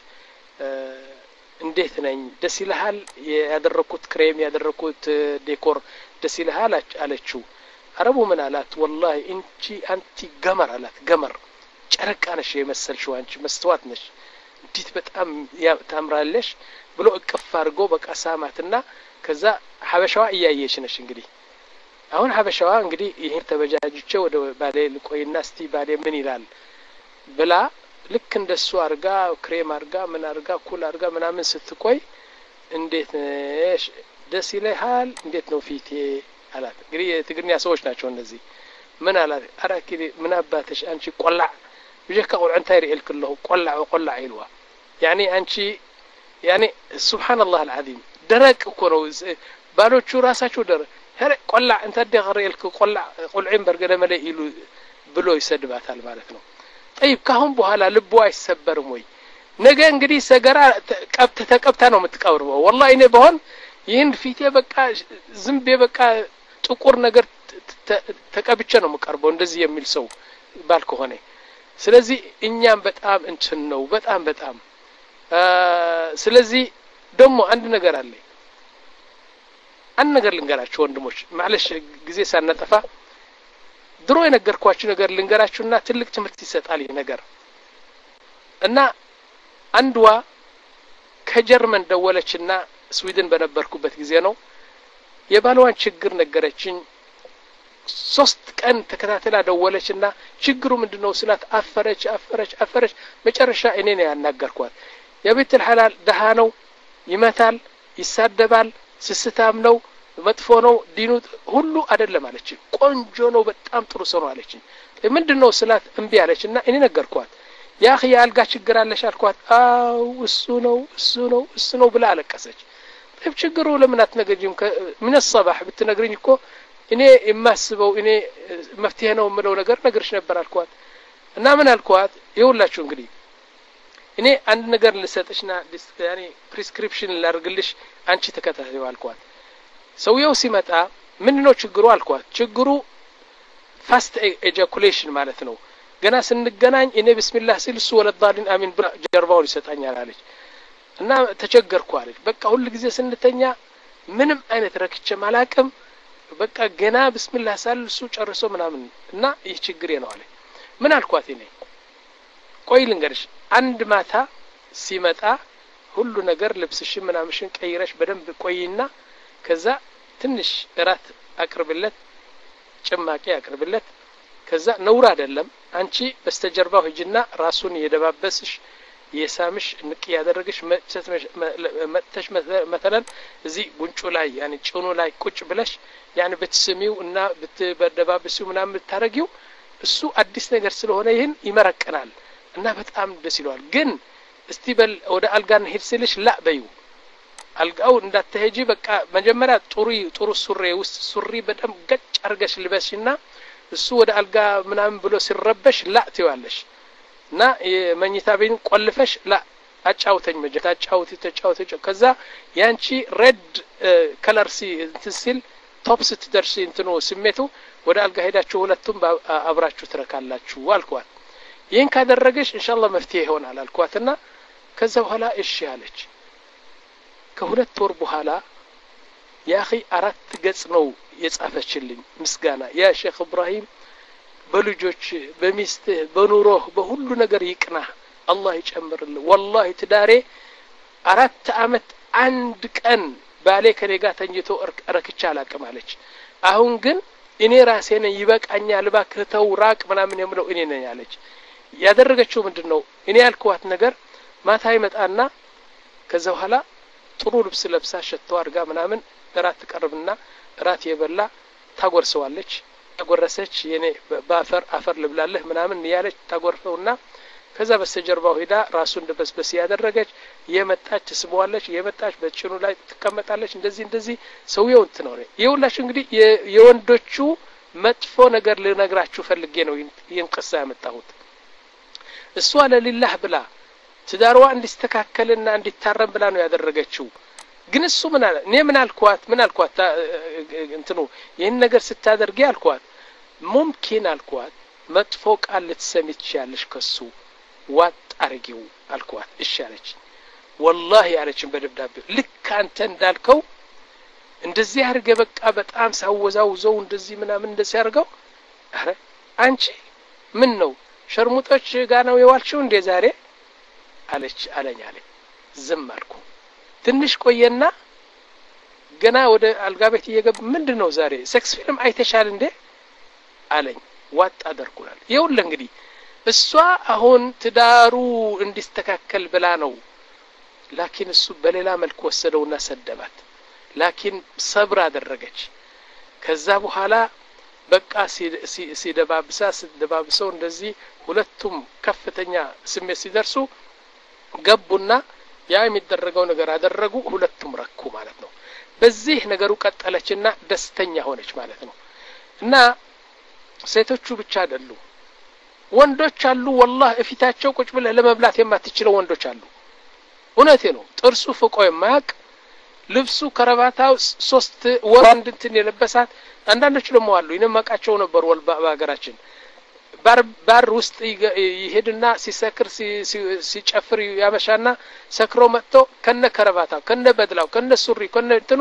እንዴት ነኝ ደስ ይልሃል ያደረኩት ክሬም ያደረኩት ዴኮር ደስ ይልሃል አለችው አረቡ ምን አላት والله እንቺ አንቲ ገመር አላት ገመር ጨረቃ ነሽ የመሰልሽው አንቺ መስተዋት ነሽ እንዴት በጣም ታምራለሽ ብሎ እቅፍ አድርጎ በቃ ሳማትና ከዛ ሐበሻዋ እያየች ነሽ እንግዲህ አሁን ሐበሻዋ እንግዲህ ይሄን ተበጃጅቼ ወደ ባሌ ልቆይና እስቲ ባሌ ምን ይላል ብላ ልክ እንደሱ አርጋ ክሬም አርጋ ምን አርጋ ኩል አርጋ ምናምን ስትቆይ እንዴት ነሽ ደስ ይልሃል እንዴት ነው ፊቴ አላት እንግዲህ የትግርኛ ሰዎች ናቸው እነዚህ ምን አላት አራኪ ምን አባትሽ አንቺ ቆላዕ بيجيك أقول عن تاريخ الكله قلع وقلع علوا يعني أنشي يعني سبحان الله العظيم درك كونو بالو شو راسه شو در هر قلع أنت دي غري الك قلع قلعين برجله ملئ يلو بلو يسدبات هالمالكنا طيب كهم بهلا لبوا يسبر موي نجا انجدي سجرا كبت تكبتانو متقوربو والله إني بهون ين فيتي بقى زنبي بقى تقور نجر ተቀብቼ ነው መቀርበው እንደዚህ የሚል ሰው ባልኩ ሆነ ስለዚህ እኛም በጣም እንትን ነው በጣም በጣም ስለዚህ ደግሞ አንድ ነገር አለ አንድ ነገር ልንገራችሁ ወንድሞች ማለሽ ጊዜ ሳናጠፋ ድሮ የነገርኳችሁ ነገር ልንገራችሁና ትልቅ ትምህርት ይሰጣል ይሄ ነገር እና አንድዋ ከጀርመን ደወለችና ስዊድን በነበርኩበት ጊዜ ነው የባልዋን ችግር ነገረችኝ ሶስት ቀን ተከታተላ ደወለችና ችግሩ ምንድነው ስላት አፈረች አፈረች አፈረች መጨረሻ እኔ ነኝ ያናገርኳት የቤት الحلال ደሃ ነው ይመታል ይሳደባል ስስታም ነው መጥፎ ነው ዲኑ ሁሉ አይደለም አለች ቆንጆ ነው በጣም ጥሩ ሰው ነው አለች ምንድነው ስላት እንቢ አለችና እኔ ነገርኳት ያ اخي ያልጋ ችግር አለሽ አልኳት አው እሱ ነው እሱ ነው እሱ ነው ብላ አለቀሰች طيب ችግሩ ለምን አትነግሪኝም ምን الصباح ብትነግሪኝ እኮ እኔ የማስበው እኔ መፍትሄ ነው የምለው ነገር ነገርሽ ነበር አልኳት እና ምን አልኳት ይውላችሁ እንግዲህ እኔ አንድ ነገር ልሰጥሽና ያኔ ፕሪስክሪፕሽን ላርግልሽ አንቺ ተከታተይው አልኳት ሰውየው ሲመጣ ምንድነው ችግሩ አልኳት ችግሩ ፋስት ኤጃኩሌሽን ማለት ነው ገና ስንገናኝ እኔ ቢስሚላህ ሲል እሱ ወለዳሊን አሚን ጀርባውን ይሰጣኛል አለች እና ተቸገርኩ አለች በቃ ሁሉ ጊዜ ስንተኛ ምንም አይነት ረክቼ ማላቅም በቃ ገና ቢስሚላህ ሳል እሱ ጨርሶ ምናምን እና ይህ ችግር ነው አለች ምን አልኳት እኔ ቆይ ልንገርሽ አንድ ማታ ሲመጣ ሁሉ ነገር ልብስሽ ምናምሽን ቀይረሽ በደንብ ቆይና ከዛ ትንሽ እራት አቅርብለት ጭማቂ አቅርብለት ከዛ ነውር አይደለም አንቺ በስተጀርባው ሂጂና ራሱን የደባበስሽ የሳምሽ ንቅ ያደረግሽ መተሽ مثلا እዚህ ጉንጩ ላይ ያኒ ጭኑ ላይ ቁጭ ብለሽ ያኒ በትስሚው እና በተደባበስው ምናምን ብታረጊው እሱ አዲስ ነገር ስለሆነ ይሄን ይመረቀናል እና በጣም ደስ ይለዋል ግን እስቲ በል ወደ አልጋን ሄድ ሲልሽ ላ በዩ አልጋው እንዳትሄጂ በቃ መጀመሪያ ጥሩ ጥሩ ሱሪ ውስጥ ሱሪ በጣም ገጭ አርገሽ ልበሽና እሱ ወደ አልጋ ምናምን ብሎ ሲረበሽ ላ ትይዋለሽ እና የመኝታ ቤን ቆልፈሽ ላ አጫውተኝ መጀመሪያ አጫውቲ ተጫውተኝ ከዛ ያንቺ ሬድ ከለር ሲ ትስል ቶፕስ ትደርሺ እንትኑ ስሜቱ ወደ አልጋ ሄዳችሁ ሁለቱም አብራችሁ ትረካላችሁ አልኳት ይሄን ካደረገሽ ኢንሻአላህ መፍትሄ ይሆናል አልኳትና ከዛ በኋላ እሺ አለች ከሁለት ወር በኋላ ያ اخي አራት ገጽ ነው የጻፈችልኝ ምስጋና ያ ሼክ ኢብራሂም በልጆች በሚስት በኑሮ በሁሉ ነገር ይቅና አላህ ይጨምርልህ ወላሂ ትዳሬ አራት አመት አንድ ቀን ባሌ ከኔ ጋር ተኝቶ ረክቻ አላቅም አለች አሁን ግን እኔ ራሴ ነኝ ይበቃኛል ባክተው ራቅ ምናምን የምለው እኔ ነኝ አለች ያደረገችው ምንድነው እኔ ያልኳት ነገር ማታ ይመጣና ከዛ በኋላ ጥሩ ልብስ ለብሳ ሸቶ አርጋ ምናምን እራት ተቀርብና እራት የበላ ታጎርሰዋለች ታጎረሰች የኔ ባፈር አፈር ልብላለህ ምናምን ያለች ታጎርፈውና ከዛ በስተጀርባው ሄዳ ራሱን እንደበስበስ ያደረገች የመጣች ስበዋለች የመጣች በጭኑ ላይ ተቀመጣለች እንደዚህ እንደዚህ ሰውየው እንት ነው ይውላሽ እንግዲህ የወንዶቹ መጥፎ ነገር ልነግራችሁ ፈልጌ ነው ይንቀሳ ያመጣሁት እሷ ለሊላህ ብላ ትዳርዋ እንዲስተካከልና እንዲታረም ብላ ነው ያደረገችው ግን እሱ ምን አለ እኔ ምን አልኳት ምን አልኳት እንትኑ ይሄን ነገር ስታደርጊ አልኳት ሙምኪን አልኳት መጥፎ ቃል ልትሰሚ ትችያለሽ ከሱ ዋጥ አርጊው አልኳት እሺ አለች والله ያለችን በደብዳቤ ልክ አንተ እንዳልከው እንደዚህ አርገ በቃ በጣም ሳወዛውዘው እንደዚህ ምናምን እንደዚህ አርገው አረ አንቺ ምን ነው ሸርሙጦች ጋር ነው የዋልሽው እንደ ዛሬ አለች አለኝ አለ ዝም አልኩ ትንሽ ቆየና ገና ወደ አልጋ ቤት እየገባ ምንድነው ዛሬ ሴክስ ፊልም አይተሻል እንዴ አለኝ ዋጥ አደርኩናል ይውል እንግዲህ እሷ አሁን ትዳሩ እንዲስተካከል ብላ ነው ላኪን እሱ በሌላ መልኩ ወሰደውና ሰደባት ላኪን ሰብር አደረገች ከዛ በኋላ በቃ ሲደባብሳ ሲደባብሰው እንደዚህ ሁለቱም ከፍተኛ ስሜት ሲደርሱ ገቡና ያ የሚደረገው ነገር አደረጉ ሁለቱም ረኩ ማለት ነው በዚህ ነገሩ ቀጠለችና ደስተኛ ሆነች ማለት ነው እና ሴቶቹ ብቻ አይደሉ ወንዶች አሉ والله እፊታቸው ቁጭ ብለ ለመብላት የማትችለው ወንዶች አሉ እውነቴ ነው ጥርሱ ፍቆ የማያቅ ልብሱ ከረባታው ሶስት ወር እንድንትን የለበሳት አንዳንዶች ደግሞ አሉ ይነማቃቸው ነበር ወልባ ባገራችን ባር ባር ውስጥ ይሄድና ሲሰክር ሲጨፍር ያመሻና ሰክሮ መጥቶ ከነ ከረባታው ከነ በድላው ከነ ሱሪ ከነ እንትኑ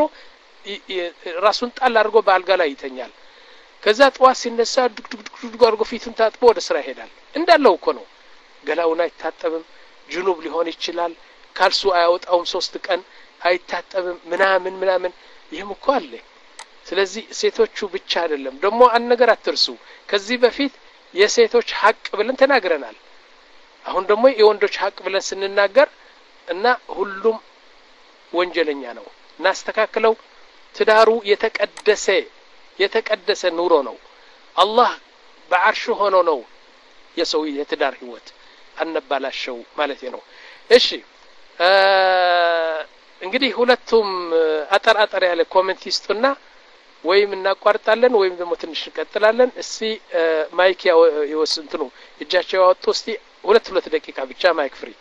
ራሱን ጣል አድርጎ በአልጋ ላይ ይተኛል ከዛ ጧት ሲነሳ ድግድግድግ አድርጎ ፊቱን ታጥቦ ወደ ስራ ይሄዳል እንዳለው እኮ ነው ገላውና አይታጠብም ጅኑብ ሊሆን ይችላል ካልሱ አያወጣውም ሶስት ቀን አይታጠብም ምናምን ምናምን ይሄም እኮ አለ ስለዚህ ሴቶቹ ብቻ አይደለም ደግሞ አንድ ነገር አትርሱ ከዚህ በፊት የሴቶች ሐቅ ብለን ተናግረናል አሁን ደግሞ የወንዶች ሐቅ ብለን ስንናገር እና ሁሉም ወንጀለኛ ነው እናስተካክለው ትዳሩ የተቀደሰ የተቀደሰ ኑሮ ነው አላህ በአርሹ ሆኖ ነው የሰው የትዳር ህይወት አነባላሽው ማለት ነው እሺ እንግዲህ ሁለቱም አጠር አጠር ያለ ኮሜንት ይስጡና ወይም እናቋርጣለን ወይም ደግሞ ትንሽ እንቀጥላለን እስቲ ማይክ ይወስንቱ እጃቸው ያወጡ እስቲ ሁለት ሁለት ደቂቃ ብቻ ማይክ ፍሪ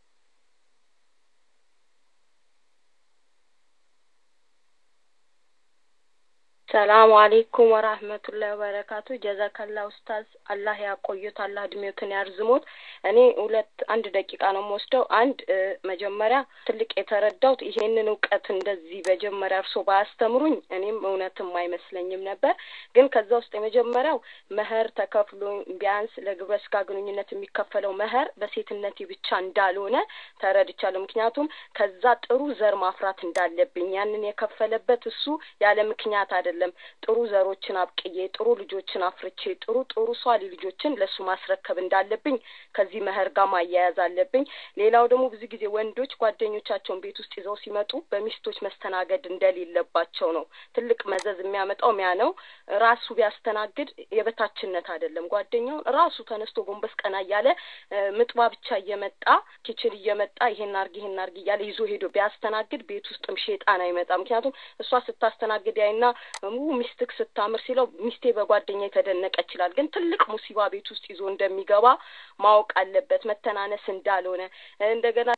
ሰላም አለይኩም ወራህመቱላሂ ወበረካቱ ጀዛከላህ ኡስታዝ አላህ ያቆዩት አላህ እድሜዎትን ያርዝሙት እኔ ሁለት አንድ ደቂቃ ነው የምወስደው አንድ መጀመሪያ ትልቅ የተረዳውት ይሄንን ዕውቀት እንደዚህ በጀመሪያ እርሶ ባስተምሩኝ እኔም እውነትም አይመስለኝም ነበር ግን ከዛ ውስጥ የመጀመሪያው መህር ተከፍሎ ቢያንስ ለግብረ ስጋ ግንኙነት የሚከፈለው መህር በሴትነቴ ብቻ እንዳልሆነ ተረድቻለሁ ምክንያቱም ከዛ ጥሩ ዘር ማፍራት እንዳለብኝ ያንን የከፈለበት እሱ ያለ ምክንያት አይደለም ጥሩ ዘሮችን አብቅዬ ጥሩ ልጆችን አፍርቼ ጥሩ ጥሩ ሷሊ ልጆችን ለሱ ማስረከብ እንዳለብኝ ከዚህ መህር ጋር ማያያዝ አለብኝ ሌላው ደግሞ ብዙ ጊዜ ወንዶች ጓደኞቻቸውን ቤት ውስጥ ይዘው ሲመጡ በሚስቶች መስተናገድ እንደሌለባቸው ነው ትልቅ መዘዝ የሚያመጣው ሚያ ነው ራሱ ቢያስተናግድ የበታችነት አይደለም ጓደኛው ራሱ ተነስቶ ጎንበስ ቀና ያለ ምጥባ ብቻ እየመጣ ኪችን እየመጣ ይሄን አርግ ይሄን አርግ ያለ ይዞ ሄዶ ቢያስተናግድ ቤት ውስጥም ሸይጣን አይመጣ ምክንያቱም እሷ ስታስተናግድ ያይና ሚስትክ ስታምር ሲለው ሚስቴ በጓደኛ የተደነቀ ይችላል ግን ትልቅ ሙሲባ ቤት ውስጥ ይዞ እንደሚገባ ማወቅ አለበት መተናነስ እንዳልሆነ እንደገና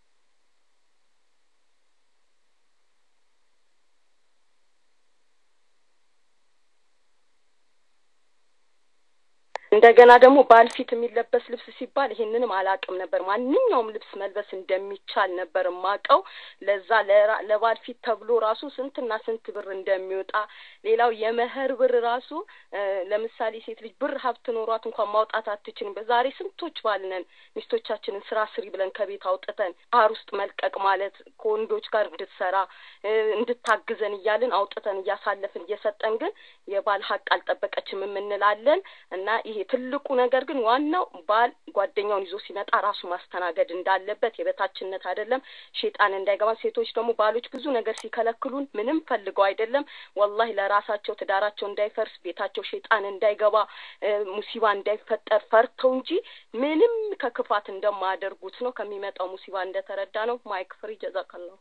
እንደገና ደግሞ ባልፊት የሚለበስ ልብስ ሲባል ይሄንንም አላቅም ነበር ማንኛውም ልብስ መልበስ እንደሚቻል ነበር ማቀው ለዛ ለባልፊት ተብሎ ራሱ ስንትና ስንት ብር እንደሚወጣ ሌላው የመህር ብር ራሱ ለምሳሌ ሴት ልጅ ብር ሀብት ኖሯት እንኳን ማውጣት አትችልም በዛሬ ስንቶች ባልነን ሚስቶቻችንን ስራ ስሪ ብለን ከቤት አውጥተን ባህር ውስጥ መልቀቅ ማለት ከወንዶች ጋር እንድትሰራ እንድታግዘን ይያልን አውጥተን ያሳለፍን እየሰጠን ግን የባል ሀቅ አልጠበቀችም እንላለን እና ይሄ ትልቁ ነገር ግን ዋናው ባል ጓደኛውን ይዞ ሲመጣ ራሱ ማስተናገድ እንዳለበት የበታችነት አይደለም ሸይጣን እንዳይገባ ሴቶች ደግሞ ባሎች ብዙ ነገር ሲከለክሉን ምንም ፈልገው አይደለም ወላሂ ለራሳቸው ትዳራቸው እንዳይፈርስ ቤታቸው ሸይጣን እንዳይገባ ሙሲባ እንዳይፈጠር ፈርተው እንጂ ምንም ከክፋት እንደማያደርጉት ነው ከሚመጣው ሙሲባ እንደተረዳ ነው ማይክ ፍሪ ጀዛከላህ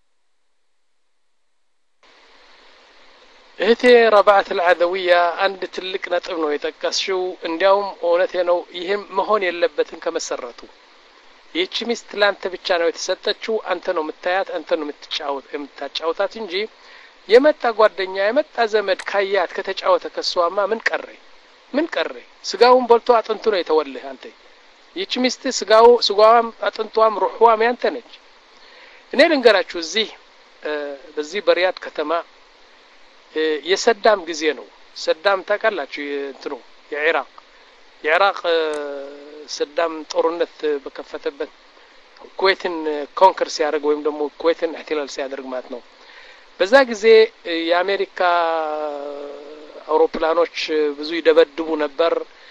እህቴ ረባዓት العدوية አንድ ትልቅ ነጥብ ነው የጠቀስሽው እንዲያውም እውነቴ ነው ይሄም መሆን የለበትም ከመሰረቱ ይህች ሚስት ላንተ ብቻ ነው የተሰጠችው አንተ ነው የምታያት አንተ ነው የምትጫወት የምታጫውታት እንጂ የመጣ ጓደኛ የመጣ ዘመድ ካያት ከተጫወተ ከሷማ ምን ቀረ ምን ቀረ ስጋውን በልቶ አጥንቱ ነው የተወለህ አንተ ይህች ሚስት ስጋው ስጋዋም አጥንቷም ሩህዋም ያንተ ነች እኔ ልንገራችሁ እዚህ በዚህ በሪያድ ከተማ የሰዳም ጊዜ ነው ሰዳም ታውቃላችሁ እንትኑ የኢራቅ የኢራቅ ሰዳም ጦርነት በከፈተበት ኩዌትን ኮንከር ሲያደርግ ወይም ደግሞ ኩዌትን ኢህቲላል ሲያደርግ ማለት ነው በዛ ጊዜ የአሜሪካ አውሮፕላኖች ብዙ ይደበድቡ ነበር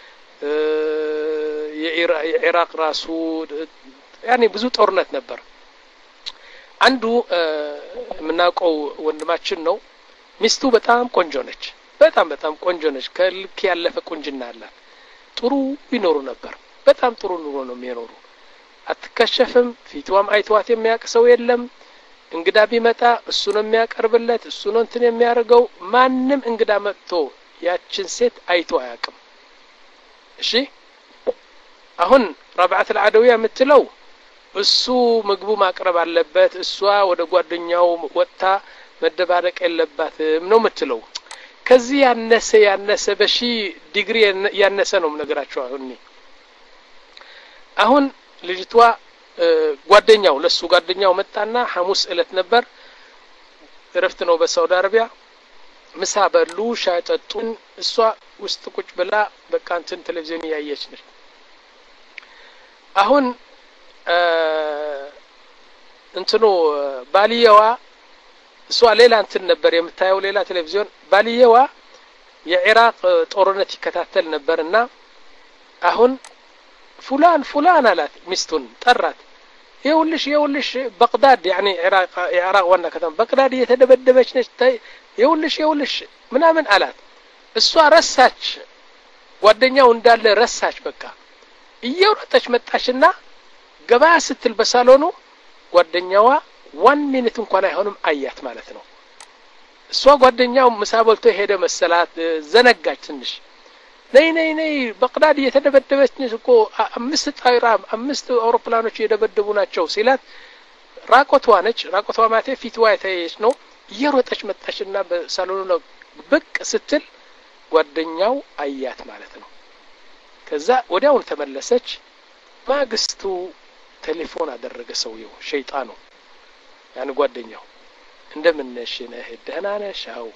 የኢራቅ ራሱ ያኔ ብዙ ጦርነት ነበር አንዱ ምናቀው ወንድማችን ነው ሚስቱ በጣም ቆንጆ ነች በጣም በጣም ቆንጆ ነች ከልክ ያለፈ ቁንጅና አላት ጥሩ ይኖሩ ነበር በጣም ጥሩ ኑሮ ነው የሚኖሩ አትከሸፍም ፊቷም አይቷት የሚያቀሰው የለም እንግዳ ቢመጣ እሱ ነው የሚያቀርብለት እሱ ነው እንትን የሚያርገው ማንንም እንግዳ መጥቶ ያችን ሴት አይቶ አያቅም እሺ አሁን ረባዓት العدوية የምትለው እሱ ምግቡ ማቅረብ አለበት እሷ ወደ ጓደኛው ወጣ መደባረቅ የለባትም ነው የምትለው ከዚህ ያነሰ ያነሰ በሺ ዲግሪ ያነሰ ነው ነገራቸው አሁን አሁን ልጅቷ ጓደኛው ለሱ ጓደኛው መጣና ሐሙስ እለት ነበር እረፍት ነው በሳውዲ አረቢያ ምሳ በሉ ሻይ ጠጡን እሷ ውስጥ ቁጭ ብላ በቃ እንትን ቴሌቪዥን ያየች ነች አሁን እንትኑ ባሊያዋ እሷ ሌላ እንትን ነበር የምታየው ሌላ ቴሌቪዥን ባልየዋ የኢራቅ ጦርነት ይከታተል ነበርና አሁን ፉላን ፉላን አላት ሚስቱን ጠራት ይኸውልሽ ይኸውልሽ በግዳድ يعني ኢራቅ ኢራቅ ዋና ከተማ በግዳድ እየተደበደበች ነች ይኸውልሽ ይኸውልሽ ምናምን አላት እሷ ረሳች ጓደኛው እንዳለ ረሳች በቃ እየሮጠች መጣችና ገባ ስትል በሳሎኑ ጓደኛዋ ዋን ሚኒት እንኳን አይሆንም አያት ማለት ነው እሷ ጓደኛው ምሳ በልቶ ሄደ መሰላት ዘነጋች ትንሽ ነይ ነይ ነይ በግዳድ እየተደበደበች ነች እኮ አምስት ጣይራ አምስት አውሮፕላኖች እየደበደቡ ናቸው ሲላት ራቆቷ ነች ራቆቷ ማቴ ፊትዋ የተየች ነው እየሮጠች መጣችና በሳሎኑ ብቅ ስትል ጓደኛው አያት ማለት ነው ከዛ ወዲያው ተመለሰች ማግስቱ ቴሌፎን አደረገ ሰውየው ሸይጣኑ ያን ጓደኛው እንደምን ነሽ ነህ ደህና ነሽ አው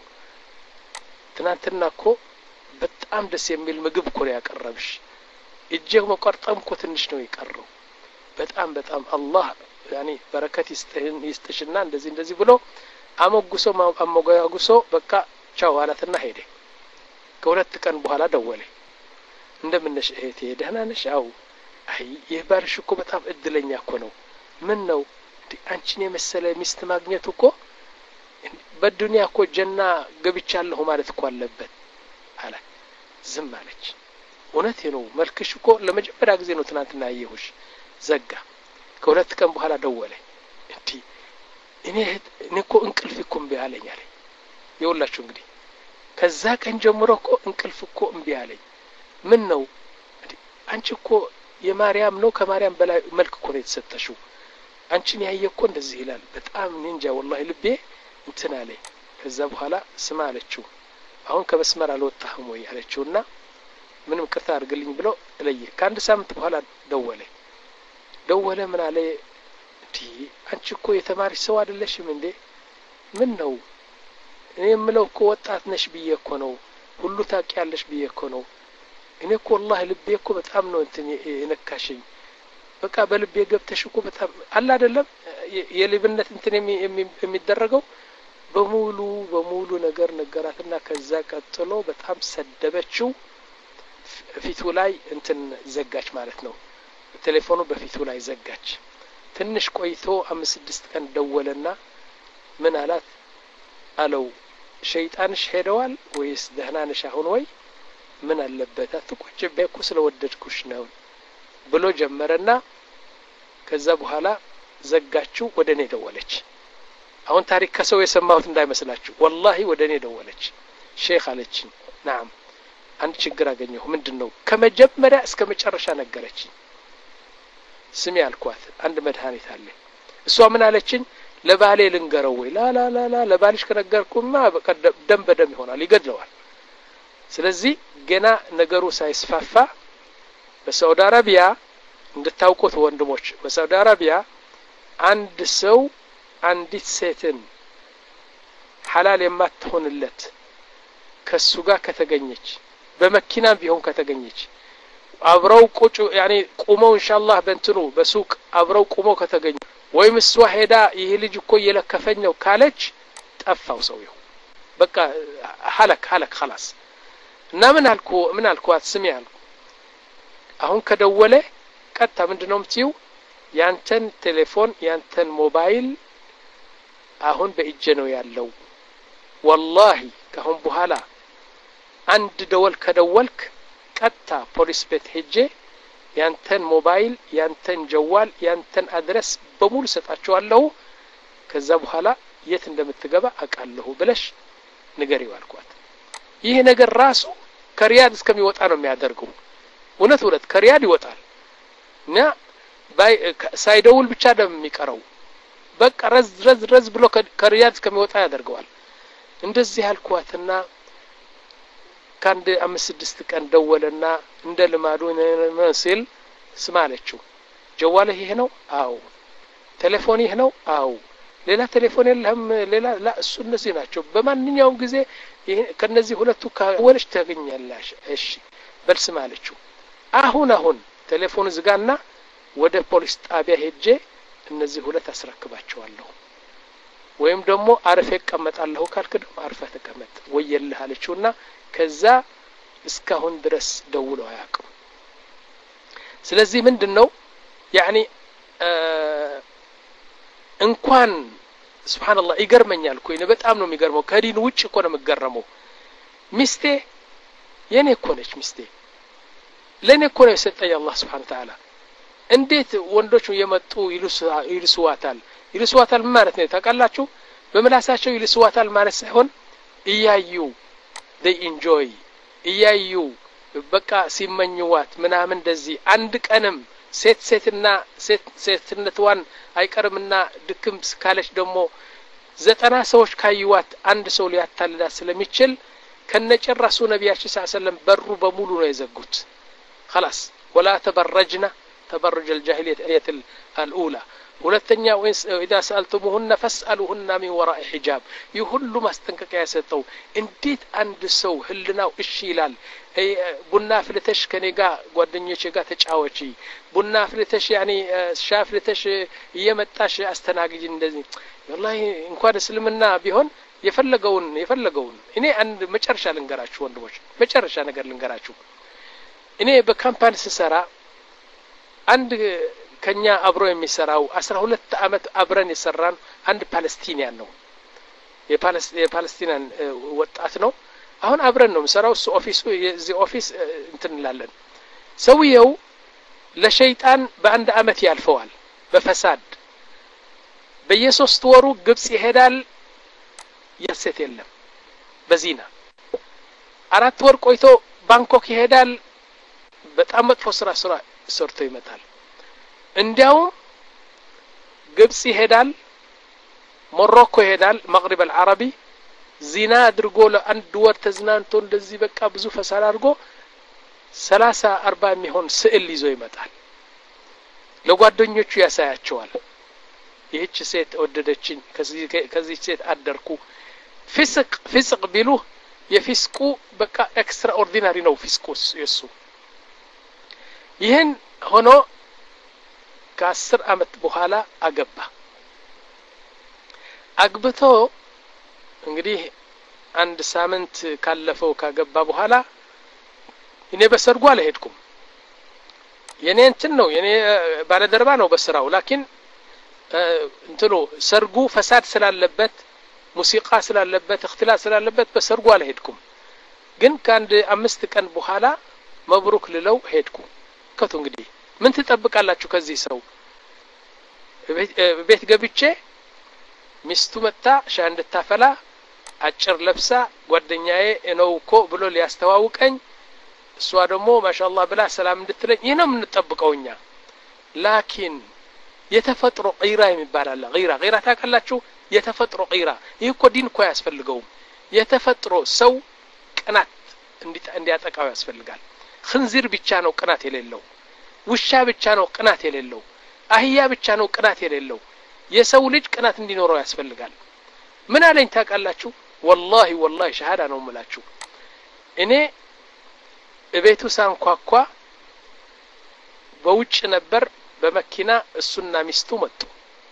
ትናንትና እኮ በጣም ደስ የሚል ምግብ እኮ ያቀረብሽ እጄው መቆርጠም እኮ ትንሽ ነው የቀረው በጣም በጣም አላህ ያኒ በረከት ይስጥህን ይስጥሽና እንደዚህ እንደዚህ ብሎ አሞጉሶ አሞጋጉሶ በቃ ቻው አላትና ሄደ ከሁለት ቀን በኋላ ደወለ እንደምን ነሽ እህቴ ደህና ነሽ አው አይ ይህ ባልሽ እኮ በጣም እድለኛ እኮ ነው ምን ነው አንቺን የመሰለ ሚስት ማግኘት እኮ በዱንያ እኮ ጀና ገብቻለሁ ማለት እኮ አለበት አለ ዝም አለች እውነቴ ነው መልክሽ እኮ ለመጀመሪያ ጊዜ ነው ትናንትና ያየሁሽ ዘጋ ከሁለት ቀን በኋላ ደወለ እንዴ እኔ እኔ እኮ እንቅልፍ እኮ እምቢ አለኝ አለ ይኸውላችሁ እንግዲህ ከዛ ቀን ጀምሮ እኮ እንቅልፍ እኮ እምቢ አለኝ ምን ነው አንቺ እኮ የማርያም ነው ከማርያም በላይ መልክ እኮ ነው የተሰጠሽው አንቺን ያየ እኮ እንደዚህ ይላል በጣም እንጃ والله ልቤ እንትን አለኝ ከዛ በኋላ ስማ አለችው አሁን ከመስመር አልወጣህም ወይ አለችውና ምንም ቅርታ አድርግልኝ ብሎ ለየ ከአንድ ሳምንት በኋላ ደወለ ደወለ ምን አለ እንዴ አንቺ እኮ የተማርሽ ሰው አይደለሽም እንዴ ምን ነው እኔ የምለው እኮ ወጣት ነሽ ብዬ እኮ ነው ሁሉ ታውቂያለሽ ብዬ እኮ ነው እኔ እኮ والله ልቤ እኮ በጣም ነው እንትን የነካሽኝ በቃ በልቤ ገብተሽ እኮ በጣም አላ አይደለም የልብነት እንትን የሚደረገው በሙሉ በሙሉ ነገር ነገራትና ከዛ ቀጥሎ በጣም ሰደበችው ፊቱ ላይ እንትን ዘጋች ማለት ነው ቴሌፎኑ በፊቱ ላይ ዘጋች ትንሽ ቆይቶ አምስት ስድስት ቀን ደወለና ምን አላት አለው ሸይጣንሽ ሄደዋል ወይስ ደህና ነሽ አሁን ወይ ምን አለበት አትቆጭ በእኮ ስለወደድኩሽ ነው ብሎ ጀመረና ከዛ በኋላ ዘጋችሁ ወደኔ ደወለች አሁን ታሪክ ከሰው የሰማሁት እንዳይመስላችሁ والله ወደኔ ደወለች ሼክ አለችኝ نعم አንድ ችግር አገኘሁ ምንድነው ከመጀመሪያ እስከ መጨረሻ ነገረችኝ ስሚ አልኳት አንድ መድኃኒት አለ እሷ ምን አለችኝ ለባሌ ልንገረው ወይ ላ ላ ላ ላ ለባልሽ ከነገርኩማ ደም በደም ይሆናል ይገድለዋል ስለዚህ ገና ነገሩ ሳይስፋፋ በሳውዲ አረቢያ እንድታውቁት ወንድሞች በሳውዲ አረቢያ አንድ ሰው አንዲት ሴትን ሐላል የማትሆንለት ከሱ ጋር ከተገኘች በመኪና ቢሆን ከተገኘች አብረው ቁጭ ያኒ ቁመው ኢንሻአላህ በእንትኑ በሱቅ አብረው ቁመው ከተገኙ ወይም እሷ ሄዳ ይሄ ልጅ እኮ እየለከፈኝ ነው ካለች ጠፋው ሰውየው በቃ ሐለክ ሐለክ خلاص እና ምን አልኩ ምን አልኳት ስሚ አልኩ አሁን ከደወለ ቀጣ ምንድነው የምትይው ያንተን ቴሌፎን ያንተን ሞባይል አሁን በእጄ ነው ያለው والله ከአሁን በኋላ አንድ ደወል ከደወልክ ቀጣ ፖሊስ ቤት ሄጄ ያንተን ሞባይል ያንተን ጀዋል ያንተን አድረስ በሙሉ ሰጣቸዋለሁ ከዛ በኋላ የት እንደምትገባ አቃለሁ ብለሽ ንገሪው አልኳት ይሄ ነገር ራሱ ከሪያድ እስከሚወጣ ነው የሚያደርገው እውነት እውነት ከሪያድ ይወጣል እና ባይ ሳይደውል ብቻ ደም የሚቀረው በቃ ረዝ ረዝ ረዝ ብሎ ከሪያድ እስከሚወጣ ያደርገዋል እንደዚህ አልኳትና ካንድ አምስት ስድስት ቀን ደወለና እንደ ልማዱ ሲል ስማለችው ጀዋለ ይሄ ነው አው ቴሌፎን ይሄ ነው አው ሌላ ቴሌፎን የለም ሌላ ላ እሱ እነዚህ ናቸው በማንኛውም ጊዜ ይሄ ከነዚህ ሁለቱ ከወለሽ ታገኛላሽ እሺ በል ስማለችው አሁን አሁን ቴሌፎን ዝጋና ወደ ፖሊስ ጣቢያ ሄጄ እነዚህ ሁለት አስረክባቸዋለሁ ወይም ደግሞ አርፌ እቀመጣለሁ ካልክ ደግሞ አርፈህ ተቀመጥ ወየልህ አለችውና ከዛ እስካሁን ድረስ ደውለው አያውቁም። ስለዚህ ምንድነው ያኒ እንኳን ሱብሃንአላህ ይገርመኛል እኮ እኔ በጣም ነው የሚገርመው ከዲን ውጭ እኮ ነው የምገረመው ሚስቴ የኔ እኮ ነች ሚስቴ ለኔ እኮ ነው የሰጠኝ አላህ ሱብሃነሁ ወተዓላ እንዴት ወንዶች የመጡ ይልሱዋታል ይልሱዋታል ማለት ነው ታውቃላችሁ በመላሳቸው ይልሱዋታል ማለት ሳይሆን እያዩ they enjoy እያዩ በቃ ሲመኙዋት ምናምን እንደዚህ አንድ ቀንም ሴት ሴትና ሴት ሴትነቷን አይቀርምና ድክም ካለች ደግሞ ዘጠና ሰዎች ካዩዋት አንድ ሰው ሊያታልላት ስለሚችል ከነጨራሱ ነብያችን ሰለላሁ ዐለይሂ ወሰለም በሩ በሙሉ ነው የዘጉት خلاص ولا تبرجنا تبرج الجاهليه الاولى ሁለተኛ ወይስ اذا سالتموهن فاسالوهن من وراء حجاب ይሁሉ ማስጠንቀቂያ ያሰጠው እንዴት አንድ ሰው ህልናው እሺ ይላል ቡና ፍልተሽ ከኔጋ ጓደኞቼ ጋር ተጫወቺ ቡና ፍልተሽ ያኒ ሻፍልተሽ እየመጣሽ አስተናግጂ እንደዚህ والله እንኳን እስልምና ቢሆን የፈለገውን የፈለገውን እኔ አንድ መጨረሻ ልንገራችሁ ወንድሞች መጨረሻ ነገር ልንገራችሁ እኔ በካምፓኒ ስሰራ አንድ ከኛ አብሮ የሚሰራው አስራ ሁለት አመት አብረን የሰራን አንድ ፓለስቲኒያን ነው የፓለስቲናን ወጣት ነው አሁን አብረን ነው የምሰራው እሱ ኦፊሱ የዚህ ኦፊስ እንትን እንላለን ሰውየው ለሸይጣን በአንድ አመት ያልፈዋል በፈሳድ በየሶስት ወሩ ግብጽ ይሄዳል የሴት የለም በዚና አራት ወር ቆይቶ ባንኮክ ይሄዳል በጣም መጥፎ ስራ ስራ ሰርቶ ይመጣል እንዲያው ግብጽ ይሄዳል ሞሮኮ ይሄዳል መግሪብ አልዓረቢ ዚና አድርጎ ለአንድ ወር ተዝናንቶ እንደዚህ በቃ ብዙ ፈሳድ አድርጎ ሰላሳ አርባ የሚሆን ስዕል ይዞ ይመጣል ለጓደኞቹ ያሳያቸዋል ይህች ሴት ወደደችኝ ከዚህ ከዚህ ሴት አደርኩ ፍስቅ ፍስቅ ቢሉ የፍስቁ በቃ ኤክስትራ ኦርዲናሪ ነው ፍስቁስ የሱ ይሄን ሆኖ ከአስር አመት በኋላ አገባ አግብቶ እንግዲህ አንድ ሳምንት ካለፈው ካገባ በኋላ እኔ በሰርጉ አልሄድኩም የኔ እንትን ነው የኔ ባለደርባ ነው በስራው ላኪን እንትኑ ሰርጉ ፈሳድ ስላለበት ሙዚቃ ስላለበት እክትላ ስላለበት በሰርጉ አልሄድኩም ግን ከአንድ አምስት ቀን በኋላ መብሩክ ልለው ሄድኩ ከቱ እንግዲህ ምን ትጠብቃላችሁ ከዚህ ሰው ቤት ገብቼ ሚስቱ መጣ ሻይ እንድታፈላ አጭር ለብሳ ጓደኛዬ ነው እኮ ብሎ ሊያስተዋውቀኝ እሷ ደግሞ ማሻአላህ ብላ ሰላም እንድትለኝ ይሄ ነው የምንጠብቀውኛ ላኪን የተፈጥሮ ቂራ የሚባል አለ ቂራ ቂራ ታውቃላችሁ የተፈጥሮ ቂራ ይሄ እኮ ዲን እኮ ያስፈልገው የተፈጥሮ ሰው ቅናት እንዲያጠቃው ያስፈልጋል خنزير ብቻ ነው ቅናት የሌለው ውሻ ብቻ ነው ቅናት የሌለው አህያ ብቻ ነው ቅናት የሌለው የሰው ልጅ ቅናት እንዲኖረው ያስፈልጋል ምን አለኝ ታውቃላችሁ والله والله ሸሃዳ ነው የምላችሁ እኔ እቤቱ ሳንኳኳ በውጭ ነበር በመኪና እሱና ሚስቱ መጡ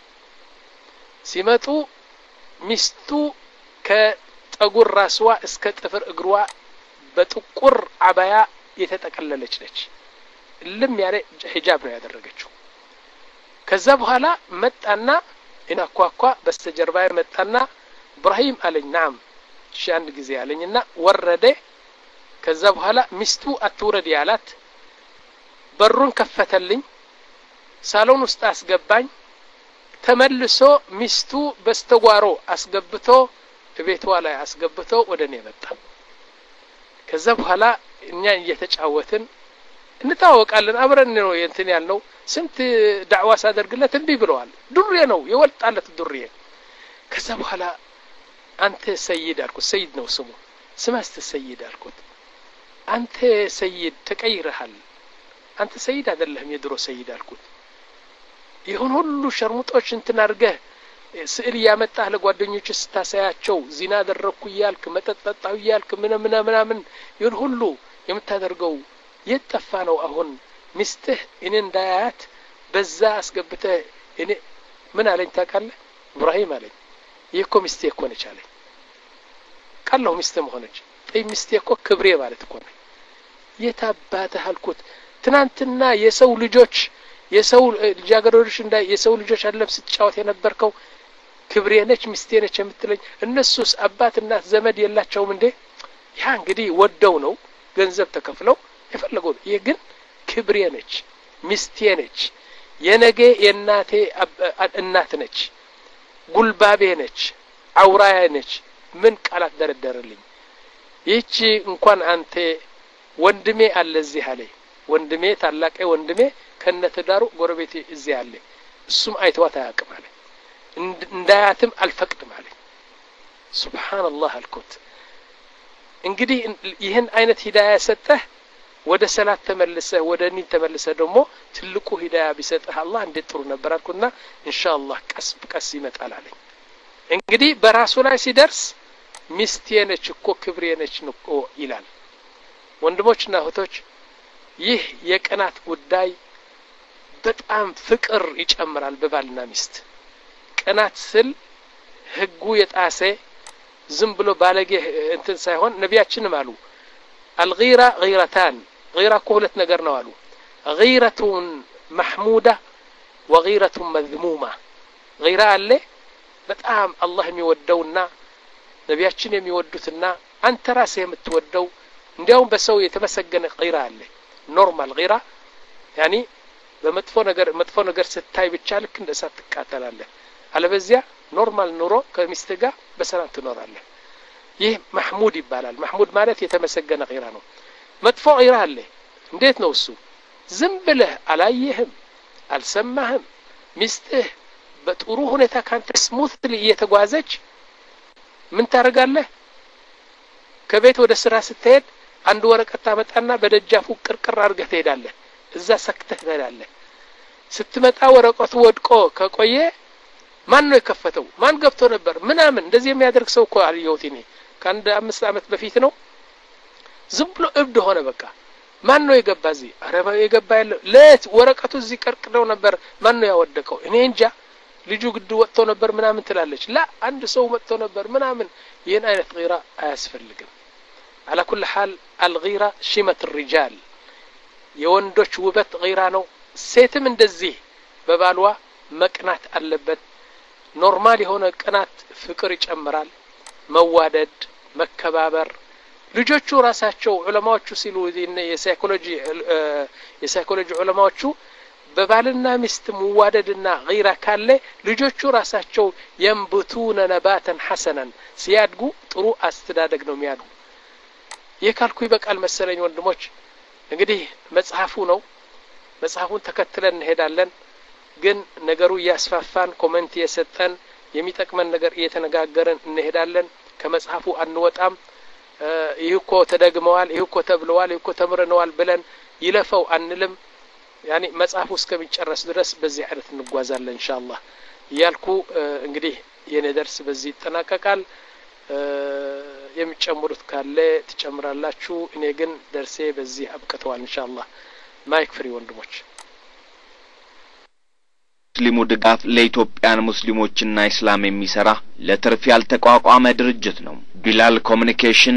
ሲመጡ ሚስቱ ከጠጉር ራስዋ እስከ ጥፍር እግሯ በጥቁር አባያ የተጠቀለለች ነች ልም ያለ ሂጃብ ነው ያደረገችው ከዛ በኋላ መጣና እናኳኳ በስተጀርባ መጣና ኢብራሂም አለኝ ናም እሺ አንድ ጊዜ አለኝና ወረደ ከዛ በኋላ ሚስቱ አትውረድ ያላት በሩን ከፈተልኝ ሳሎን ውስጥ አስገባኝ ተመልሶ ሚስቱ በስተጓሮ አስገብቶ ቤቷ ላይ አስገብቶ ወደኔ መጣ ከዛ በኋላ እኛ እየተጫወትን እንታወቃለን አብረን ነው እንትን ያልነው ስንት ዳዕዋ ሳደርግለት እንቢ ብለዋል ዱርዬ ነው የወጣለት ዱርዬ ከዛ በኋላ አንተ ሰይድ አልኩት ሰይድ ነው ስሙ ስማስተ ሰይድ አልኩት አንተ ሰይድ ተቀይረሃል አንተ ሰይድ አይደለህም የድሮ ሰይድ አልኩት ይሁን ሁሉ ሸርሙጦች እንትን አድርገህ ስዕል ያመጣህ ለጓደኞች ስታሳያቸው ዚና አደረኩ ይያልክ መጠጣጣው ይያልክ ምን ምን ምናምን ይሁን ሁሉ የምታደርገው የጠፋ ነው አሁን ሚስትህ እኔ እንዳያት በዛ አስገብተህ እኔ ምን አለኝ ታውቃለህ ኢብራሂም አለኝ ይኮ ሚስቴ እኮ ነች አለኝ ቀለው ሚስቴ መሆነች ጠይ ሚስቴ እኮ ክብሬ ማለት እኮ ነው የታባተ አልኩት ትናንትና የሰው ልጆች የሰው ልጃገረዶች እንዳ የሰው ልጆች አለም ስትጫወት የነበርከው ክብሬ ነች ሚስቴ ነች የምትለኝ እነሱስ አባት እናት ዘመድ የላቸውም እንዴ ያ እንግዲህ ወደው ነው ገንዘብ ተከፍለው የፈለገው ይሄ ግን ክብሬ ነች ሚስቴ ነች የነገ የናቴ እናት ነች ጉልባቤ ነች አውራያ ነች ምን ቃላት ደረደረልኝ ይቺ እንኳን አንተ ወንድሜ አለ እዚህ አለ ወንድሜ ታላቀ ወንድሜ ከነተዳሩ ጎረቤቴ እዚህ አለ እሱም አይተዋት አያውቅም አለ እንዳያትም አልፈቅድም አለ ሱብሃንአላህ አልኩት እንግዲህ ይህን አይነት ሂዳያ ሰጠህ ወደ ሰላት ተመለሰ ወደ ኒ ተመለሰ ደግሞ ትልቁ ሂዳያ ቢሰጥህ አላህ እንዴት ጥሩ ነበር አልኩና ኢንሻአላህ ቀስ በቀስ ይመጣል አለኝ እንግዲህ በራሱ ላይ ሲደርስ ሚስቴ ነች እኮ ክብሬ ነች እኮ ይላል ወንድሞችና እህቶች ይህ የቀናት ጉዳይ በጣም ፍቅር ይጨምራል በባልና ሚስት ቀናት ስል ህጉ የጣሰ ዝም ብሎ ባለጌ እንትን ሳይሆን ነቢያችንም አሉ الغيرة غيرتان غيرة كولت ነገር ነው አሉ غيرة محمودة وغيرة مذمومة غيرة አለ በጣም አላህ የሚወደውና ነቢያችን የሚወዱትና አንተ ራስህ የምትወደው እንዲያውም በሰው የተመሰገነ غيرة አለ ኖርማል غيرة يعني በመጥፎ ነገር መጥፎ ነገር ስታይ ብቻ ልክ እንደ እሳት ትቃጠላለህ አለበዚያ ኖርማል ኑሮ ከሚስት ጋር በሰላም ትኖራለህ ይህ محمود ይባላል محمود ማለት የተመሰገነ غيرة ነው መጥፎ غيرة አለ እንዴት ነው እሱ ዝም ብለህ አላየህም አልሰማህም ሚስትህ በጥሩ ሁኔታ ካንተ ስሙትሊ እየተጓዘች ምን ታረጋለህ ከቤት ወደ ስራ ስትሄድ አንድ ወረቀት ታመጣና በደጃፉ ቅርቅር አድርገህ ትሄዳለህ እዛ ሰክተህ ትሄዳለህ ስትመጣ ወረቀቱ ወድቆ ከቆየ ማን ነው የከፈተው ማን ገብቶ ነበር ምናምን እንደዚህ የሚያደርግ ሰው እኮ አልየውት እኔ ከአንድ አምስት አመት በፊት ነው ዝም ብሎ እብድ ሆነ በቃ ማን ነው የገባ እዚህ አረባ የገባ ያለ ለት ወረቀቱ እዚህ ቀርቅደው ነበር ማን ነው ያወደቀው እኔ እንጃ ልጁ ግድ ወጥቶ ነበር ምናምን ትላለች ላ አንድ ሰው መጥቶ ነበር ምናምን ይሄን አይነት غيرة አያስፈልግም على كل حال الغيرة شيمة الرجال የወንዶች ውበት غيرة ነው ሴትም እንደዚህ በባልዋ መቅናት አለበት ኖርማል የሆነ ቅናት ፍቅር ይጨምራል መዋደድ መከባበር ልጆቹ ራሳቸው ዑለማዎቹ ሲሉ የሳይኮሎጂ የሳይኮሎጂ ዑለማዎቹ በባልና ሚስት መዋደድና غيرة ካለ ልጆቹ ራሳቸው ينبتون نباتا حسنا ሲያድጉ ጥሩ አስተዳደግ ነው የሚያድጉ የካልኩ ይበቃል መሰለኝ ወንድሞች እንግዲህ መጽሐፉ ነው መጽሐፉን ተከትለን እንሄዳለን ግን ነገሩ ያስፋፋን ኮሜንት የሰጠን የሚጠቅመን ነገር እየተነጋገረን እንሄዳለን ከመጽሐፉ አንወጣም ይህኮ ተደግመዋል ይህኮ ተብለዋል ይህኮ ተምረነዋል ብለን ይለፈው አንልም ያኒ መጽሐፉ እስከሚጨረስ ድረስ በዚህ አይነት እንጓዛለን ኢንሻአላህ ያልኩ እንግዲህ የኔ ደርስ በዚህ ይጠናቀቃል የሚጨምሩት ካለ ትጨምራላችሁ እኔ ግን ደርሴ በዚህ አብቅተዋል ኢንሻአላህ ማይክ ፍሪ ወንድሞች
ሙስሊሙ ድጋፍ ለኢትዮጵያን ሙስሊሞችና እስላም የሚሰራ ለትርፍ ያልተቋቋመ ድርጅት ነው ቢላል ኮሙኒኬሽን